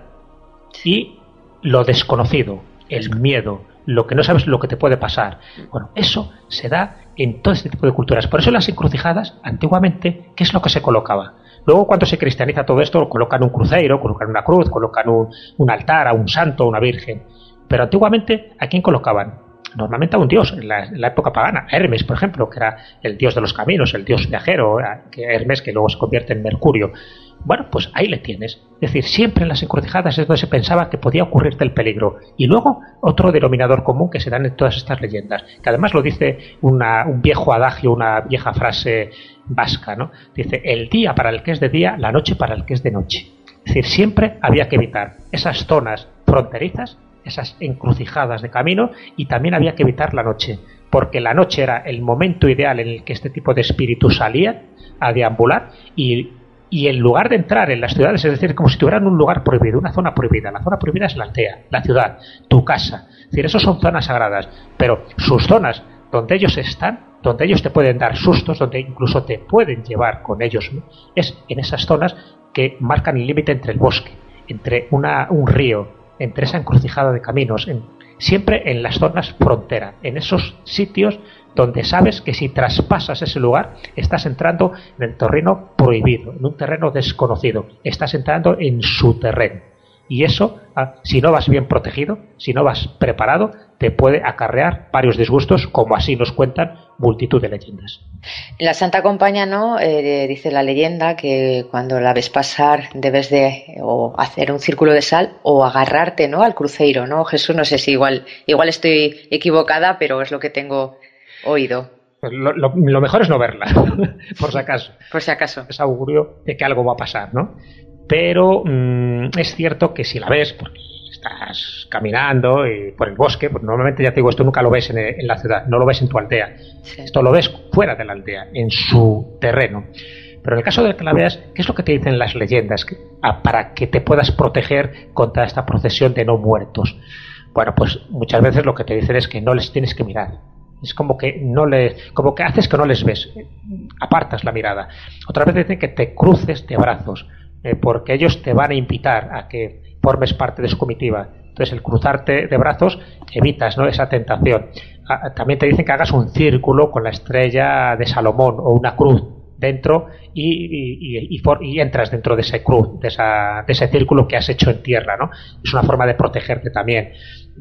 y lo desconocido, el miedo, lo que no sabes lo que te puede pasar. Bueno, eso se da en todo este tipo de culturas. Por eso en las encrucijadas, antiguamente, ¿qué es lo que se colocaba? Luego, cuando se cristianiza todo esto, colocan un cruceiro, colocan una cruz, colocan un, un altar a un santo, a una virgen. Pero antiguamente, ¿a quién colocaban? Normalmente a un dios, en la, en la época pagana. A Hermes, por ejemplo, que era el dios de los caminos, el dios viajero, que Hermes, que luego se convierte en Mercurio. Bueno, pues ahí le tienes. Es decir, siempre en las encrucijadas es donde se pensaba que podía ocurrirte el peligro. Y luego, otro denominador común que se dan en todas estas leyendas, que además lo dice una, un viejo adagio, una vieja frase vasca, ¿no? Dice, el día para el que es de día, la noche para el que es de noche. Es decir, siempre había que evitar esas zonas fronterizas, esas encrucijadas de camino, y también había que evitar la noche, porque la noche era el momento ideal en el que este tipo de espíritus salían a deambular, y, y en lugar de entrar en las ciudades, es decir, como si tuvieran un lugar prohibido, una zona prohibida. La zona prohibida es la aldea, la ciudad, tu casa. Es decir, esos son zonas sagradas, pero sus zonas donde ellos están, donde ellos te pueden dar sustos, donde incluso te pueden llevar con ellos, ¿no?, es en esas zonas que marcan el límite entre el bosque, entre una, un río, entre esa encrucijada de caminos, en, siempre en las zonas frontera, en esos sitios donde sabes que si traspasas ese lugar estás entrando en el terreno prohibido, en un terreno desconocido, estás entrando en su terreno. Y eso, si no vas bien protegido, si no vas preparado, te puede acarrear varios disgustos, como así nos cuentan multitud de leyendas. En la Santa Compaña, ¿no?, eh, dice la leyenda que cuando la ves pasar debes de o hacer un círculo de sal o agarrarte, ¿no?, al cruceiro, ¿no? Jesús, no sé si igual, igual estoy equivocada, pero es lo que tengo oído. Pues lo, lo, lo mejor es no verla, por si acaso. Por si acaso. Es augurio de que algo va a pasar, ¿no? Pero mmm, es cierto que si la ves, porque estás caminando y por el bosque, pues normalmente, ya te digo, esto nunca lo ves en, en la ciudad, no lo ves en tu aldea. Sí. Esto lo ves fuera de la aldea, en su terreno. Pero en el caso de que la veas, ¿qué es lo que te dicen las leyendas que, a, para que te puedas proteger contra esta procesión de no muertos? Bueno, pues muchas veces lo que te dicen es que no les tienes que mirar. Es como que no les, como que haces que no les ves, apartas la mirada. Otra vez dicen que te cruces de brazos, eh, porque ellos te van a invitar a que formes parte de su comitiva. Entonces, el cruzarte de brazos evitas, ¿no?, esa tentación. Ah, también te dicen que hagas un círculo con la estrella de Salomón o una cruz dentro y, y, y, y, for, y entras dentro de ese cruz, de, esa, de ese círculo que has hecho en tierra, ¿no? Es una forma de protegerte también.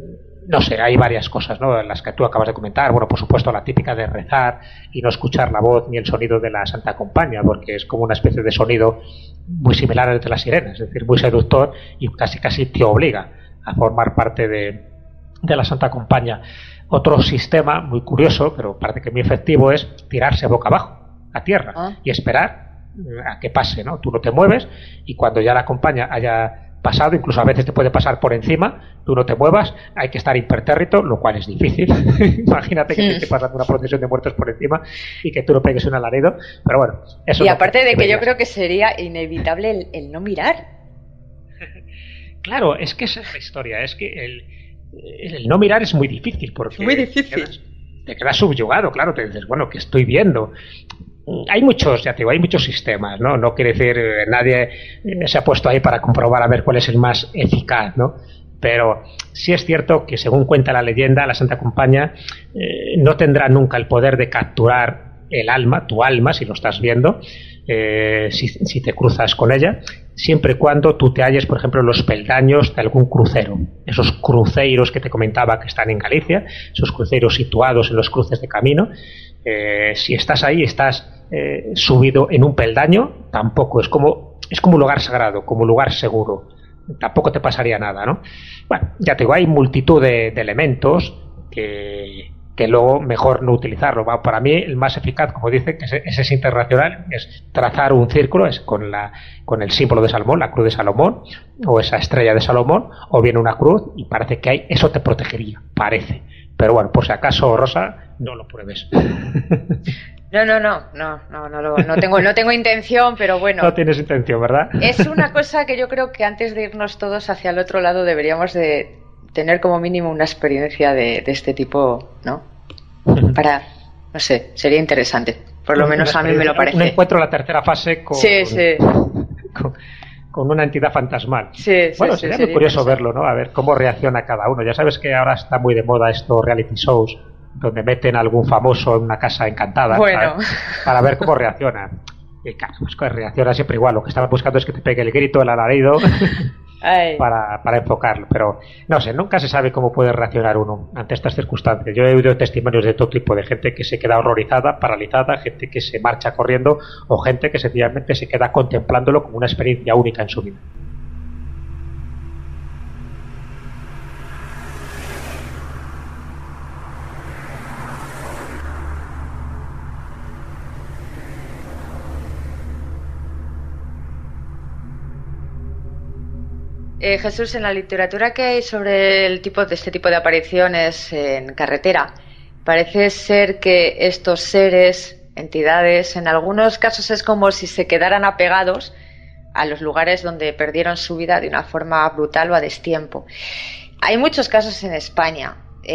No sé, hay varias cosas, ¿no?, las que tú acabas de comentar. Bueno, por supuesto, la típica de rezar y no escuchar la voz ni el sonido de la Santa Compaña, porque es como una especie de sonido muy similar al de las sirenas, es decir, muy seductor y casi casi te obliga a formar parte de, de la Santa Compaña. Otro sistema muy curioso, pero parece que muy efectivo, es tirarse boca abajo a tierra ¿Ah? y esperar a que pase, ¿no? Tú no te mueves y cuando ya la compañía haya pasado, incluso a veces te puede pasar por encima, tú no te muevas, hay que estar impertérrito, lo cual es difícil. Imagínate que sí. te esté pasando una procesión de muertos por encima y que tú no pegues un alarido, pero bueno, eso. Y aparte de que yo creo que sería inevitable el, el no mirar. Claro, es que esa es la historia, es que el, el no mirar es muy difícil, porque muy difícil. Te quedas, te quedas subyugado, claro, te dices, bueno, ¿qué estoy viendo? Hay muchos, ya te digo, hay muchos sistemas, ¿no? No quiere decir, nadie se ha puesto ahí para comprobar a ver cuál es el más eficaz, ¿no? Pero sí es cierto que, según cuenta la leyenda, la Santa Compañía eh, no tendrá nunca el poder de capturar el alma, tu alma, si lo estás viendo, eh, si, si te cruzas con ella, siempre y cuando tú te halles, por ejemplo, en los peldaños de algún crucero. Esos cruceiros que te comentaba que están en Galicia, esos cruceiros situados en los cruces de camino, eh, si estás ahí, estás eh, subido en un peldaño, tampoco, es como, es como un lugar sagrado, como un lugar seguro. Tampoco te pasaría nada, ¿no? Bueno, ya te digo, hay multitud de, de elementos que, que luego mejor no utilizarlo. Para mí el más eficaz, como dice, que ese es internacional, es trazar un círculo es con, la, con el símbolo de Salomón, la cruz de Salomón, o esa estrella de Salomón, o bien una cruz, y parece que hay, eso te protegería, parece. Pero bueno, por si acaso, Rosa, no lo pruebes. No, no, no, no, no, no, lo, no tengo, no tengo intención, pero bueno. No tienes intención, ¿verdad? Es una cosa que yo creo que antes de irnos todos hacia el otro lado deberíamos de tener como mínimo una experiencia de, de este tipo, ¿no? Para, no sé, sería interesante. Por lo menos a mí me lo parece. Un encuentro en la tercera fase con, sí, sí. con, con una entidad fantasmal. Sí, bueno, sí, sería sí, muy curioso verlo, ¿no? A ver cómo reacciona cada uno. Ya sabes que ahora está muy de moda estos reality shows donde meten a algún famoso en una casa encantada, bueno, para ver cómo reacciona. Y claro, pues reacciona siempre igual. Lo que estaba buscando es que te pegue el grito, el alarido para, para enfocarlo. Pero no sé, nunca se sabe cómo puede reaccionar uno ante estas circunstancias. Yo he oído testimonios de todo tipo, de gente que se queda horrorizada, paralizada, gente que se marcha corriendo, o gente que sencillamente se queda contemplándolo como una experiencia única en su vida. Eh, Jesús, en la literatura que hay sobre el tipo de este tipo de apariciones en carretera, parece ser que estos seres, entidades, en algunos casos es como si se quedaran apegados a los lugares donde perdieron su vida de una forma brutal o a destiempo. Hay muchos casos en España,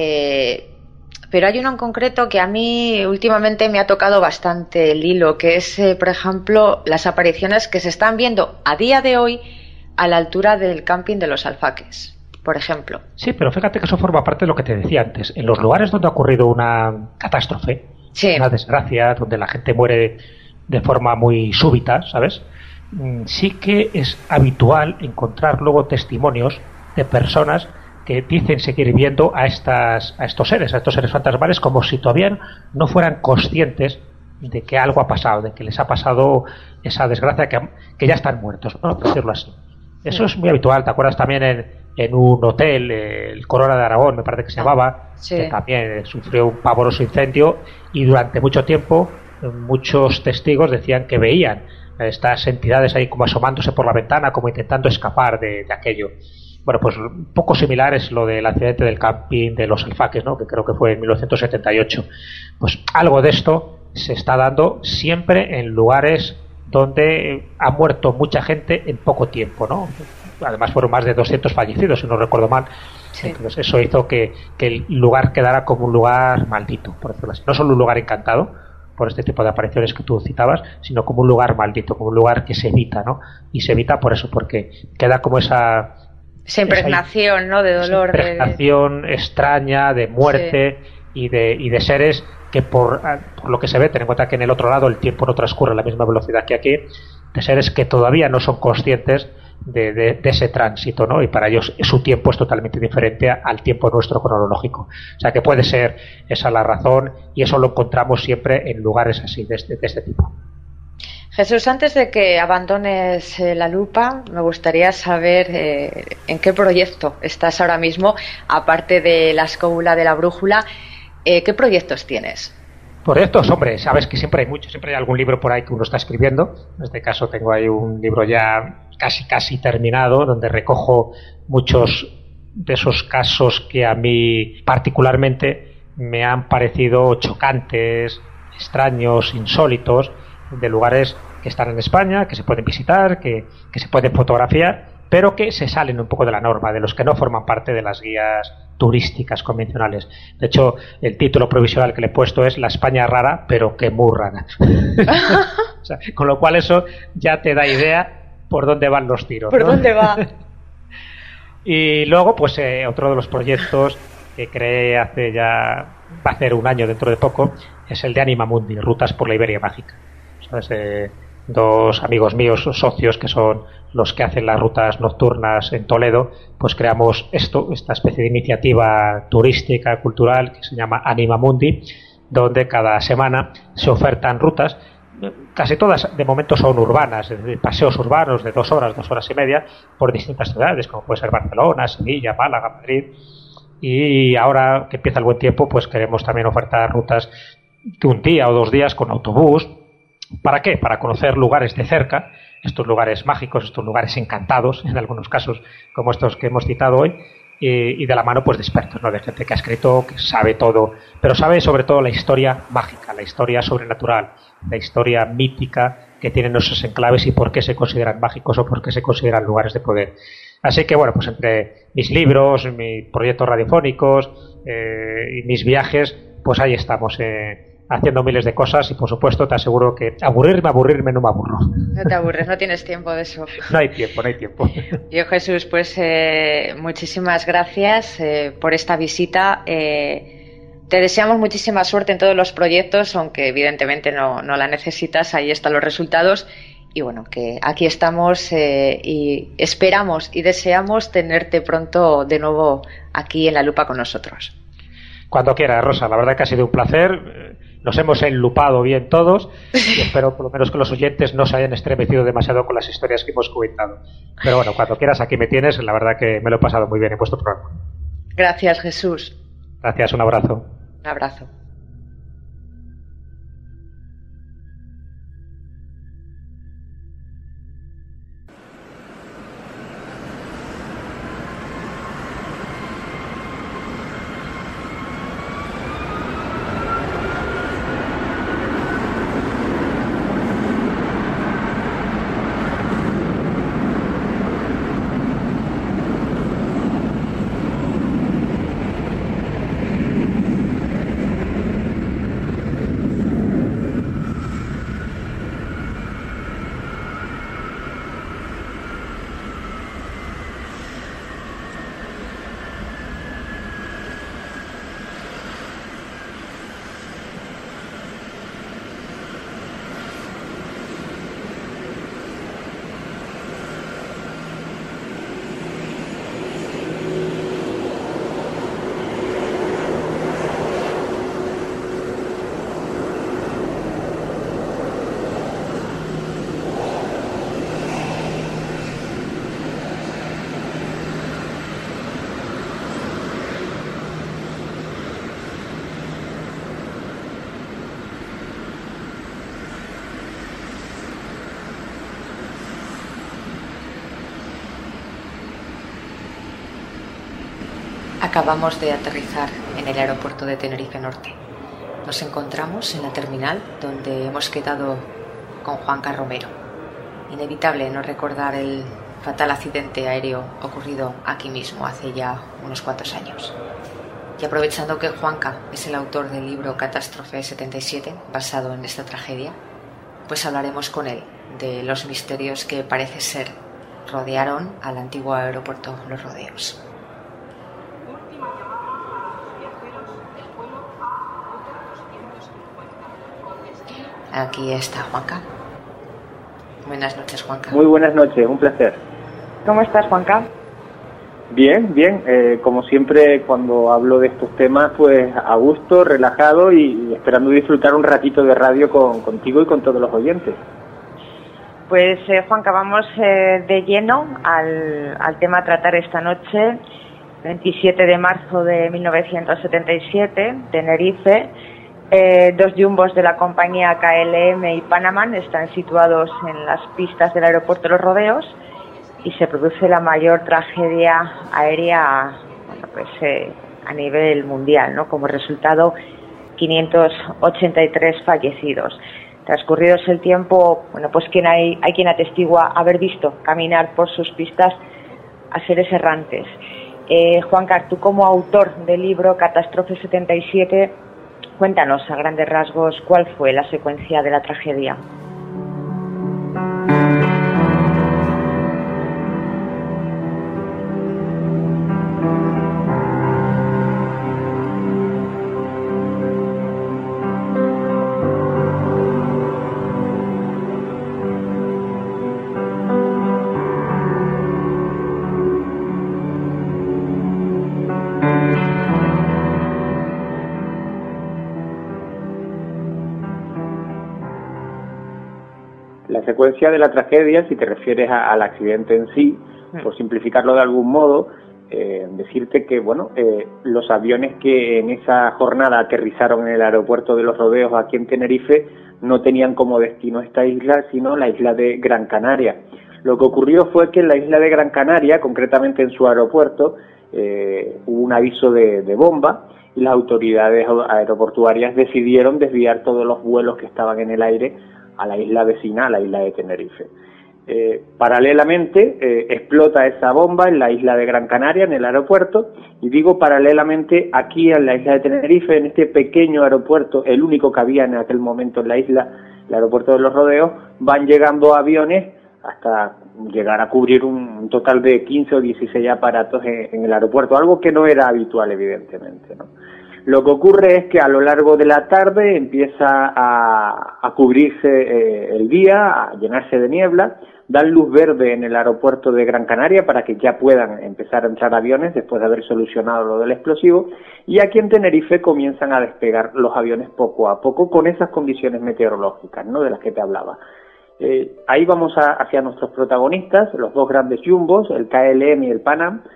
eh, pero hay uno en concreto que a mí últimamente me ha tocado bastante el hilo, que es, eh, por ejemplo, las apariciones que se están viendo a día de hoy a la altura del camping de los Alfaques, por ejemplo. Sí, pero fíjate que eso forma parte de lo que te decía antes. En los lugares donde ha ocurrido una catástrofe, sí, una desgracia, donde la gente muere de forma muy súbita, ¿sabes? Sí que es habitual encontrar luego testimonios de personas que dicen seguir viendo a, estas, a estos seres, a estos seres fantasmales, como si todavía no fueran conscientes de que algo ha pasado, de que les ha pasado esa desgracia, que, que ya están muertos, ¿no? Por decirlo así. Eso es muy habitual. ¿Te acuerdas también en, en un hotel, el Corona de Aragón, me parece que se llamaba, sí, que también sufrió un pavoroso incendio y durante mucho tiempo muchos testigos decían que veían a estas entidades ahí como asomándose por la ventana, como intentando escapar de, de aquello. Bueno, pues un poco similar es lo del accidente del camping de los Alfaques, ¿no? Que creo que fue en mil novecientos setenta y ocho. Pues algo de esto se está dando siempre en lugares donde ha muerto mucha gente en poco tiempo, ¿no? Además fueron más de doscientos fallecidos, si no recuerdo mal. Sí. Entonces eso hizo que, que el lugar quedara como un lugar maldito, por decirlo así. No solo un lugar encantado por este tipo de apariciones que tú citabas, sino como un lugar maldito, como un lugar que se evita, ¿no? Y se evita por eso, porque queda como esa... Esa impregnación, esa, ¿no? De dolor. Esa impregnación de... extraña, de muerte, sí, y de, y de seres que por, por lo que se ve, ten en cuenta que en el otro lado el tiempo no transcurre a la misma velocidad que aquí, de seres que todavía no son conscientes de, de, de ese tránsito, ¿no? Y para ellos su tiempo es totalmente diferente al tiempo nuestro cronológico. O sea que puede ser esa la razón, y eso lo encontramos siempre en lugares así, de este, de este tipo. Jesús, antes de que abandones eh, la lupa, me gustaría saber eh, en qué proyecto estás ahora mismo, aparte de la escóbula de la brújula. Eh, ¿Qué proyectos tienes? Proyectos, hombre, sabes que siempre hay muchos, siempre hay algún libro por ahí que uno está escribiendo. En este caso tengo ahí un libro ya casi casi terminado, donde recojo muchos de esos casos que a mí particularmente me han parecido chocantes, extraños, insólitos, de lugares que están en España, que se pueden visitar, que, que se pueden fotografiar, pero que se salen un poco de la norma, de los que no forman parte de las guías turísticas convencionales. De hecho, el título provisional que le he puesto es La España rara, pero que muy rara. O sea, con lo cual eso ya te da idea por dónde van los tiros, ¿Por ¿no? dónde va? Y luego, pues eh, otro de los proyectos que creé hace ya, va a ser un año dentro de poco, es el de Anima Mundi, Rutas por la Iberia Mágica. ¿Sabes? Eh, dos amigos míos, socios, que son los que hacen las rutas nocturnas en Toledo, pues creamos esto, esta especie de iniciativa turística, cultural, que se llama Anima Mundi, donde cada semana se ofertan rutas. Casi todas de momento son urbanas, es decir, paseos urbanos de dos horas, dos horas y media por distintas ciudades, como puede ser Barcelona, Sevilla, Málaga, Madrid. Y ahora que empieza el buen tiempo, pues queremos también ofertar rutas de un día o dos días con autobús. ¿Para qué? Para conocer lugares de cerca, estos lugares mágicos, estos lugares encantados, en algunos casos como estos que hemos citado hoy, y, y de la mano pues de expertos, ¿no? De gente que ha escrito, que sabe todo, pero sabe sobre todo la historia mágica, la historia sobrenatural, la historia mítica que tienen esos enclaves y por qué se consideran mágicos o por qué se consideran lugares de poder. Así que bueno, pues entre mis libros, mis proyectos radiofónicos eh, y mis viajes, pues ahí estamos eh, haciendo miles de cosas y por supuesto te aseguro que aburrirme, aburrirme no me aburro. No te aburres, no tienes tiempo de eso. No hay tiempo, no hay tiempo. Yo, Jesús, pues eh, muchísimas gracias eh, por esta visita. Eh, te deseamos muchísima suerte en todos los proyectos, aunque evidentemente no, no la necesitas, ahí están los resultados. Y bueno, que aquí estamos eh, y esperamos y deseamos tenerte pronto de nuevo aquí en La Lupa con nosotros. Cuando quieras, Rosa, la verdad que ha sido un placer. Nos hemos enlupado bien todos y espero por lo menos que los oyentes no se hayan estremecido demasiado con las historias que hemos comentado. Pero bueno, cuando quieras aquí me tienes, la verdad que me lo he pasado muy bien en vuestro programa. Gracias, Jesús. Gracias, un abrazo. Un abrazo. Acabamos de aterrizar en el aeropuerto de Tenerife Norte. Nos encontramos en la terminal donde hemos quedado con Juanca Romero. Inevitable no recordar el fatal accidente aéreo ocurrido aquí mismo hace ya unos cuantos años. Y aprovechando que Juanca es el autor del libro Catástrofe setenta y siete, basado en esta tragedia, pues hablaremos con él de los misterios que parece ser rodearon al antiguo aeropuerto Los Rodeos. Aquí está Juanca. Buenas noches, Juanca. Muy buenas noches, un placer. ¿Cómo estás, Juanca? Bien, bien. Eh, como siempre, cuando hablo de estos temas, pues a gusto, relajado y, y esperando disfrutar un ratito de radio con, contigo y con todos los oyentes. Pues, eh, Juanca, vamos eh, de lleno al, al tema a tratar esta noche. veintisiete de marzo de mil novecientos setenta y siete, Tenerife. Eh, dos jumbos de la compañía K L M y Panamá están situados en las pistas del aeropuerto de Los Rodeos y se produce la mayor tragedia aérea, bueno, pues, eh, a nivel mundial, ¿no? Como resultado, quinientos ochenta y tres fallecidos. Transcurridos el tiempo, bueno, pues quien hay, hay quien atestigua haber visto caminar por sus pistas a seres errantes. Eh, Juanca, tú como autor del libro Catástrofe setenta y siete, cuéntanos a grandes rasgos cuál fue la secuencia de la tragedia. consecuencia de la tragedia, si te refieres a, al accidente en sí, por simplificarlo de algún modo, eh, decirte que, bueno, eh, los aviones que en esa jornada aterrizaron en el aeropuerto de Los Rodeos aquí en Tenerife no tenían como destino esta isla, sino la isla de Gran Canaria. Lo que ocurrió fue que en la isla de Gran Canaria, concretamente en su aeropuerto, eh, hubo un aviso de, de bomba y las autoridades aeroportuarias decidieron desviar todos los vuelos que estaban en el aire a la isla vecina, a la isla de Tenerife. Eh, paralelamente eh, explota esa bomba en la isla de Gran Canaria, en el aeropuerto, y digo paralelamente aquí en la isla de Tenerife, en este pequeño aeropuerto, el único que había en aquel momento en la isla, el aeropuerto de Los Rodeos, van llegando aviones hasta llegar a cubrir un total de quince o dieciséis aparatos en, en el aeropuerto, algo que no era habitual evidentemente, ¿no? Lo que ocurre es que a lo largo de la tarde empieza a, a cubrirse eh, el día, a llenarse de niebla, dan luz verde en el aeropuerto de Gran Canaria para que ya puedan empezar a entrar aviones después de haber solucionado lo del explosivo, y aquí en Tenerife comienzan a despegar los aviones poco a poco con esas condiciones meteorológicas, ¿no?, de las que te hablaba. Eh, ahí vamos a, hacia nuestros protagonistas, los dos grandes jumbos, el K L M y el Pan Am,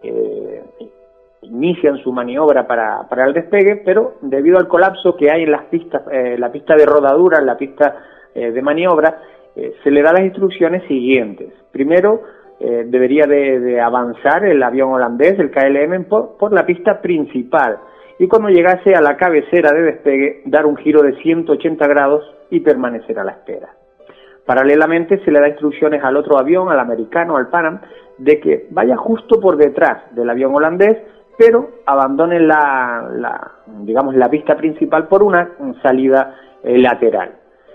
eh, inician su maniobra para, para el despegue, pero debido al colapso que hay en las pistas, eh, la pista de rodadura, en la pista eh, de maniobra, eh, se le da las instrucciones siguientes. Primero, eh, debería de, de avanzar el avión holandés, el K L M, por, por la pista principal, y cuando llegase a la cabecera de despegue, dar un giro de ciento ochenta grados y permanecer a la espera. Paralelamente se le da instrucciones al otro avión, al americano, al Pan Am, de que vaya justo por detrás del avión holandés, pero abandonen la, la, digamos, la pista principal por una salida eh, lateral.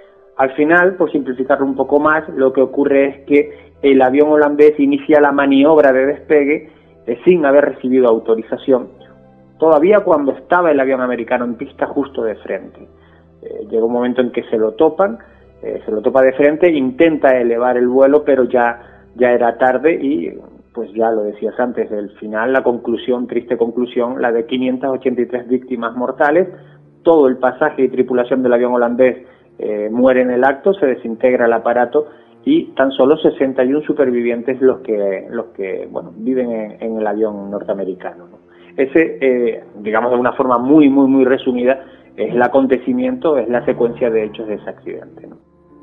Al final, por simplificarlo un poco más, lo que ocurre es que el avión holandés inicia la maniobra de despegue eh, sin haber recibido autorización, todavía cuando estaba el avión americano en pista justo de frente. Eh, llega un momento en que se lo topan, eh, se lo topa de frente, intenta elevar el vuelo, pero ya, ya era tarde y, pues ya lo decías antes, el final, la conclusión, triste conclusión, la de quinientas ochenta y tres víctimas mortales, todo el pasaje y tripulación del avión holandés eh, muere en el acto, se desintegra el aparato y tan solo sesenta y uno supervivientes los que, los que bueno, viven en, en el avión norteamericano, ¿no? Ese, eh, digamos de una forma muy, muy, muy resumida, es el acontecimiento, es la secuencia de hechos de ese accidente, ¿no?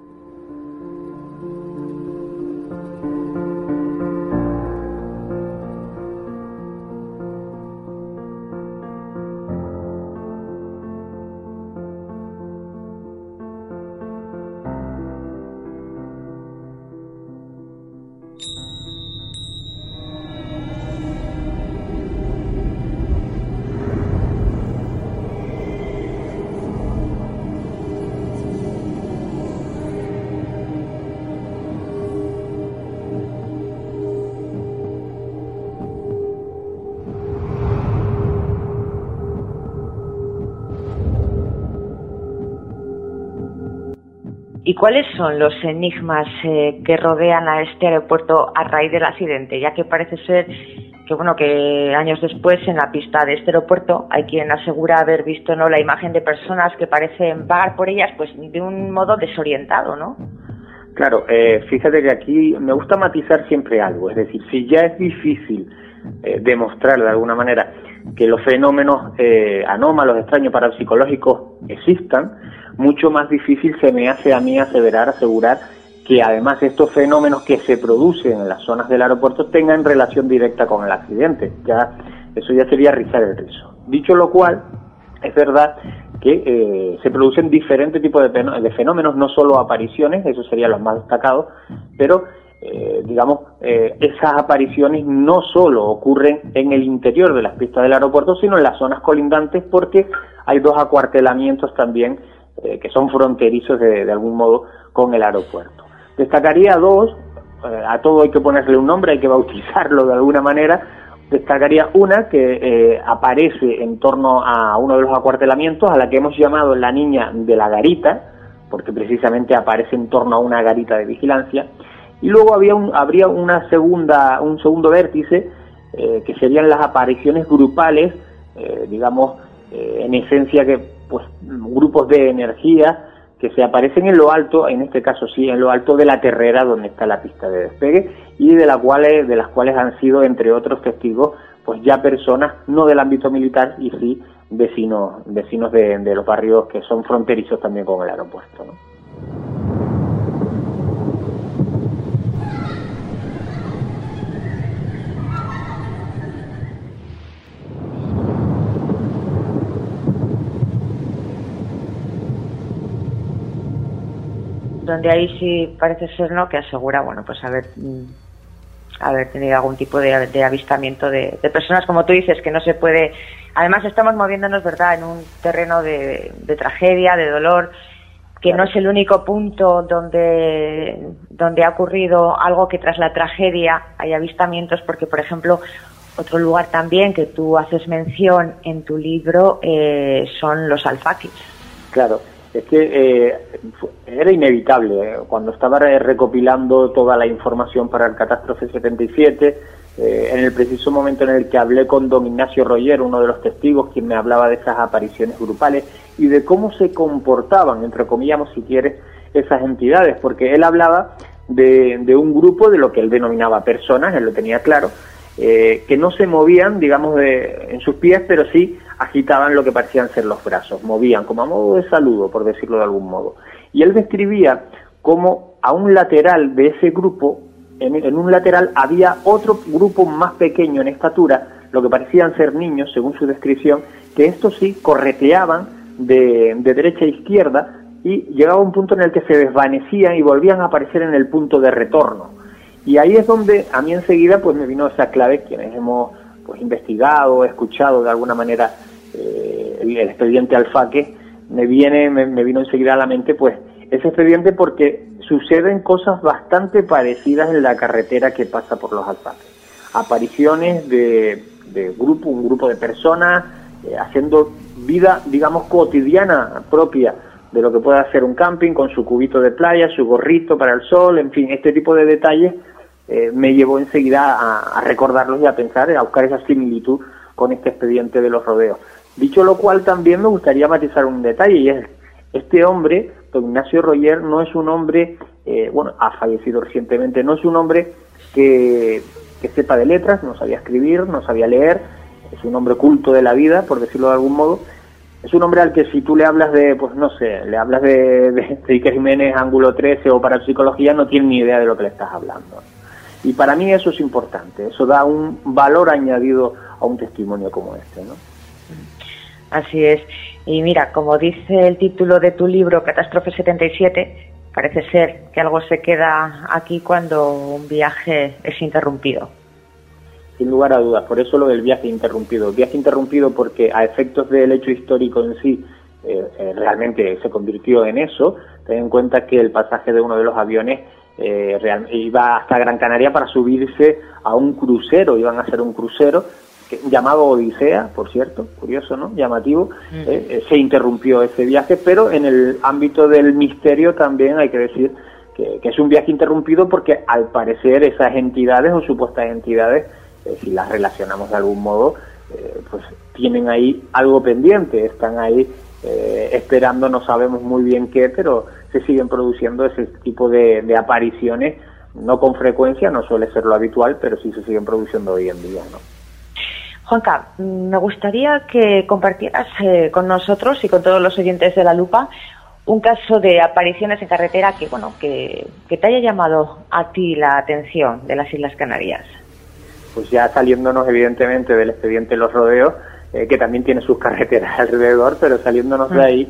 ¿Y cuáles son los enigmas eh, que rodean a este aeropuerto a raíz del accidente? Ya que parece ser que, bueno, que años después en la pista de este aeropuerto hay quien asegura haber visto, ¿no?, la imagen de personas que parecen vagar por ellas, pues de un modo desorientado, ¿no? Claro, eh, fíjate que aquí me gusta matizar siempre algo, es decir, si ya es difícil eh, demostrar de alguna manera que los fenómenos eh, anómalos, extraños, parapsicológicos existan, mucho más difícil se me hace a mí aseverar, asegurar que además estos fenómenos que se producen en las zonas del aeropuerto tengan relación directa con el accidente. Ya, eso ya sería rizar el rizo. Dicho lo cual, es verdad que eh, se producen diferentes tipos de, de fenómenos, no solo apariciones, eso sería los más destacados, pero eh, digamos, eh, esas apariciones no solo ocurren en el interior de las pistas del aeropuerto, sino en las zonas colindantes, porque hay dos acuartelamientos también eh, que son fronterizos de, de algún modo con el aeropuerto. Destacaría dos, eh, a todo hay que ponerle un nombre, hay que bautizarlo de alguna manera. Destacaría una que eh, aparece en torno a uno de los acuartelamientos, a la que hemos llamado la niña de la garita, porque precisamente aparece en torno a una garita de vigilancia. Y luego había un, habría una segunda, un segundo vértice, eh, que serían las apariciones grupales, eh, digamos, eh, en esencia que pues grupos de energía que se aparecen en lo alto, en este caso sí, en lo alto de la terrera donde está la pista de despegue, y de, la cuales, de las cuales han sido, entre otros testigos, pues ya personas no del ámbito militar y sí vecinos vecinos de, de los barrios que son fronterizos también con el aeropuerto, ¿no? Donde ahí sí parece ser, ¿no?, que asegura, bueno, pues haber haber tenido algún tipo de, de avistamiento de, de personas, como tú dices, que no se puede. Además estamos moviéndonos, ¿verdad?, en un terreno de, de tragedia, de dolor, que no es el único punto donde donde ha ocurrido algo que tras la tragedia hay avistamientos, porque, por ejemplo, otro lugar también que tú haces mención en tu libro eh, son los alfaquis. Claro. Es que eh, era inevitable, eh, cuando estaba recopilando toda la información para el Catástrofe setenta y siete, eh, en el preciso momento en el que hablé con don Ignacio Royer, uno de los testigos, quien me hablaba de esas apariciones grupales y de cómo se comportaban, entre comillas, si quieres, esas entidades, porque él hablaba de, de un grupo, de lo que él denominaba personas, él lo tenía claro, eh, que no se movían, digamos, de, en sus pies, pero sí agitaban lo que parecían ser los brazos, movían como a modo de saludo, por decirlo de algún modo. Y él describía cómo a un lateral de ese grupo, en, en un lateral había otro grupo más pequeño en estatura, lo que parecían ser niños, según su descripción, que estos sí correteaban de, de derecha a izquierda y llegaba un punto en el que se desvanecían y volvían a aparecer en el punto de retorno. Y ahí es donde a mí enseguida pues me vino esa clave, quienes hemos pues investigado, escuchado de alguna manera eh, el, el expediente Alfaque, me viene, me, me vino enseguida a la mente pues ese expediente, porque suceden cosas bastante parecidas en la carretera que pasa por los Alfaques. Apariciones de, de grupo, un grupo de personas eh, haciendo vida, digamos, cotidiana propia de lo que puede hacer un camping, con su cubito de playa, su gorrito para el sol, en fin, este tipo de detalles Eh, me llevó enseguida a, a recordarlos y a pensar, a buscar esa similitud con este expediente de los rodeos. Dicho lo cual, también me gustaría matizar un detalle, y es, este hombre, don Ignacio Royer, no es un hombre, eh, bueno, ha fallecido recientemente, no es un hombre que, que sepa de letras, no sabía escribir, no sabía leer, es un hombre culto de la vida, por decirlo de algún modo. Es un hombre al que si tú le hablas de, pues no sé, le hablas de, de, de Iker Jiménez, Ángulo trece o parapsicología, no tiene ni idea de lo que le estás hablando. Y para mí eso es importante, eso da un valor añadido a un testimonio como este, ¿no? Así es. Y mira, como dice el título de tu libro, Catástrofe setenta y siete, parece ser que algo se queda aquí cuando un viaje es interrumpido. Sin lugar a dudas, por eso lo del viaje interrumpido. Viaje interrumpido porque a efectos del hecho histórico en sí, eh, eh, realmente se convirtió en eso. Ten en cuenta que el pasaje de uno de los aviones Eh, real, iba hasta Gran Canaria para subirse a un crucero, iban a hacer un crucero que, llamado Odisea, por cierto, curioso, ¿no? Llamativo. Mm. eh, eh, se interrumpió ese viaje, pero en el ámbito del misterio también hay que decir que, que es un viaje interrumpido porque al parecer esas entidades o supuestas entidades, eh, si las relacionamos de algún modo, eh, pues tienen ahí algo pendiente, están ahí eh, esperando, no sabemos muy bien qué, pero se siguen produciendo ese tipo de, de apariciones, no con frecuencia, no suele ser lo habitual, pero sí se siguen produciendo hoy en día, ¿no? Juanca, me gustaría que compartieras eh, con nosotros y con todos los oyentes de La Lupa un caso de apariciones en carretera que, bueno, que, que te haya llamado a ti la atención de las Islas Canarias. Pues ya saliéndonos evidentemente del expediente Los Rodeos, eh, que también tiene sus carreteras alrededor, pero saliéndonos mm. de ahí,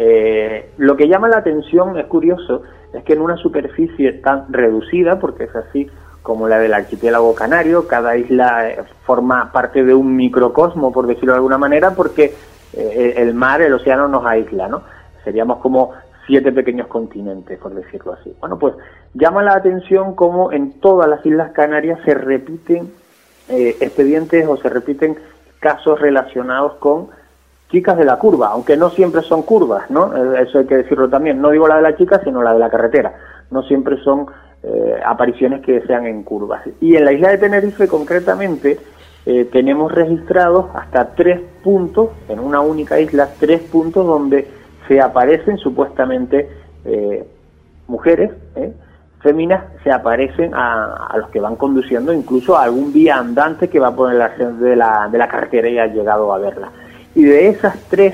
Eh, lo que llama la atención, es curioso, es que en una superficie tan reducida, porque es así como la del archipiélago canario, cada isla eh, forma parte de un microcosmo, por decirlo de alguna manera, porque eh, el mar, el océano nos aísla, ¿no? Seríamos como siete pequeños continentes, por decirlo así. Bueno, pues llama la atención cómo en todas las Islas Canarias se repiten eh, expedientes o se repiten casos relacionados con chicas de la curva, aunque no siempre son curvas, ¿no? Eso hay que decirlo también. No digo la de la chica, sino la de la carretera. No siempre son eh, apariciones que sean en curvas. Y en la isla de Tenerife, concretamente, eh, tenemos registrados hasta tres puntos, en una única isla, tres puntos donde se aparecen supuestamente eh, mujeres, ¿eh? féminas, se aparecen a, a los que van conduciendo, incluso a algún vía andante que va por el arcén de la, de la carretera y ha llegado a verla. Y de esas tres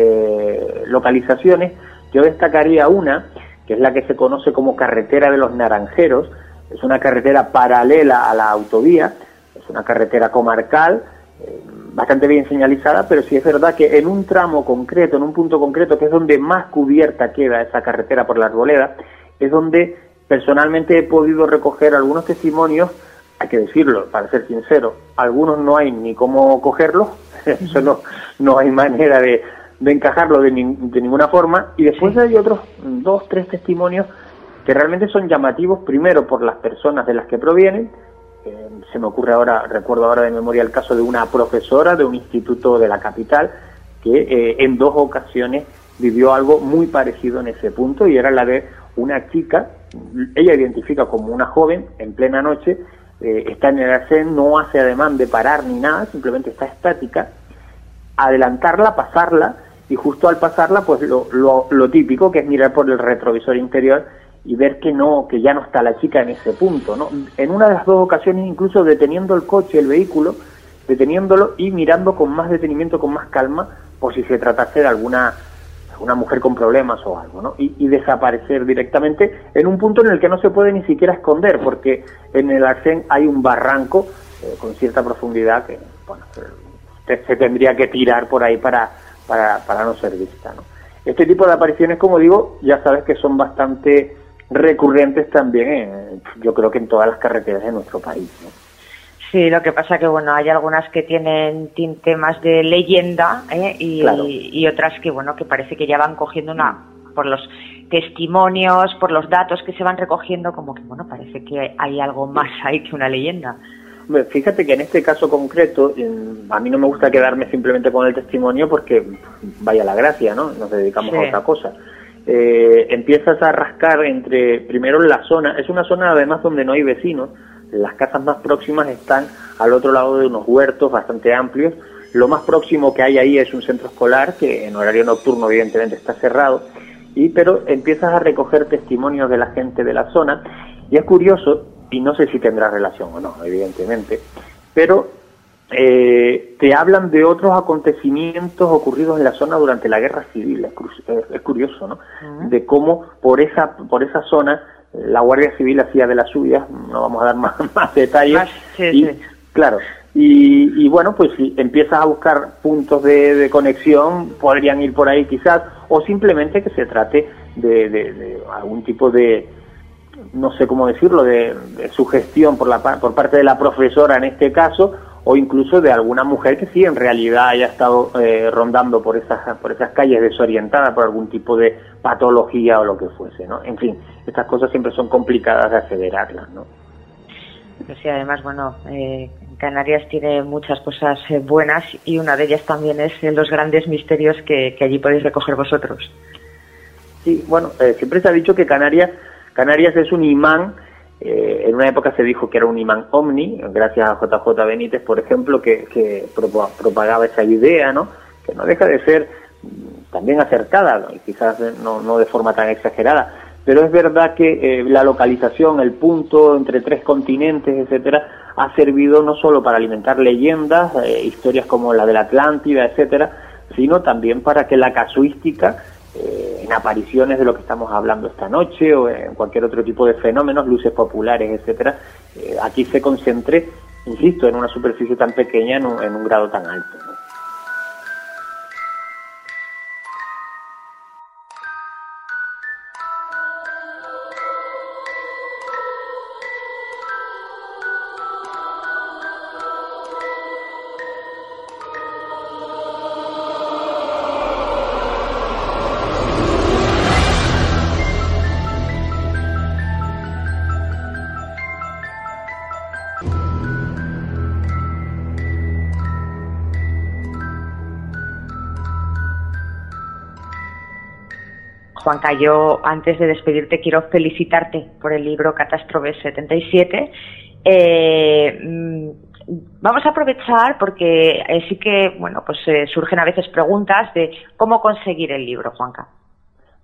eh, localizaciones, yo destacaría una, que es la que se conoce como Carretera de los Naranjeros. Es una carretera paralela a la autovía, es una carretera comarcal, eh, bastante bien señalizada, pero sí es verdad que en un tramo concreto, en un punto concreto, que es donde más cubierta queda esa carretera por la arboleda, es donde personalmente he podido recoger algunos testimonios, hay que decirlo, para ser sincero, algunos no hay ni cómo cogerlos, eso no, no hay manera de, de encajarlo de, ni, de ninguna forma, y después hay otros dos, tres testimonios que realmente son llamativos, primero por las personas de las que provienen. Eh, se me ocurre ahora, recuerdo ahora de memoria el caso de una profesora de un instituto de la capital que eh, en dos ocasiones vivió algo muy parecido en ese punto, y era la de una chica, ella identifica como una joven en plena noche, eh, está en el arcén, no hace ademán de parar ni nada, simplemente está estática, adelantarla, pasarla, y justo al pasarla, pues lo, lo, lo típico, que es mirar por el retrovisor interior y ver que no, que ya no está la chica en ese punto, ¿no? En una de las dos ocasiones, incluso deteniendo el coche, el vehículo, deteniéndolo y mirando con más detenimiento, con más calma, por si se tratase de alguna una mujer con problemas o algo, ¿no? Y, y desaparecer directamente en un punto en el que no se puede ni siquiera esconder, porque en el arcén hay un barranco eh, con cierta profundidad que, bueno, se, se tendría que tirar por ahí para, para, para no ser vista, ¿no? Este tipo de apariciones, como digo, ya sabes que son bastante recurrentes también, eh, yo creo que en todas las carreteras de nuestro país, ¿no? Sí, lo que pasa que, bueno, hay algunas que tienen tinte más de leyenda, ¿eh? y, claro. y otras que, bueno, que parece que ya van cogiendo una, por los testimonios, por los datos que se van recogiendo, como que, bueno, parece que hay algo más ahí que una leyenda. Fíjate que en este caso concreto, a mí no me gusta quedarme simplemente con el testimonio porque vaya la gracia, ¿no? Nos dedicamos sí. a otra cosa. Eh, empiezas a rascar entre, primero en la zona, es una zona además donde no hay vecinos. Las casas más próximas están al otro lado de unos huertos bastante amplios. Lo más próximo que hay ahí es un centro escolar que en horario nocturno evidentemente está cerrado, y pero empiezas a recoger testimonios de la gente de la zona, y es curioso, y no sé si tendrá relación o no, evidentemente, pero eh, te hablan de otros acontecimientos ocurridos en la zona durante la Guerra Civil. Es, es curioso, ¿no? Uh-huh. De cómo por esa, por esa zona la Guardia Civil hacía de las suyas, no vamos a dar más, más detalles, más, sí, y, sí. claro, y, y bueno, pues si empiezas a buscar puntos de, de conexión, podrían ir por ahí quizás, o simplemente que se trate de, de, de algún tipo de, no sé cómo decirlo, de, de sugestión por, la, por parte de la profesora en este caso, o incluso de alguna mujer que sí en realidad haya estado eh, rondando por esas por esas calles desorientada por algún tipo de patología o lo que fuese, ¿no? En fin, estas cosas siempre son complicadas de aseverarlas, ¿no? Pues sí, además, bueno, eh, Canarias tiene muchas cosas eh, buenas, y una de ellas también es eh, los grandes misterios que, que allí podéis recoger vosotros. Sí, bueno, eh, siempre se ha dicho que Canarias, Canarias es un imán. Eh, en una época se dijo que era un imán ovni, gracias a J J Benítez, por ejemplo, que, que propagaba esa idea, ¿no? Que no deja de ser también acertada, ¿no? Y quizás no, no de forma tan exagerada, pero es verdad que eh, la localización, el punto entre tres continentes, etcétera, ha servido no solo para alimentar leyendas, eh, historias como la de la Atlántida, etcétera, sino también para que la casuística, eh, en apariciones de lo que estamos hablando esta noche o en cualquier otro tipo de fenómenos, luces populares, etcétera, eh, aquí se concentre, insisto, en una superficie tan pequeña, en un, en un grado tan alto, ¿no? Juanca, yo antes de despedirte quiero felicitarte por el libro Catástrofes setenta y siete. Eh, vamos a aprovechar porque eh, sí que, bueno, pues eh, surgen a veces preguntas de cómo conseguir el libro, Juanca.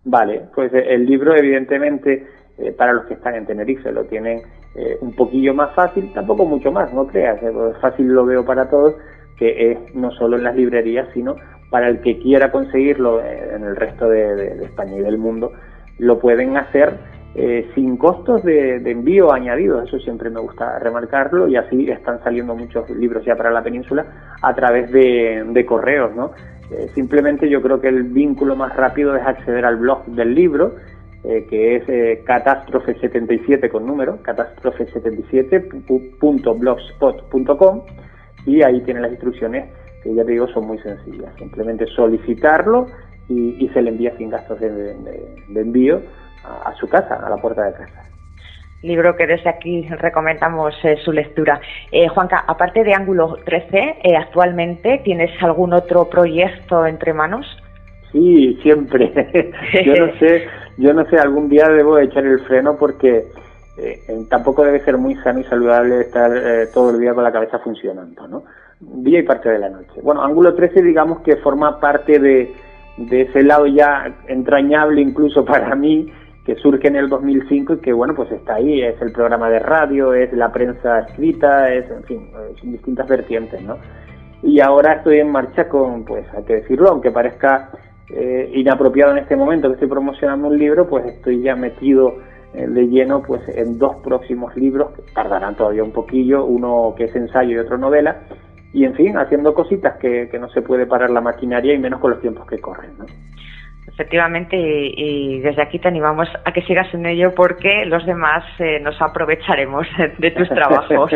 Vale, pues el libro evidentemente eh, para los que están en Tenerife lo tienen eh, un poquillo más fácil, tampoco mucho más, no creas, eh, fácil lo veo para todos, que es no solo en las librerías, sino para el que quiera conseguirlo en el resto de, de, de España y del mundo, lo pueden hacer eh, sin costos de, de envío añadidos. Eso siempre me gusta remarcarlo, y así están saliendo muchos libros ya para la península a través de, de correos, ¿no? Eh, simplemente yo creo que el vínculo más rápido es acceder al blog del libro, eh, que es eh, catástrofe setenta y siete con número, catástrofe setenta y siete punto blogspot punto com, y ahí tienen las instrucciones, que ya te digo son muy sencillas. Simplemente solicitarlo y, y se le envía sin gastos de, de, de envío a, a su casa, a la puerta de casa. Libro que desde aquí recomendamos eh, su lectura. Eh, Juanca, aparte de Ángulo trece, eh, actualmente ¿tienes algún otro proyecto entre manos? Sí, siempre. yo no sé, yo no sé, algún día debo echar el freno porque eh, tampoco debe ser muy sano y saludable estar eh, todo el día con la cabeza funcionando, ¿no? Día y parte de la noche. Bueno, Ángulo trece, digamos que forma parte de, de ese lado ya entrañable incluso para mí, que surge en el dos mil cinco y que, bueno, pues está ahí, es el programa de radio, es la prensa escrita, es, en fin, son distintas vertientes, ¿no? Y ahora estoy en marcha con, pues, hay que decirlo, aunque parezca eh, inapropiado en este momento que estoy promocionando un libro, pues estoy ya metido eh, de lleno, pues, en dos próximos libros, que tardarán todavía un poquillo, uno que es ensayo y otro novela, y, en fin, haciendo cositas que, que no se puede parar la maquinaria, y menos con los tiempos que corren, ¿no? Efectivamente, y, y desde aquí te animamos a que sigas en ello, porque los demás eh, nos aprovecharemos de tus trabajos.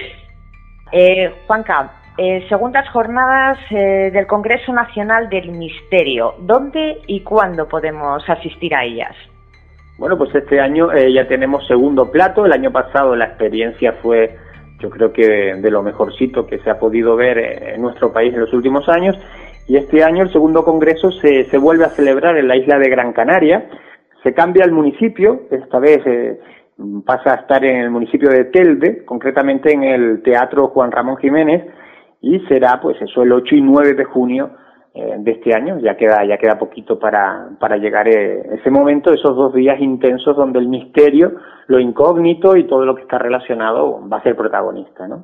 eh, Juanca, eh, segundas jornadas eh, del Congreso Nacional del Misterio. ¿Dónde y cuándo podemos asistir a ellas? Bueno, pues este año eh, ya tenemos segundo plato. El año pasado la experiencia fue, yo creo que de, de lo mejorcito que se ha podido ver en nuestro país en los últimos años. Y este año el segundo congreso se, se vuelve a celebrar en la isla de Gran Canaria. Se cambia el municipio, esta vez eh, pasa a estar en el municipio de Telde, concretamente en el Teatro Juan Ramón Jiménez, y será pues eso el ocho y nueve de junio eh, de este año. Ya queda ya queda poquito para, para llegar eh, ese momento, esos dos días intensos donde el misterio, lo incógnito y todo lo que está relacionado va a ser protagonista, ¿no?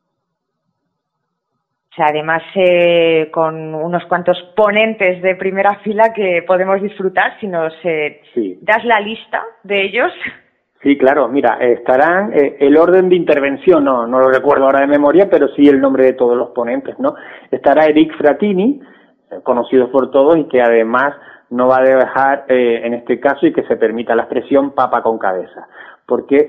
O sea, además eh, con unos cuantos ponentes de primera fila que podemos disfrutar, si nos eh, sí. das la lista de ellos. Sí, claro, mira, estarán, eh, el orden de intervención, no, no lo recuerdo ahora de memoria, pero sí el nombre de todos los ponentes, ¿no? Estará Eric Fratini, eh, conocido por todos, y que además no va a dejar, eh, en este caso, y que se permita la expresión, papa con cabeza, porque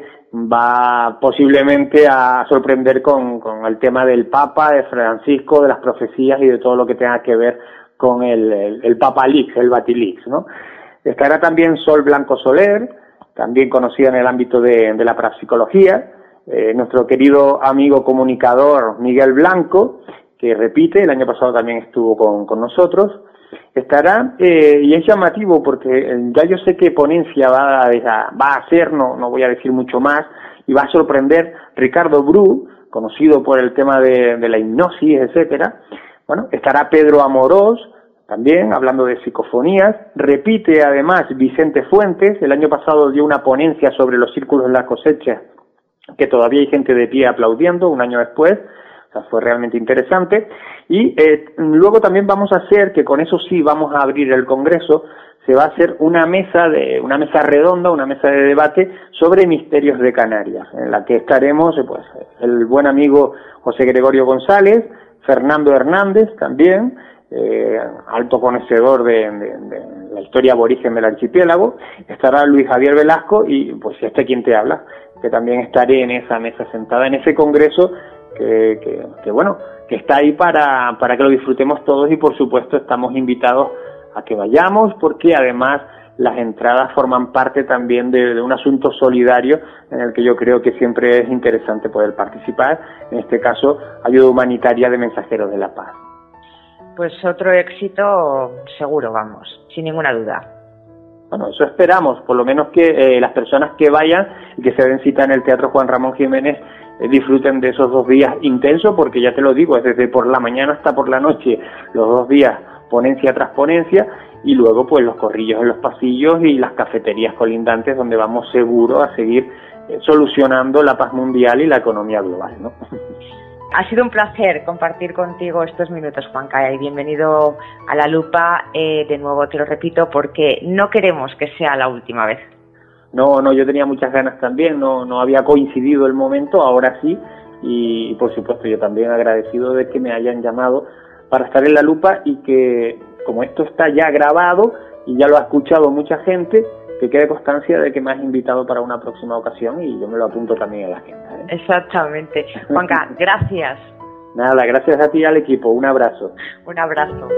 va posiblemente a sorprender con, con el tema del Papa, de Francisco, de las profecías y de todo lo que tenga que ver con el, el, el Papa Lix, el Batilix, ¿no? Estará también Sol Blanco Soler, también conocida en el ámbito de, de la parapsicología, eh, nuestro querido amigo comunicador Miguel Blanco, que repite, el año pasado también estuvo con, con nosotros. Estará, eh, y es llamativo porque ya yo sé qué ponencia va a, va a hacer, no, no voy a decir mucho más, y va a sorprender Ricardo Bru, conocido por el tema de, de la hipnosis, etcétera. Bueno, estará Pedro Amorós, también hablando de psicofonías. Repite además Vicente Fuentes, el año pasado dio una ponencia sobre los círculos de la cosecha, que todavía hay gente de pie aplaudiendo un año después. O sea, fue realmente interesante. Y eh, luego también vamos a hacer, que con eso sí vamos a abrir el congreso, se va a hacer una mesa de una mesa redonda, una mesa de debate sobre misterios de Canarias, en la que estaremos pues el buen amigo José Gregorio González, Fernando Hernández también, eh, alto conocedor de, de, de la historia aborigen del archipiélago, estará Luis Javier Velasco y pues este quien te habla, que también estaré en esa mesa sentada en ese congreso que, que, que bueno, que está ahí para, para que lo disfrutemos todos, y por supuesto estamos invitados a que vayamos, porque además las entradas forman parte también de, de un asunto solidario en el que yo creo que siempre es interesante poder participar, en este caso ayuda humanitaria de Mensajeros de la Paz. Pues otro éxito seguro, vamos, sin ninguna duda. Bueno, eso esperamos, por lo menos que eh, las personas que vayan y que se den cita en el Teatro Juan Ramón Jiménez eh, disfruten de esos dos días intensos, porque ya te lo digo, es desde por la mañana hasta por la noche, los dos días, ponencia tras ponencia, y luego pues los corrillos en los pasillos y las cafeterías colindantes donde vamos seguro a seguir eh, solucionando la paz mundial y la economía global, ¿no? Ha sido un placer compartir contigo estos minutos, Juanca, y bienvenido a La Lupa. Eh, de nuevo te lo repito porque no queremos que sea la última vez. No, no, yo tenía muchas ganas también, no, no había coincidido el momento, ahora sí, y por supuesto yo también agradecido de que me hayan llamado para estar en La Lupa y que como esto está ya grabado y ya lo ha escuchado mucha gente, que quede constancia de que me has invitado para una próxima ocasión y yo me lo apunto también a la agenda, ¿eh? Exactamente. Juanca, gracias. Nada, gracias a ti y al equipo. Un abrazo. Un abrazo.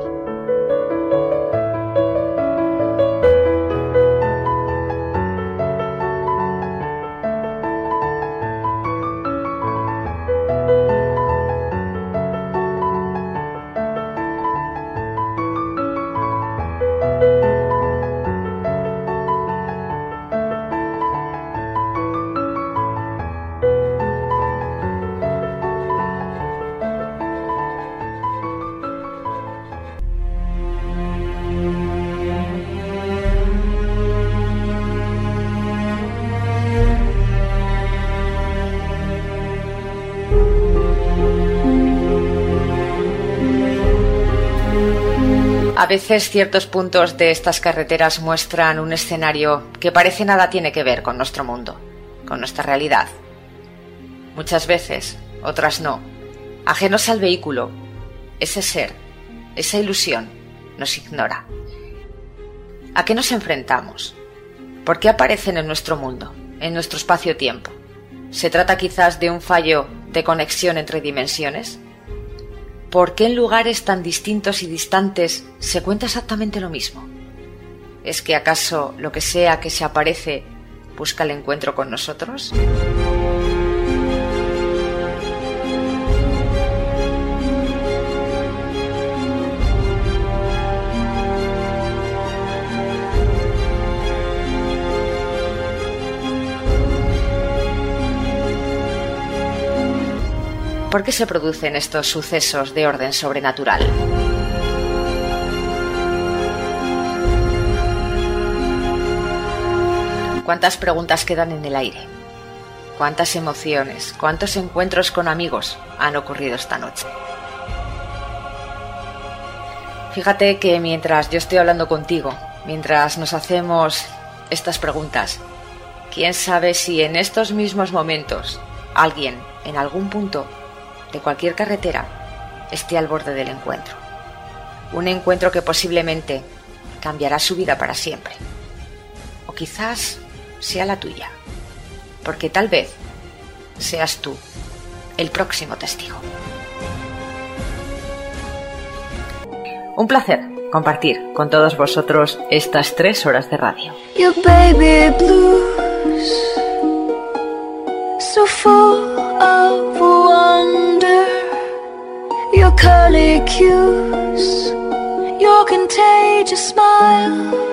A veces ciertos puntos de estas carreteras muestran un escenario que parece nada tiene que ver con nuestro mundo, con nuestra realidad. Muchas veces, otras no. Ajenos al vehículo, ese ser, esa ilusión, nos ignora. ¿A qué nos enfrentamos? ¿Por qué aparecen en nuestro mundo, en nuestro espacio-tiempo? ¿Se trata quizás de un fallo de conexión entre dimensiones? ¿Por qué en lugares tan distintos y distantes se cuenta exactamente lo mismo? ¿Es que acaso lo que sea que se aparece busca el encuentro con nosotros? ¿Por qué se producen estos sucesos de orden sobrenatural? ¿Cuántas preguntas quedan en el aire? ¿Cuántas emociones, cuántos encuentros con amigos han ocurrido esta noche? Fíjate que mientras yo estoy hablando contigo, mientras nos hacemos estas preguntas, quién sabe si en estos mismos momentos alguien, en algún punto de cualquier carretera, esté al borde del encuentro. Un encuentro que posiblemente cambiará su vida para siempre. O quizás sea la tuya. Porque tal vez seas tú el próximo testigo. Un placer compartir con todos vosotros estas tres horas de radio. Your baby blues, so full of wonder, your curly cues, your contagious smile.